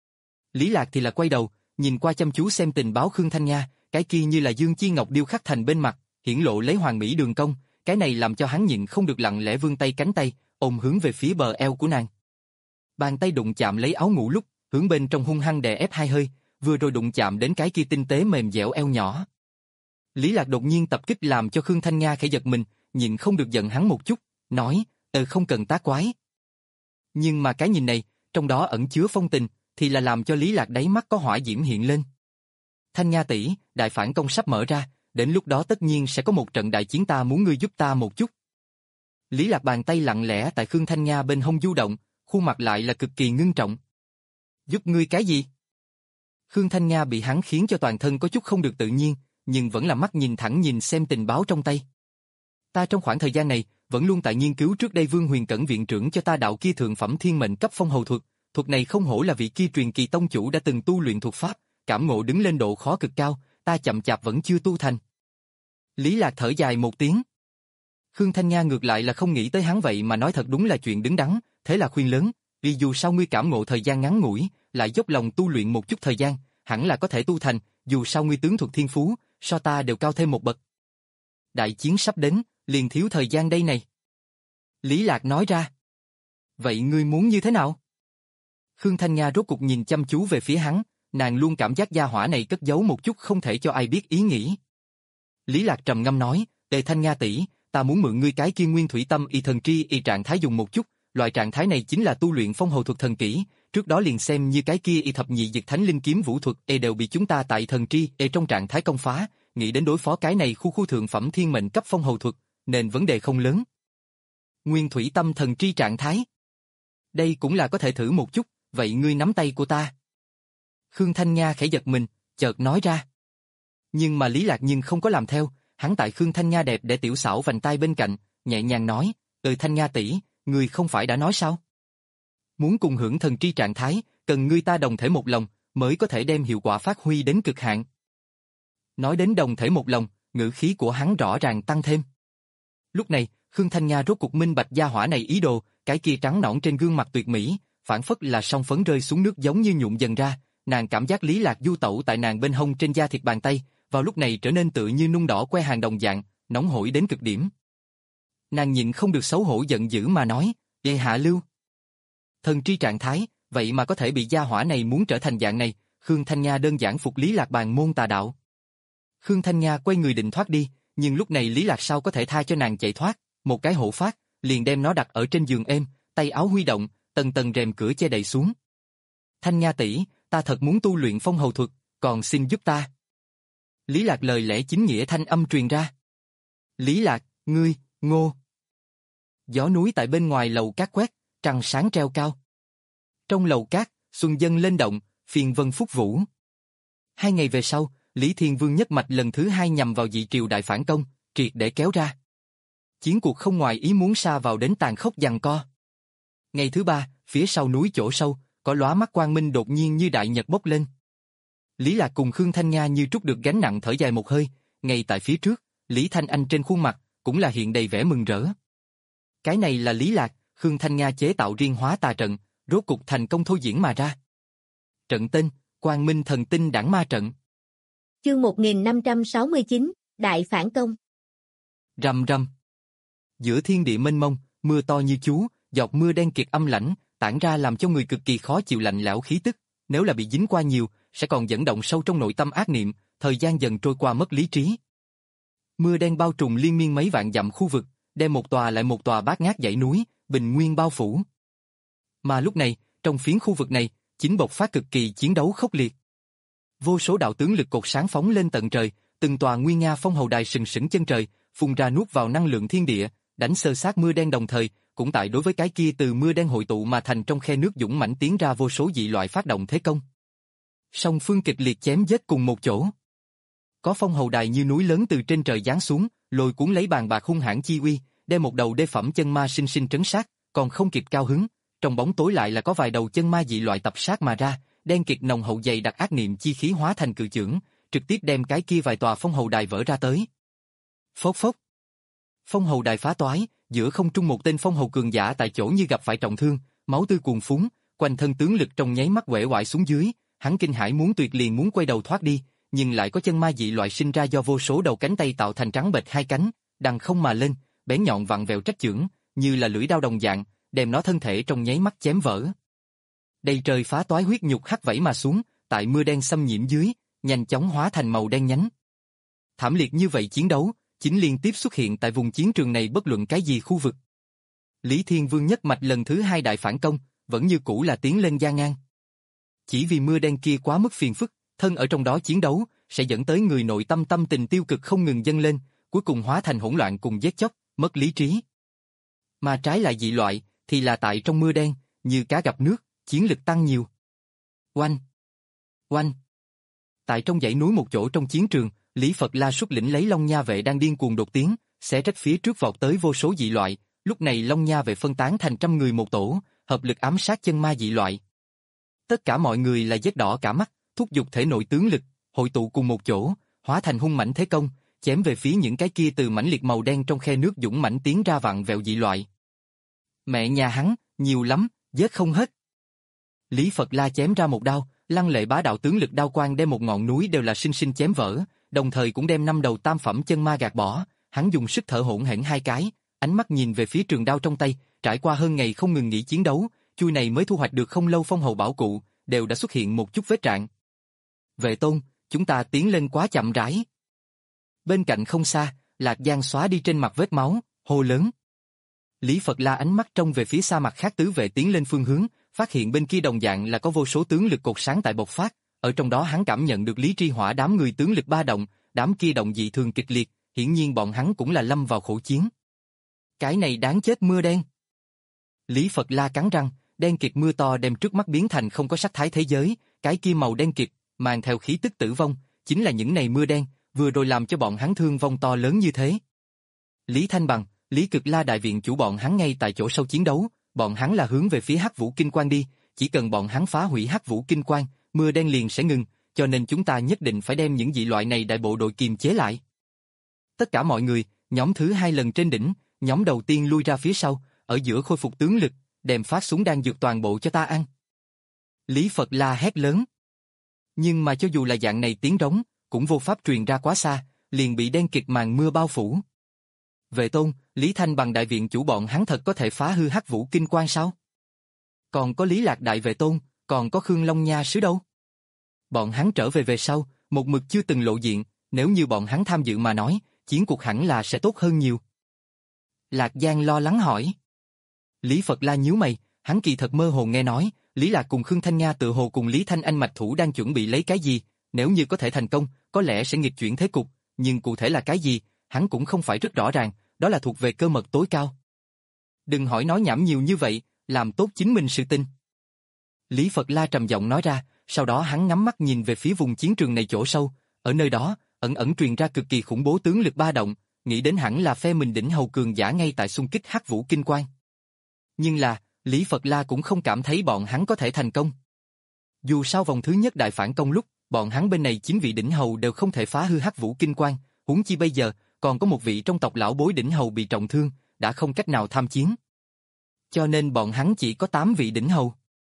Lý Lạc thì là quay đầu, nhìn qua chăm chú xem tình báo Khương Thanh Nga, cái kia như là dương chi ngọc điêu khắc thành bên mặt, hiển lộ lấy hoàng mỹ đường cong, cái này làm cho hắn nhịn không được lặng lẽ vươn tay cánh tay, ôm hướng về phía bờ eo của nàng. Bàn tay đụng chạm lấy áo ngủ lúc, hướng bên trong hung hăng đè ép hai hơi, vừa rồi đụng chạm đến cái kia tinh tế mềm dẻo eo nhỏ. Lý Lạc đột nhiên tập kích làm cho Khương Thanh Nga khẽ giật mình, nhịn không được giận hắn một chút, nói, "Ờ không cần tác quái." Nhưng mà cái nhìn này, trong đó ẩn chứa phong tình, thì là làm cho Lý Lạc đáy mắt có hỏa diễm hiện lên. "Thanh Nga tỷ, đại phản công sắp mở ra, đến lúc đó tất nhiên sẽ có một trận đại chiến, ta muốn ngươi giúp ta một chút." Lý Lạc bàn tay lặng lẽ tại Khương Thanh Nga bên hông du động, khuôn mặt lại là cực kỳ ngưng trọng. "Giúp ngươi cái gì?" Khương Thanh Nga bị hắn khiến cho toàn thân có chút không được tự nhiên, nhưng vẫn là mắt nhìn thẳng nhìn xem tình báo trong tay. "Ta trong khoảng thời gian này, vẫn luôn tại nghiên cứu trước đây Vương Huyền Cẩn viện trưởng cho ta đạo kia thượng phẩm thiên mệnh cấp phong hầu thuật, thuật này không hổ là vị kia truyền kỳ tông chủ đã từng tu luyện thuật pháp, cảm ngộ đứng lên độ khó cực cao, ta chậm chạp vẫn chưa tu thành." Lý Lạc thở dài một tiếng. Khương Thanh Nga ngược lại là không nghĩ tới hắn vậy mà nói thật đúng là chuyện đứng đắn, thế là khuyên lớn, "Vì dù sao ngươi cảm ngộ thời gian ngắn ngủi, lại dốc lòng tu luyện một chút thời gian, hẳn là có thể tu thành, dù sao ngươi tướng thuật thiên phú, so ta đều cao thêm một bậc. Đại chiến sắp đến, liền thiếu thời gian đây này." Lý Lạc nói ra. "Vậy ngươi muốn như thế nào?" Khương Thanh Nga rốt cục nhìn chăm chú về phía hắn, nàng luôn cảm giác gia hỏa này cất giấu một chút không thể cho ai biết ý nghĩ. Lý Lạc trầm ngâm nói, "Tề Thanh Nga tỷ, ta muốn mượn ngươi cái kia nguyên thủy tâm y thần tri y trạng thái dùng một chút, loại trạng thái này chính là tu luyện phong hầu thuật thần kỹ, trước đó liền xem như cái kia y thập nhị diệt thánh linh kiếm vũ thuật e đều bị chúng ta tại thần tri e trong trạng thái công phá, nghĩ đến đối phó cái này khu khu thượng phẩm thiên mệnh cấp phong hầu thuật, nên vấn đề không lớn." Nguyên thủy tâm thần tri trạng thái. Đây cũng là có thể thử một chút, vậy ngươi nắm tay của ta. Khương Thanh Nga khẽ giật mình, chợt nói ra. Nhưng mà Lý Lạc nhưng không có làm theo, hắn tại Khương Thanh Nga đẹp để tiểu xảo vành tay bên cạnh, nhẹ nhàng nói, "Ừ Thanh Nga tỷ, ngươi không phải đã nói sao? Muốn cùng hưởng thần tri trạng thái, cần ngươi ta đồng thể một lòng, mới có thể đem hiệu quả phát huy đến cực hạn." Nói đến đồng thể một lòng, ngữ khí của hắn rõ ràng tăng thêm. Lúc này, Khương Thanh Nga rốt cuộc minh bạch gia hỏa này ý đồ, cái kia trắng nõn trên gương mặt tuyệt mỹ, phản phất là song phấn rơi xuống nước giống như nhuộm dần ra, nàng cảm giác Lý Lạc du tẩu tại nàng bên hông trên da thịt bàn tay, vào lúc này trở nên tựa như nung đỏ que hàng đồng dạng, nóng hổi đến cực điểm. Nàng nhịn không được xấu hổ giận dữ mà nói, "Ê hạ lưu. Thần tri trạng thái, vậy mà có thể bị gia hỏa này muốn trở thành dạng này." Khương Thanh Nga đơn giản phục Lý Lạc bàn môn tà đạo. Khương Thanh Nga quay người định thoát đi, nhưng lúc này Lý Lạc sao có thể tha cho nàng chạy thoát, một cái hộ phát, liền đem nó đặt ở trên giường êm, tay áo huy động, tầng tầng rèm cửa che đậy xuống. "Thanh Nga tỷ, ta thật muốn tu luyện phong hầu thuật, còn xin giúp ta." Lý Lạc lời lẽ chính nghĩa thanh âm truyền ra. "Lý Lạc, ngươi, ngô." Gió núi tại bên ngoài lầu cát quét, trăng sáng treo cao. Trong lầu cát, xuân dâng lên động, phiền vân phúc vũ. Hai ngày về sau, Lý Thiên Vương nhất mạch lần thứ hai nhằm vào dị triều đại phản công, triệt để kéo ra. Chiến cuộc không ngoài ý muốn sa vào đến tàn khốc giằng co. Ngày thứ ba, phía sau núi chỗ sâu, có lóa mắt quang minh đột nhiên như đại nhật bốc lên. Lý Lạc cùng Khương Thanh Nga như trút được gánh nặng thở dài một hơi, ngay tại phía trước, Lý Thanh Anh trên khuôn mặt cũng là hiện đầy vẻ mừng rỡ. Cái này là Lý Lạc, Khương Thanh Nga chế tạo riêng hóa tà trận, rốt cục thành công thôi diễn mà ra. Trận tên, Quang Minh Thần Tinh Đảng Ma Trận. Chương một nghìn năm trăm sáu mươi chín, Đại Phản Công. Rầm rầm. Giữa thiên địa mênh mông, mưa to như chú, giọt mưa đen kịt âm lãnh, tản ra làm cho người cực kỳ khó chịu lạnh lẽo khí tức, nếu là bị dính qua nhiều, sẽ còn dẫn động sâu trong nội tâm ác niệm, thời gian dần trôi qua mất lý trí. Mưa đen bao trùm liên miên mấy vạn dặm khu vực, đem một tòa lại một tòa bát ngát dãy núi, bình nguyên bao phủ. Mà lúc này, trong phiến khu vực này, chính bộc phát cực kỳ chiến đấu khốc liệt. Vô số đạo tướng lực cột sáng phóng lên tận trời, từng tòa nguy nga phong hầu đài sừng sững chân trời, phun ra nuốt vào năng lượng thiên địa, đánh sơ sát mưa đen đồng thời, cũng tại đối với cái kia từ mưa đen hội tụ mà thành trong khe nước dũng mãnh tiến ra vô số dị loại phát động thế công. Song phương kịch liệt chém giết cùng một chỗ. Có phong hầu đài như núi lớn từ trên trời giáng xuống, lôi cuốn lấy bàn bạc hung hãn chi uy, đem một đầu đê phẩm chân ma sinh sinh trấn sát, còn không kịp cao hứng, trong bóng tối lại là có vài đầu chân ma dị loại tập sát mà ra, đen kịt nồng hậu dày đặc ác niệm chi khí hóa thành cự chưởng, trực tiếp đem cái kia vài tòa phong hầu đài vỡ ra tới. Phốc phốc. Phong hầu đài phá toái, giữa không trung một tên phong hầu cường giả tại chỗ như gặp phải trọng thương, máu tươi cuồn phún, quanh thân tướng lực trong nháy mắt uể oải xuống dưới, hắn kinh hãi muốn tuyệt liền muốn quay đầu thoát đi, nhưng lại có chân ma dị loại sinh ra do vô số đầu cánh tay tạo thành trắng bệch hai cánh, đằng không mà lên, bén nhọn vặn vẹo trách chưởng, như là lưỡi dao đồng dạng, đem nó thân thể trong nháy mắt chém vỡ. Đầy trời phá toái huyết nhục hắt vẩy mà xuống, tại mưa đen xâm nhiễm dưới, nhanh chóng hóa thành màu đen nhánh. Thảm liệt như vậy chiến đấu, chính liên tiếp xuất hiện tại vùng chiến trường này bất luận cái gì khu vực. Lý Thiên Vương nhất mạch lần thứ hai đại phản công, vẫn như cũ là tiến lên gian ngang. Chỉ vì mưa đen kia quá mức phiền phức, thân ở trong đó chiến đấu, sẽ dẫn tới người nội tâm tâm tình tiêu cực không ngừng dâng lên, cuối cùng hóa thành hỗn loạn cùng giết chóc, mất lý trí. Mà trái lại dị loại, thì là tại trong mưa đen, như cá gặp nước, chiến lực tăng nhiều. Oanh! Oanh! Tại trong dãy núi một chỗ trong chiến trường, Lý Phật La xuất lĩnh lấy Long Nha vệ đang điên cuồng đột tiến, xé rách phía trước vọt tới vô số dị loại, lúc này Long Nha vệ phân tán thành trăm người một tổ, hợp lực ám sát chân ma dị loại. Tất cả mọi người là giết đỏ cả mắt, thúc giục thể nội tướng lực, hội tụ cùng một chỗ, hóa thành hung mãnh thế công, chém về phía những cái kia từ mãnh liệt màu đen trong khe nước dũng mãnh tiến ra vặn vẹo dị loại. Mẹ nhà hắn, nhiều lắm, giết không hết. Lý Phật La chém ra một đao, lăng lệ bá đạo tướng lực đao quang đem một ngọn núi đều là sinh sinh chém vỡ, đồng thời cũng đem năm đầu tam phẩm chân ma gạt bỏ, hắn dùng sức thở hổn hển hai cái, ánh mắt nhìn về phía trường đao trong tay, trải qua hơn ngày không ngừng nghỉ chiến đấu, chui này mới thu hoạch được không lâu phong hầu bảo cụ, đều đã xuất hiện một chút vết rạn. Vệ Tôn, chúng ta tiến lên quá chậm rãi. Bên cạnh không xa, Lạc Giang xóa đi trên mặt vết máu, hô lớn. Lý Phật La ánh mắt trông về phía xa mặt khác tứ vệ tiến lên phương hướng, phát hiện bên kia đồng dạng là có vô số tướng lực cột sáng tại bộc phát, ở trong đó hắn cảm nhận được Lý Tri Hỏa đám người tướng lực ba động, đám kia động dị thường kịch liệt, hiển nhiên bọn hắn cũng là lâm vào khổ chiến. Cái này đáng chết mưa đen. Lý Phật La cắn răng, đen kịt mưa to đem trước mắt biến thành không có sắc thái thế giới, cái kia màu đen kịt, mang theo khí tức tử vong, chính là những này mưa đen, vừa rồi làm cho bọn hắn thương vong to lớn như thế. Lý Thanh Bằng, Lý Cực La đại viện chủ bọn hắn ngay tại chỗ sau chiến đấu, bọn hắn là hướng về phía Hắc Vũ Kinh Quan đi, chỉ cần bọn hắn phá hủy Hắc Vũ Kinh Quan, mưa đen liền sẽ ngừng, cho nên chúng ta nhất định phải đem những dị loại này đại bộ đội kiềm chế lại. Tất cả mọi người, nhóm thứ hai lần trên đỉnh, nhóm đầu tiên lui ra phía sau, ở giữa khôi phục tướng lực, đem phát súng đang dược toàn bộ cho ta ăn. Lý Phật La hét lớn. Nhưng mà cho dù là dạng này tiếng rống, cũng vô pháp truyền ra quá xa, liền bị đen kịt màn mưa bao phủ. Vệ Tôn, Lý Thanh Bằng đại viện chủ bọn hắn thật có thể phá hư Hắc Vũ Kinh Quan sao? Còn có Lý Lạc đại vệ tôn, còn có Khương Long Nha sứ đâu? Bọn hắn trở về về sau, một mực chưa từng lộ diện, nếu như bọn hắn tham dự mà nói, chiến cuộc hẳn là sẽ tốt hơn nhiều. Lạc Giang lo lắng hỏi. Lý Phật La nhíu mày, hắn kỳ thật mơ hồ nghe nói, Lý Lạc cùng Khương Thanh Nga tự hồ cùng Lý Thanh Anh mạch thủ đang chuẩn bị lấy cái gì, nếu như có thể thành công, có lẽ sẽ nghịch chuyển thế cục, nhưng cụ thể là cái gì, hắn cũng không phải rất rõ ràng, đó là thuộc về cơ mật tối cao. Đừng hỏi nói nhảm nhiều như vậy, làm tốt chính mình sự tình. Lý Phật La trầm giọng nói ra, sau đó hắn ngắm mắt nhìn về phía vùng chiến trường này chỗ sâu, ở nơi đó, ẩn ẩn truyền ra cực kỳ khủng bố tướng lực ba động, nghĩ đến hẳn là phe mình đỉnh hầu cường giả ngay tại xung kích Hắc Vũ Kinh Quan. Nhưng là, Lý Phật La cũng không cảm thấy bọn hắn có thể thành công. Dù sao vòng thứ nhất đại phản công lúc, bọn hắn bên này chín vị đỉnh hầu đều không thể phá hư Hắc Vũ Kinh Quan, huống chi bây giờ, còn có một vị trong tộc lão bối đỉnh hầu bị trọng thương, đã không cách nào tham chiến. Cho nên bọn hắn chỉ có tám vị đỉnh hầu.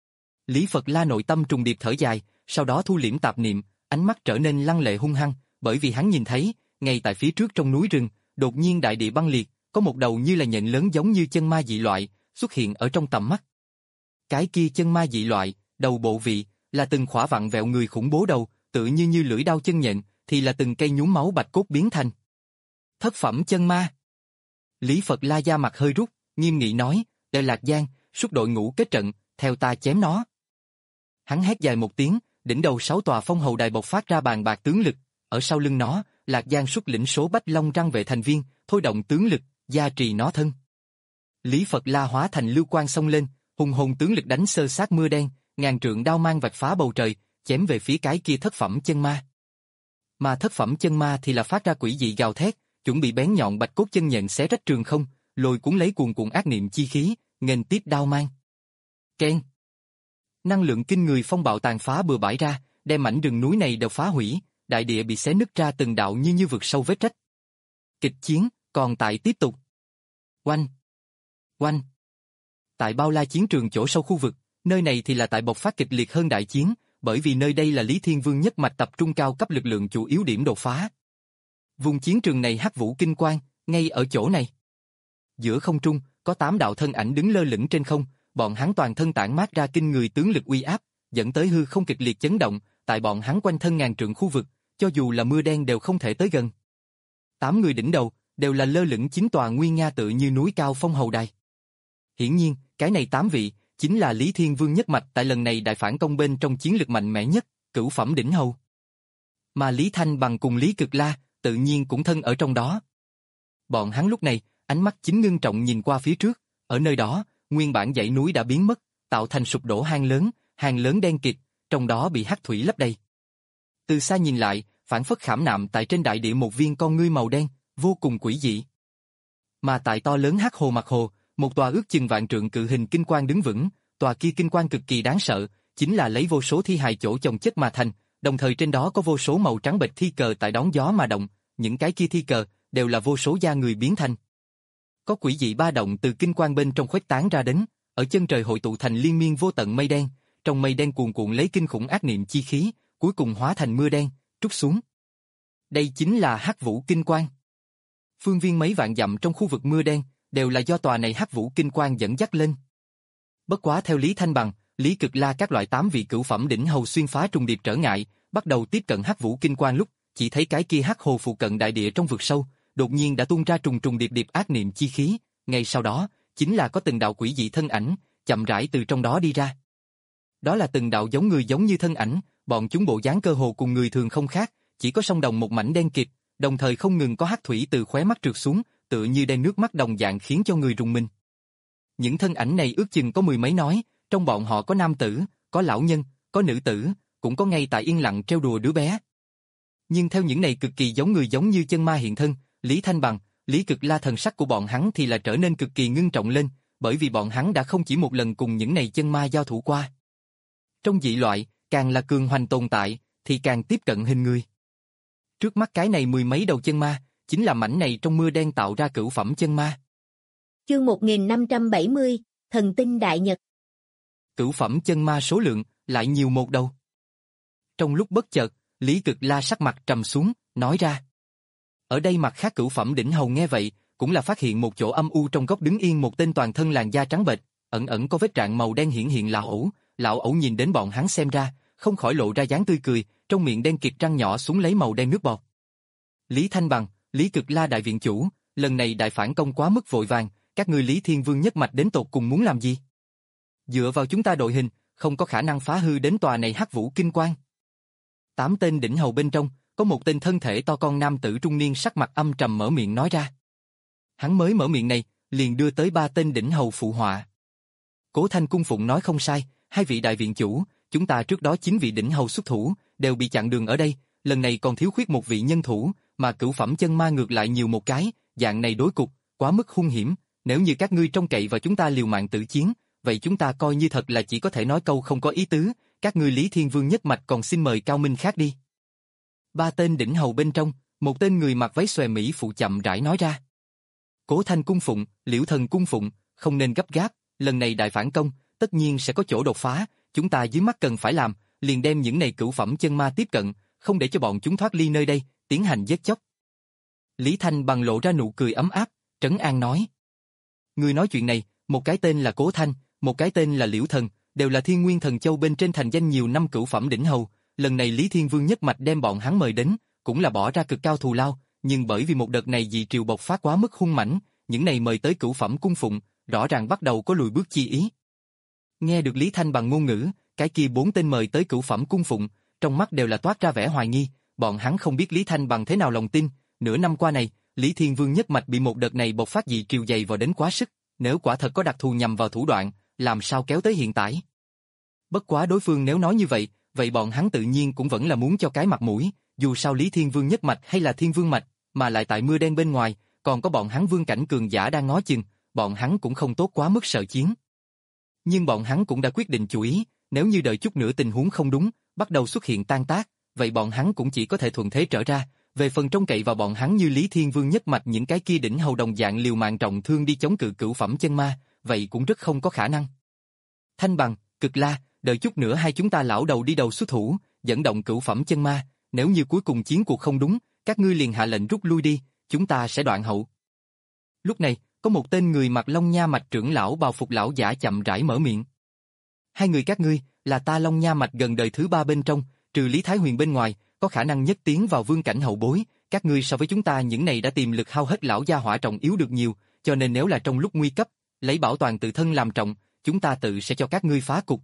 Lý Phật La nội tâm trùng điệp thở dài, sau đó thu liễm tạp niệm, ánh mắt trở nên lăng lệ hung hăng, bởi vì hắn nhìn thấy, ngay tại phía trước trong núi rừng, đột nhiên đại địa băng liệt, có một đầu như là nhện lớn giống như chân ma dị loại, xuất hiện ở trong tầm mắt. Cái kia chân ma dị loại, đầu bộ vị, là từng khỏa vặn vẹo người khủng bố đầu, tự như như lưỡi đao chân nhện, thì là từng cây nhúm máu bạch cốt biến thành. Thất phẩm chân ma. Lý Phật La da mặt hơi rút, nghiêm nghị nói, Đệ Lạc Giang, xuất đội ngũ kết trận, theo ta chém nó. Hắn hét dài một tiếng, đỉnh đầu sáu tòa phong hầu đài bộc phát ra bàn bạc tướng lực, ở sau lưng nó, Lạc Giang xuất lĩnh số Bách Long răng vệ thành viên, thôi động tướng lực, gia trì nó thân. Lý Phật La hóa thành lưu quang xông lên, hùng hồn tướng lực đánh sơ sát mưa đen, ngàn trượng đao mang vạch phá bầu trời, chém về phía cái kia thất phẩm chân ma. Mà thất phẩm chân ma thì là phát ra quỷ dị gào thét, chuẩn bị bén nhọn bạch cốt chân nhện xé rách trường không, lôi cuốn lấy cuồn cuộn ác niệm chi khí, nghênh tiếp đao mang. Keng. Năng lượng kinh người phong bạo tàn phá bừa bãi ra, đem mảnh rừng núi này đều phá hủy, đại địa bị xé nứt ra từng đạo như như vực sâu vết rách. Kịch chiến còn tại tiếp tục. Oanh, oanh. Tại bao la chiến trường chỗ sâu khu vực, nơi này thì là tại bộc phát kịch liệt hơn đại chiến, bởi vì nơi đây là Lý Thiên Vương nhất mạch tập trung cao cấp lực lượng chủ yếu điểm đột phá. Vùng chiến trường này hắc vũ kinh quang, ngay ở chỗ này. Giữa không trung, có tám đạo thân ảnh đứng lơ lửng trên không, bọn hắn toàn thân tản mát ra kinh người tướng lực uy áp, dẫn tới hư không kịch liệt chấn động, tại bọn hắn quanh thân ngàn trượng khu vực, cho dù là mưa đen đều không thể tới gần. Tám người đỉnh đầu, đều là lơ lửng chín tòa nguy nga tự như núi cao phong hầu đài. Hiển nhiên, cái này tám vị, chính là Lý Thiên Vương nhất mạch tại lần này đại phản công bên trong chiến lực mạnh mẽ nhất, cửu phẩm đỉnh hầu. Mà Lý Thanh Bằng cùng Lý Cực La, tự nhiên cũng thân ở trong đó. Bọn hắn lúc này, ánh mắt chính ngưng trọng nhìn qua phía trước, ở nơi đó, nguyên bản dãy núi đã biến mất, tạo thành sụp đổ hang lớn, hang lớn đen kịt, trong đó bị hắc thủy lấp đầy. Từ xa nhìn lại, phản phất khảm nạm tại trên đại địa một viên con ngươi màu đen, vô cùng quỷ dị. Mà tại to lớn hắc hồ mặt hồ, một tòa ước chừng vạn trượng cự hình kinh quan đứng vững, tòa kia kinh quan cực kỳ đáng sợ, chính là lấy vô số thi hài chỗ chồng chất mà thành, đồng thời trên đó có vô số màu trắng bệch thi cờ tại đón gió mà động, những cái kia thi cờ đều là vô số da người biến thành. Có quỷ dị ba động từ kinh quan bên trong khuếch tán ra đến, ở chân trời hội tụ thành liên miên vô tận mây đen, trong mây đen cuồn cuộn lấy kinh khủng ác niệm chi khí, cuối cùng hóa thành mưa đen, trút xuống. Đây chính là hắc vũ kinh quan. Phương viên mấy vạn dặm trong khu vực mưa đen, đều là do tòa này hắc vũ kinh quan dẫn dắt lên. Bất quá theo Lý Thanh Bằng, Lý Cực La các loại tám vị cửu phẩm đỉnh hầu xuyên phá trùng điệp trở ngại, bắt đầu tiếp cận hắc vũ kinh quan lúc, chỉ thấy cái kia hắc hồ phụ cận đại địa trong vực sâu, đột nhiên đã tuôn ra trùng trùng điệp điệp ác niệm chi khí, ngay sau đó, chính là có từng đạo quỷ dị thân ảnh, chậm rãi từ trong đó đi ra. Đó là từng đạo giống người giống như thân ảnh, bọn chúng bộ dáng cơ hồ cùng người thường không khác, chỉ có sông đồng một mảnh đen kịt, đồng thời không ngừng có hắc thủy từ khóe mắt trượt xuống, tựa như đen nước mắt đồng dạng khiến cho người rùng mình. Những thân ảnh này ước chừng có mười mấy nói, trong bọn họ có nam tử, có lão nhân, có nữ tử, cũng có ngay tại yên lặng trêu đùa đứa bé. Nhưng theo những này cực kỳ giống người giống như chân ma hiện thân, Lý Thanh Bằng, Lý Cực La thần sắc của bọn hắn thì là trở nên cực kỳ ngưng trọng lên, bởi vì bọn hắn đã không chỉ một lần cùng những này chân ma giao thủ qua. Trong dị loại, càng là cường hoành tồn tại, thì càng tiếp cận hình người. Trước mắt cái này mười mấy đầu chân ma, chính là mảnh này trong mưa đen tạo ra cửu phẩm chân ma. Chương một nghìn năm trăm bảy mươi, Thần tinh Đại Nhật. Cửu phẩm chân ma số lượng, lại nhiều một đầu. Trong lúc bất chợt, Lý Cực La sắc mặt trầm xuống, nói ra. Ở đây mặt khác cửu phẩm đỉnh hầu nghe vậy, cũng là phát hiện một chỗ âm u trong góc đứng yên một tên toàn thân làn da trắng bệch, ẩn ẩn có vết rạn màu đen hiển hiện lão ẩu, lão ẩu nhìn đến bọn hắn xem ra, không khỏi lộ ra dáng tươi cười, trong miệng đen kịt răng nhỏ xuống lấy màu đen nước bọt. Lý Thanh Bằng, Lý Cực La đại viện chủ, lần này đại phản công quá mức vội vàng, các ngươi Lý Thiên Vương nhất mạch đến tột cùng muốn làm gì? Dựa vào chúng ta đội hình, không có khả năng phá hư đến tòa này hắc vũ kinh quan. Tám tên đỉnh hầu bên trong, có một tên thân thể to con nam tử trung niên sắc mặt âm trầm mở miệng nói ra. Hắn mới mở miệng này, liền đưa tới ba tên đỉnh hầu phụ họa. Cố Thanh cung phụng nói không sai, hai vị đại viện chủ, chúng ta trước đó chín vị đỉnh hầu xuất thủ, đều bị chặn đường ở đây, lần này còn thiếu khuyết một vị nhân thủ, mà cửu phẩm chân ma ngược lại nhiều một cái, dạng này đối cục, quá mức hung hiểm, nếu như các ngươi trông cậy vào chúng ta liều mạng tự chiến, vậy chúng ta coi như thật là chỉ có thể nói câu không có ý tứ, các ngươi Lý Thiên Vương nhất mạch còn xin mời cao minh khác đi. Ba tên đỉnh hầu bên trong, một tên người mặc váy xòe mỹ phụ chậm rãi nói ra. Cố Thanh cung phụng, Liễu Thần cung phụng, không nên gấp gáp, lần này đại phản công, tất nhiên sẽ có chỗ đột phá, chúng ta dưới mắt cần phải làm, liền đem những này cửu phẩm chân ma tiếp cận, không để cho bọn chúng thoát ly nơi đây, tiến hành giết chóc. Lý Thanh Bằng lộ ra nụ cười ấm áp, trấn an nói. Người nói chuyện này, một cái tên là Cố Thanh, một cái tên là Liễu Thần, đều là Thiên Nguyên Thần Châu bên trên thành danh nhiều năm cửu phẩm đỉnh hầu, lần này Lý Thiên Vương nhất mạch đem bọn hắn mời đến, cũng là bỏ ra cực cao thù lao, nhưng bởi vì một đợt này dị triều bộc phát quá mức hung mãnh, những này mời tới cửu phẩm cung phụng, rõ ràng bắt đầu có lùi bước chi ý. Nghe được Lý Thanh Bằng ngôn ngữ, cái kia bốn tên mời tới cửu phẩm cung phụng, trong mắt đều là toát ra vẻ hoài nghi, bọn hắn không biết Lý Thanh Bằng thế nào lòng tin, nửa năm qua này, Lý Thiên Vương nhất mạch bị một đợt này bộc phát dị triều dày vào đến quá sức, nếu quả thật có đặc thù nhằm vào thủ đoạn, làm sao kéo tới hiện tại. Bất quá đối phương nếu nói như vậy, vậy bọn hắn tự nhiên cũng vẫn là muốn cho cái mặt mũi, dù sao Lý Thiên Vương nhất mạch hay là Thiên Vương mạch, mà lại tại mưa đen bên ngoài, còn có bọn hắn vương cảnh cường giả đang ngó chừng, bọn hắn cũng không tốt quá mức sợ chiến. Nhưng bọn hắn cũng đã quyết định chủ ý, nếu như đợi chút nữa tình huống không đúng, bắt đầu xuất hiện tan tác, vậy bọn hắn cũng chỉ có thể thuận thế trở ra, về phần trông cậy vào bọn hắn như Lý Thiên Vương nhất mạch những cái kia đỉnh hầu đồng dạng liều mạng trọng thương đi chống cự cửu phẩm chân ma, vậy cũng rất không có khả năng. Thanh Bằng, Cực La, đợi chút nữa hai chúng ta lão đầu đi đầu xuất thủ, dẫn động cửu phẩm chân ma, nếu như cuối cùng chiến cuộc không đúng, các ngươi liền hạ lệnh rút lui đi, chúng ta sẽ đoạn hậu. Lúc này, có một tên người mặc Long Nha mạch trưởng lão bào phục lão giả chậm rãi mở miệng. Hai người các ngươi, là ta Long Nha mạch gần đời thứ ba bên trong, trừ Lý Thái Huyền bên ngoài, có khả năng nhất tiến vào vương cảnh hậu bối, các ngươi so với chúng ta những này đã tìm lực hao hết lão gia hỏa trọng yếu được nhiều, cho nên nếu là trong lúc nguy cấp, lấy bảo toàn tự thân làm trọng, chúng ta tự sẽ cho các ngươi phá cục.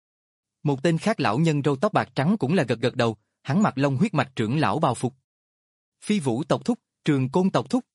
Một tên khác lão nhân râu tóc bạc trắng cũng là gật gật đầu, hắn mặc Long huyết mạch trưởng lão bào phục. Phi Vũ tộc thúc, Trường Côn tộc thúc.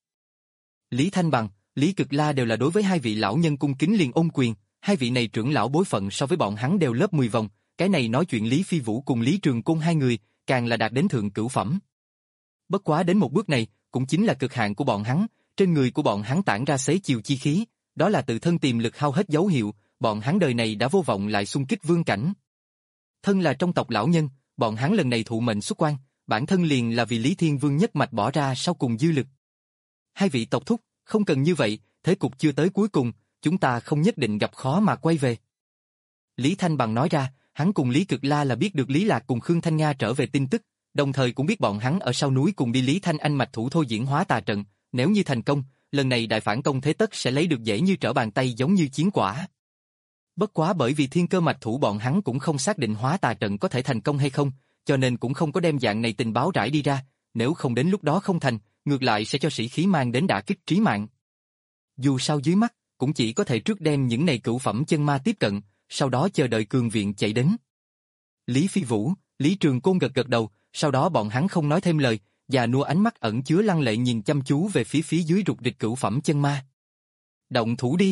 Lý Thanh Bằng, Lý Cực La đều là đối với hai vị lão nhân cung kính liền ôm quyền, hai vị này trưởng lão bối phận so với bọn hắn đều lớp mười vòng, cái này nói chuyện Lý Phi Vũ cùng Lý Trường Côn hai người, càng là đạt đến thượng cửu phẩm. Bất quá đến một bước này, cũng chính là cực hạn của bọn hắn, trên người của bọn hắn tản ra xế chiều chi khí, đó là tự thân tiềm lực hao hết dấu hiệu, bọn hắn đời này đã vô vọng lại xung kích vương cảnh. Thân là trong tộc lão nhân, bọn hắn lần này thụ mệnh xuất quan, bản thân liền là vì Lý Thiên Vương nhất mạch bỏ ra sau cùng dư lực. Hai vị tộc thúc, không cần như vậy, thế cục chưa tới cuối cùng, chúng ta không nhất định gặp khó mà quay về. Lý Thanh Bằng nói ra, hắn cùng Lý Cực La là biết được Lý Lạc cùng Khương Thanh Nga trở về tin tức, đồng thời cũng biết bọn hắn ở sau núi cùng đi Lý Thanh Anh mạch thủ thôi diễn hóa tà trận, nếu như thành công, lần này đại phản công thế tất sẽ lấy được dễ như trở bàn tay giống như chiến quả. Bất quá bởi vì thiên cơ mạch thủ bọn hắn cũng không xác định hóa tà trận có thể thành công hay không, cho nên cũng không có đem dạng này tình báo rải đi ra, nếu không đến lúc đó không thành, ngược lại sẽ cho sĩ khí mang đến đả kích trí mạng. Dù sao dưới mắt, cũng chỉ có thể trước đem những này cửu phẩm chân ma tiếp cận, sau đó chờ đợi cường viện chạy đến. Lý Phi Vũ, Lý Trường Côn gật gật đầu, sau đó bọn hắn không nói thêm lời, già nua ánh mắt ẩn chứa lăng lệ nhìn chăm chú về phía phía dưới rục rịch cửu phẩm chân ma. Động thủ đi.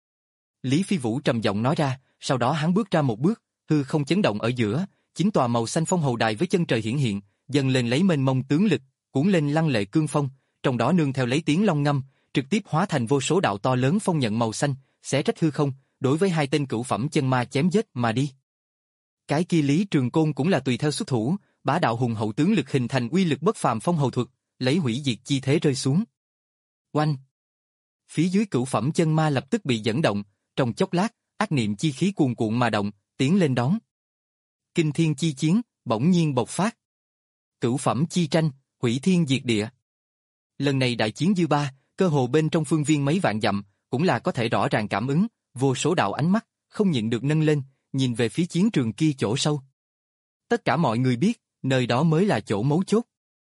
Lý Phi Vũ trầm giọng nói ra, sau đó hắn bước ra một bước, hư không chấn động ở giữa, chín tòa màu xanh phong hầu đài với chân trời hiển hiện, dần lên lấy mênh mông tướng lực, cuốn lên lăng lệ cương phong, trong đó nương theo lấy tiếng long ngâm, trực tiếp hóa thành vô số đạo to lớn phong nhận màu xanh, xé rách hư không, đối với hai tên cửu phẩm chân ma chém giết mà đi. Cái kia Lý Trường Côn cũng là tùy theo xuất thủ, bá đạo hùng hậu tướng lực hình thành uy lực bất phàm phong hầu thuật, lấy hủy diệt chi thế rơi xuống. Oanh! Phía dưới cửu phẩm chân ma lập tức bị dẫn động, trong chốc lát, ác niệm chi khí cuồn cuộn mà động, tiến lên đón. Kinh thiên chi chiến, bỗng nhiên bộc phát. Cửu phẩm chi tranh, hủy thiên diệt địa. Lần này đại chiến dư ba, cơ hồ bên trong phương viên mấy vạn dặm, cũng là có thể rõ ràng cảm ứng, vô số đạo ánh mắt, không nhịn được nâng lên, nhìn về phía chiến trường kia chỗ sâu. Tất cả mọi người biết, nơi đó mới là chỗ mấu chốt.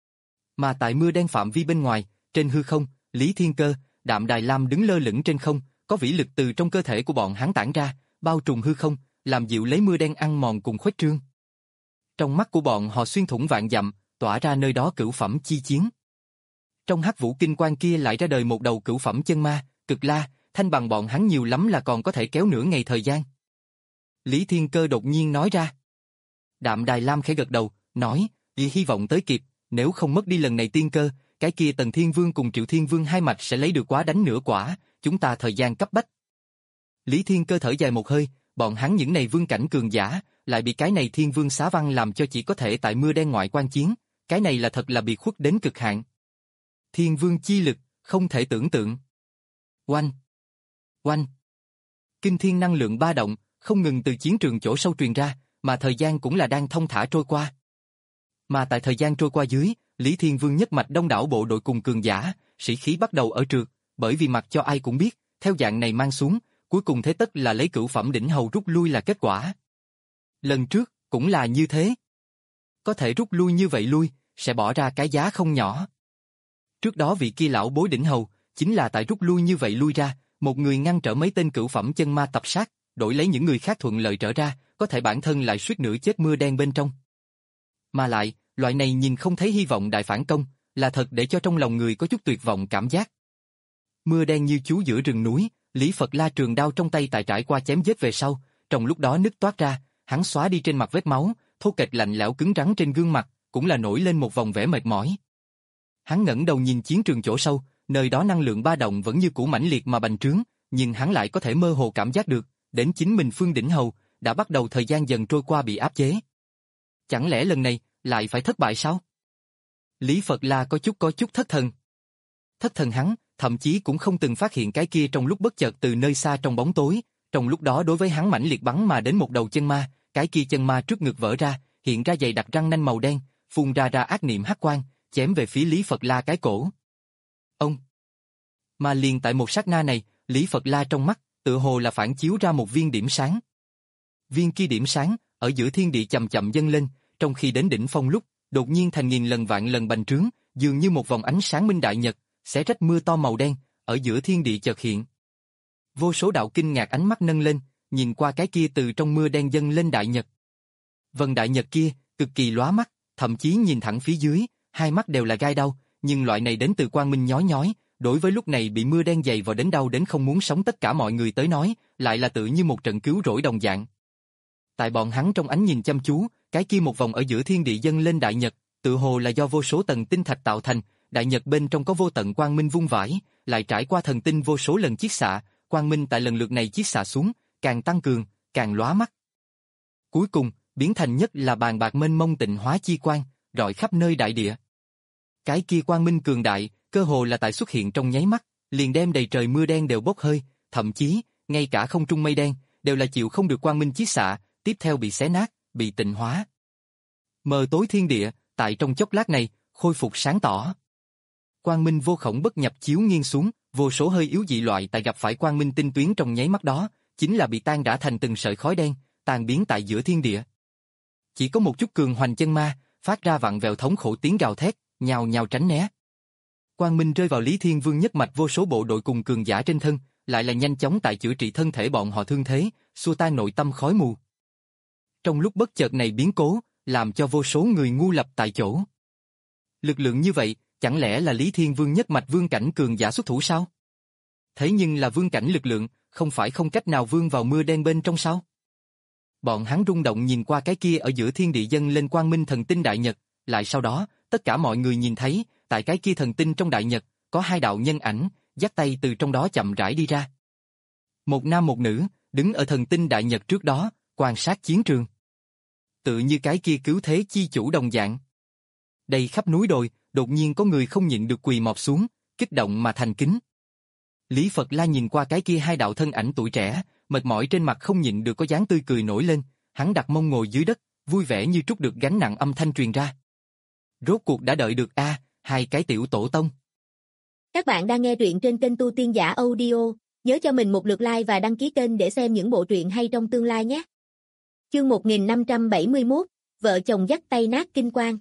Mà tại mưa đen phạm vi bên ngoài, trên hư không, Lý Thiên Cơ, Đạm Đài Lam đứng lơ lửng trên không, có vĩ lực từ trong cơ thể của bọn hắn tản ra, bao trùm hư không, làm dịu lấy mưa đen ăn mòn cùng khuếch trương. Trong mắt của bọn họ xuyên thủng vạn dặm, tỏa ra nơi đó cửu phẩm chi chiến. Trong hắc vũ kinh quan kia lại ra đời một đầu cửu phẩm chân ma, Cực La, Thanh Bằng bọn hắn nhiều lắm là còn có thể kéo nửa ngày thời gian. Lý Thiên Cơ đột nhiên nói ra. Đạm Đài Lam khẽ gật đầu, nói, vì hy vọng tới kịp, nếu không mất đi lần này tiên cơ, cái kia Tần Thiên Vương cùng Triệu Thiên Vương hai mạch sẽ lấy được quá đánh nửa quả, chúng ta thời gian cấp bách. Lý Thiên Cơ thở dài một hơi, bọn hắn những này vương cảnh cường giả, lại bị cái này Thiên Vương xá văn làm cho chỉ có thể tại mưa đen ngoại quan chiến, cái này là thật là bị khuất đến cực hạn. Thiên Vương chi lực, không thể tưởng tượng. Oanh! Oanh! Kinh thiên năng lượng ba động, không ngừng từ chiến trường chỗ sâu truyền ra, mà thời gian cũng là đang thông thả trôi qua. Mà tại thời gian trôi qua dưới, Lý Thiên Vương nhất mạch đông đảo bộ đội cùng cường giả, sĩ khí bắt đầu ở trượt, bởi vì mặc cho ai cũng biết, theo dạng này mang xuống, cuối cùng thế tất là lấy cửu phẩm đỉnh hầu rút lui là kết quả. Lần trước, cũng là như thế. Có thể rút lui như vậy lui, sẽ bỏ ra cái giá không nhỏ. Trước đó vị kia lão bối đỉnh hầu, chính là tại rút lui như vậy lui ra, một người ngăn trở mấy tên cửu phẩm chân ma tập sát, đổi lấy những người khác thuận lợi trở ra, có thể bản thân lại suýt nữa chết mưa đen bên trong. Mà lại, loại này nhìn không thấy hy vọng đại phản công, là thật để cho trong lòng người có chút tuyệt vọng cảm giác. Mưa đen như chú giữa rừng núi, Lý Phật La trường đao trong tay tại trải qua chém giết về sau, trong lúc đó nứt toát ra, hắn xóa đi trên mặt vết máu, thô kệch lạnh lẽo cứng rắn trên gương mặt, cũng là nổi lên một vòng vẻ mệt mỏi. Hắn ngẩng đầu nhìn chiến trường chỗ sâu, nơi đó năng lượng ba động vẫn như cũ mãnh liệt mà bành trướng, nhưng hắn lại có thể mơ hồ cảm giác được, đến chính mình Phương Đỉnh Hầu, đã bắt đầu thời gian dần trôi qua bị áp chế. Chẳng lẽ lần này, lại phải thất bại sao? Lý Phật La có chút có chút thất thần. Thất thần hắn, thậm chí cũng không từng phát hiện cái kia trong lúc bất chợt từ nơi xa trong bóng tối, trong lúc đó đối với hắn mãnh liệt bắn mà đến một đầu chân ma, cái kia chân ma trước ngực vỡ ra, hiện ra dày đặc răng nanh màu đen, phun ra ra ác niệm hắc quang, chém về phía Lý Phật La cái cổ. Ông! Mà liền tại một sát na này, Lý Phật La trong mắt, tựa hồ là phản chiếu ra một viên điểm sáng. Viên kia điểm sáng, ở giữa thiên địa chậm chậm dâng lên, trong khi đến đỉnh phong lúc, đột nhiên thành nghìn lần vạn lần bành trướng, dường như một vòng ánh sáng minh đại nhật, xé rách mưa to màu đen, ở giữa thiên địa chợt hiện. Vô số đạo kinh ngạc ánh mắt nâng lên, nhìn qua cái kia từ trong mưa đen dâng lên đại nhật. Vân đại nhật kia, cực kỳ lóa mắt, thậm chí nhìn thẳng phía dưới, hai mắt đều là gai đau, nhưng loại này đến từ quang minh nhói nhói, đối với lúc này bị mưa đen dày vào đến đau đến không muốn sống tất cả mọi người tới nói, lại là tự như một trận cứu rỗi đồng dạng. Tại bọn hắn trong ánh nhìn chăm chú, cái kia một vòng ở giữa thiên địa dâng lên đại nhật, tự hồ là do vô số tầng tinh thạch tạo thành, đại nhật bên trong có vô tận quang minh vung vãi, lại trải qua thần tinh vô số lần chiết xạ, quang minh tại lần lượt này chiết xạ xuống, càng tăng cường, càng lóa mắt. Cuối cùng, biến thành nhất là bàn bạc mênh mông tịnh hóa chi quang, rọi khắp nơi đại địa. Cái kia quang minh cường đại, cơ hồ là tại xuất hiện trong nháy mắt, liền đem đầy trời mưa đen đều bốc hơi, thậm chí, ngay cả không trung mây đen, đều là chịu không được quang minh chiết xạ, tiếp theo bị xé nát, bị tịnh hóa. Mờ tối thiên địa, tại trong chốc lát này, khôi phục sáng tỏ. Quang minh vô khổng bất nhập chiếu nghiêng xuống, vô số hơi yếu dị loại tại gặp phải quang minh tinh tuyến trong nháy mắt đó, chính là bị tan rã thành từng sợi khói đen, tan biến tại giữa thiên địa. Chỉ có một chút cường hoành chân ma, phát ra vặn vẹo thống khổ tiếng gào thét, nhào nhào tránh né. Quang minh rơi vào Lý Thiên Vương nhất mạch vô số bộ đội cùng cường giả trên thân, lại là nhanh chóng tại chữa trị thân thể bọn họ thương thế, xua tan nội tâm khói mù. Trong lúc bất chợt này biến cố, làm cho vô số người ngu lập tại chỗ. Lực lượng như vậy, chẳng lẽ là Lý Thiên Vương nhất mạch vương cảnh cường giả xuất thủ sao? Thế nhưng là vương cảnh lực lượng, không phải không cách nào vương vào mưa đen bên trong sao? Bọn hắn rung động nhìn qua cái kia ở giữa thiên địa dâng lên quang minh thần tinh đại nhật, lại sau đó, tất cả mọi người nhìn thấy, tại cái kia thần tinh trong đại nhật, có hai đạo nhân ảnh, dắt tay từ trong đó chậm rãi đi ra. Một nam một nữ, đứng ở thần tinh đại nhật trước đó, quan sát chiến trường. Tự như cái kia cứu thế chi chủ đồng dạng. Đây khắp núi đồi, đột nhiên có người không nhịn được quỳ mọp xuống, kích động mà thành kính. Lý Phật La nhìn qua cái kia hai đạo thân ảnh tuổi trẻ, mệt mỏi trên mặt không nhịn được có dáng tươi cười nổi lên, hắn đặt mông ngồi dưới đất, vui vẻ như trút được gánh nặng âm thanh truyền ra. Rốt cuộc đã đợi được a, hai cái tiểu tổ tông. Các bạn đang nghe truyện trên kênh Tu Tiên Giả Audio, nhớ cho mình một lượt like và đăng ký kênh để xem những bộ truyện hay trong tương lai nhé. Chương một nghìn năm trăm bảy mươi mốt, vợ chồng dắt tay nát kinh quang.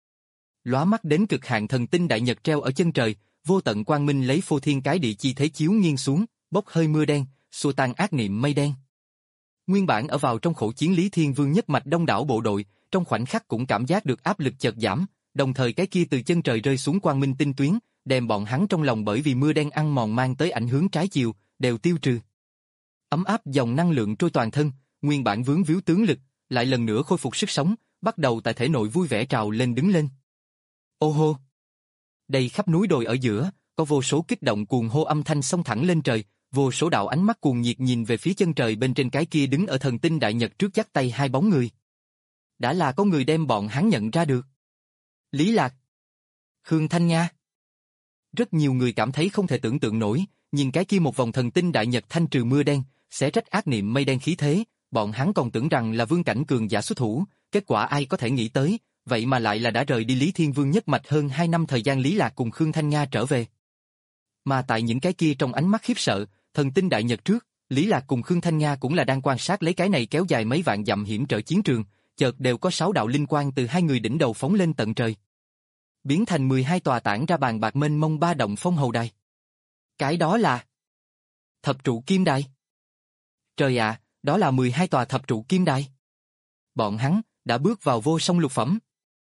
Lóa mắt đến cực hạn thần tinh đại nhật treo ở chân trời, vô tận quang minh lấy phô thiên cái địa chi thế chiếu nghiêng xuống, bốc hơi mưa đen, xua tan ác niệm mây đen. Nguyên bản ở vào trong khổ chiến Lý Thiên Vương nhất mạch đông đảo bộ đội, trong khoảnh khắc cũng cảm giác được áp lực chợt giảm, đồng thời cái kia từ chân trời rơi xuống quang minh tinh tuyến, đem bọn hắn trong lòng bởi vì mưa đen ăn mòn mang tới ảnh hưởng trái chiều, đều tiêu trừ. Ấm áp dòng năng lượng trôi toàn thân, nguyên bản vướng víu tướng lực, lại lần nữa khôi phục sức sống, bắt đầu tại thể nội vui vẻ trào lên đứng lên. Ô hô! Đây khắp núi đồi ở giữa, có vô số kích động cuồng hô âm thanh xông thẳng lên trời, vô số đạo ánh mắt cuồng nhiệt nhìn về phía chân trời bên trên cái kia đứng ở thần tinh đại nhật trước dắt tay hai bóng người. Đã là có người đem bọn hắn nhận ra được. Lý Lạc, Khương Thanh Nga. Rất nhiều người cảm thấy không thể tưởng tượng nổi, nhìn cái kia một vòng thần tinh đại nhật thanh trừ mưa đen, xé rách ác niệm mây đen khí thế, Bọn hắn còn tưởng rằng là vương cảnh cường giả xuất thủ, kết quả ai có thể nghĩ tới, vậy mà lại là đã rời đi Lý Thiên Vương nhất mạch hơn hai năm thời gian Lý Lạc cùng Khương Thanh Nga trở về. Mà tại những cái kia trong ánh mắt khiếp sợ, thần tinh đại nhật trước, Lý Lạc cùng Khương Thanh Nga cũng là đang quan sát lấy cái này kéo dài mấy vạn dặm hiểm trở chiến trường, chợt đều có sáu đạo linh quang từ hai người đỉnh đầu phóng lên tận trời. Biến thành mười hai tòa tản ra bàn bạc mênh mông ba động phong hầu đài. Cái đó là Thập trụ kim đài. Trời ạ, đó là mười hai tòa thập trụ kim đài. Bọn hắn đã bước vào vô song lục phẩm.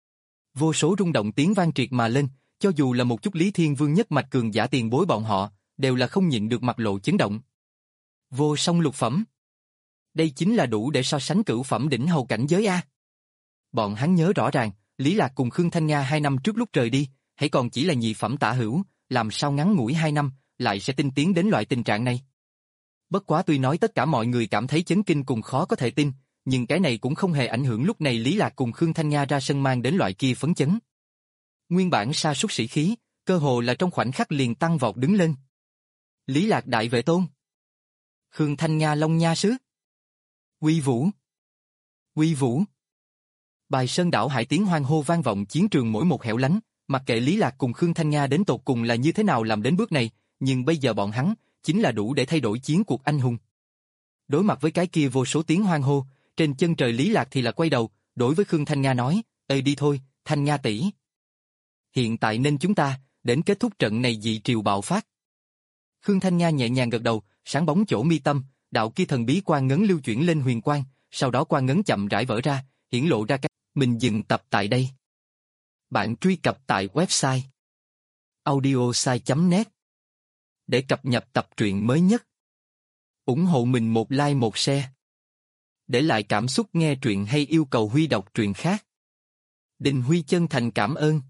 Vô số rung động tiếng vang triệt mà lên, cho dù là một chút Lý Thiên Vương nhất mạch cường giả tiền bối bọn họ, đều là không nhịn được mặt lộ chấn động. Vô song lục phẩm. Đây chính là đủ để so sánh cửu phẩm đỉnh hầu cảnh giới A. Bọn hắn nhớ rõ ràng, Lý Lạc cùng Khương Thanh Nga hai năm trước lúc rời đi, hãy còn chỉ là nhị phẩm tả hữu, làm sao ngắn ngủi hai năm, lại sẽ tinh tiến đến loại tình trạng này. Bất quá tuy nói tất cả mọi người cảm thấy chấn kinh cùng khó có thể tin, nhưng cái này cũng không hề ảnh hưởng lúc này Lý Lạc cùng Khương Thanh Nga ra sân mang đến loại kia phấn chấn. Nguyên bản sa sút sĩ khí, cơ hồ là trong khoảnh khắc liền tăng vọt đứng lên. Lý Lạc đại vệ tôn. Khương Thanh Nga long nha sứ. Uy vũ. Uy vũ. Bài sơn đảo hải tiếng hoan hô vang vọng chiến trường mỗi một hẻo lánh, mặc kệ Lý Lạc cùng Khương Thanh Nga đến tột cùng là như thế nào làm đến bước này, nhưng bây giờ bọn hắn chính là đủ để thay đổi chiến cuộc anh hùng. Đối mặt với cái kia vô số tiếng hoan hô, trên chân trời Lý Lạc thì là quay đầu, đối với Khương Thanh Nga nói, "Ê đi thôi, Thanh Nga tỷ. Hiện tại nên chúng ta đến kết thúc trận này dị triều bạo phát." Khương Thanh Nga nhẹ nhàng gật đầu, sáng bóng chỗ mi tâm, đạo kia thần bí quang ngấn lưu chuyển lên huyền quang, sau đó quang ngấn chậm rãi vỡ ra, hiển lộ ra cái mình dừng tập tại đây. Bạn truy cập tại website audiosai chấm net để cập nhật tập truyện mới nhất. Ủng hộ mình một like một share. Để lại cảm xúc nghe truyện hay yêu cầu Huy đọc truyện khác. Đình Huy chân thành cảm ơn.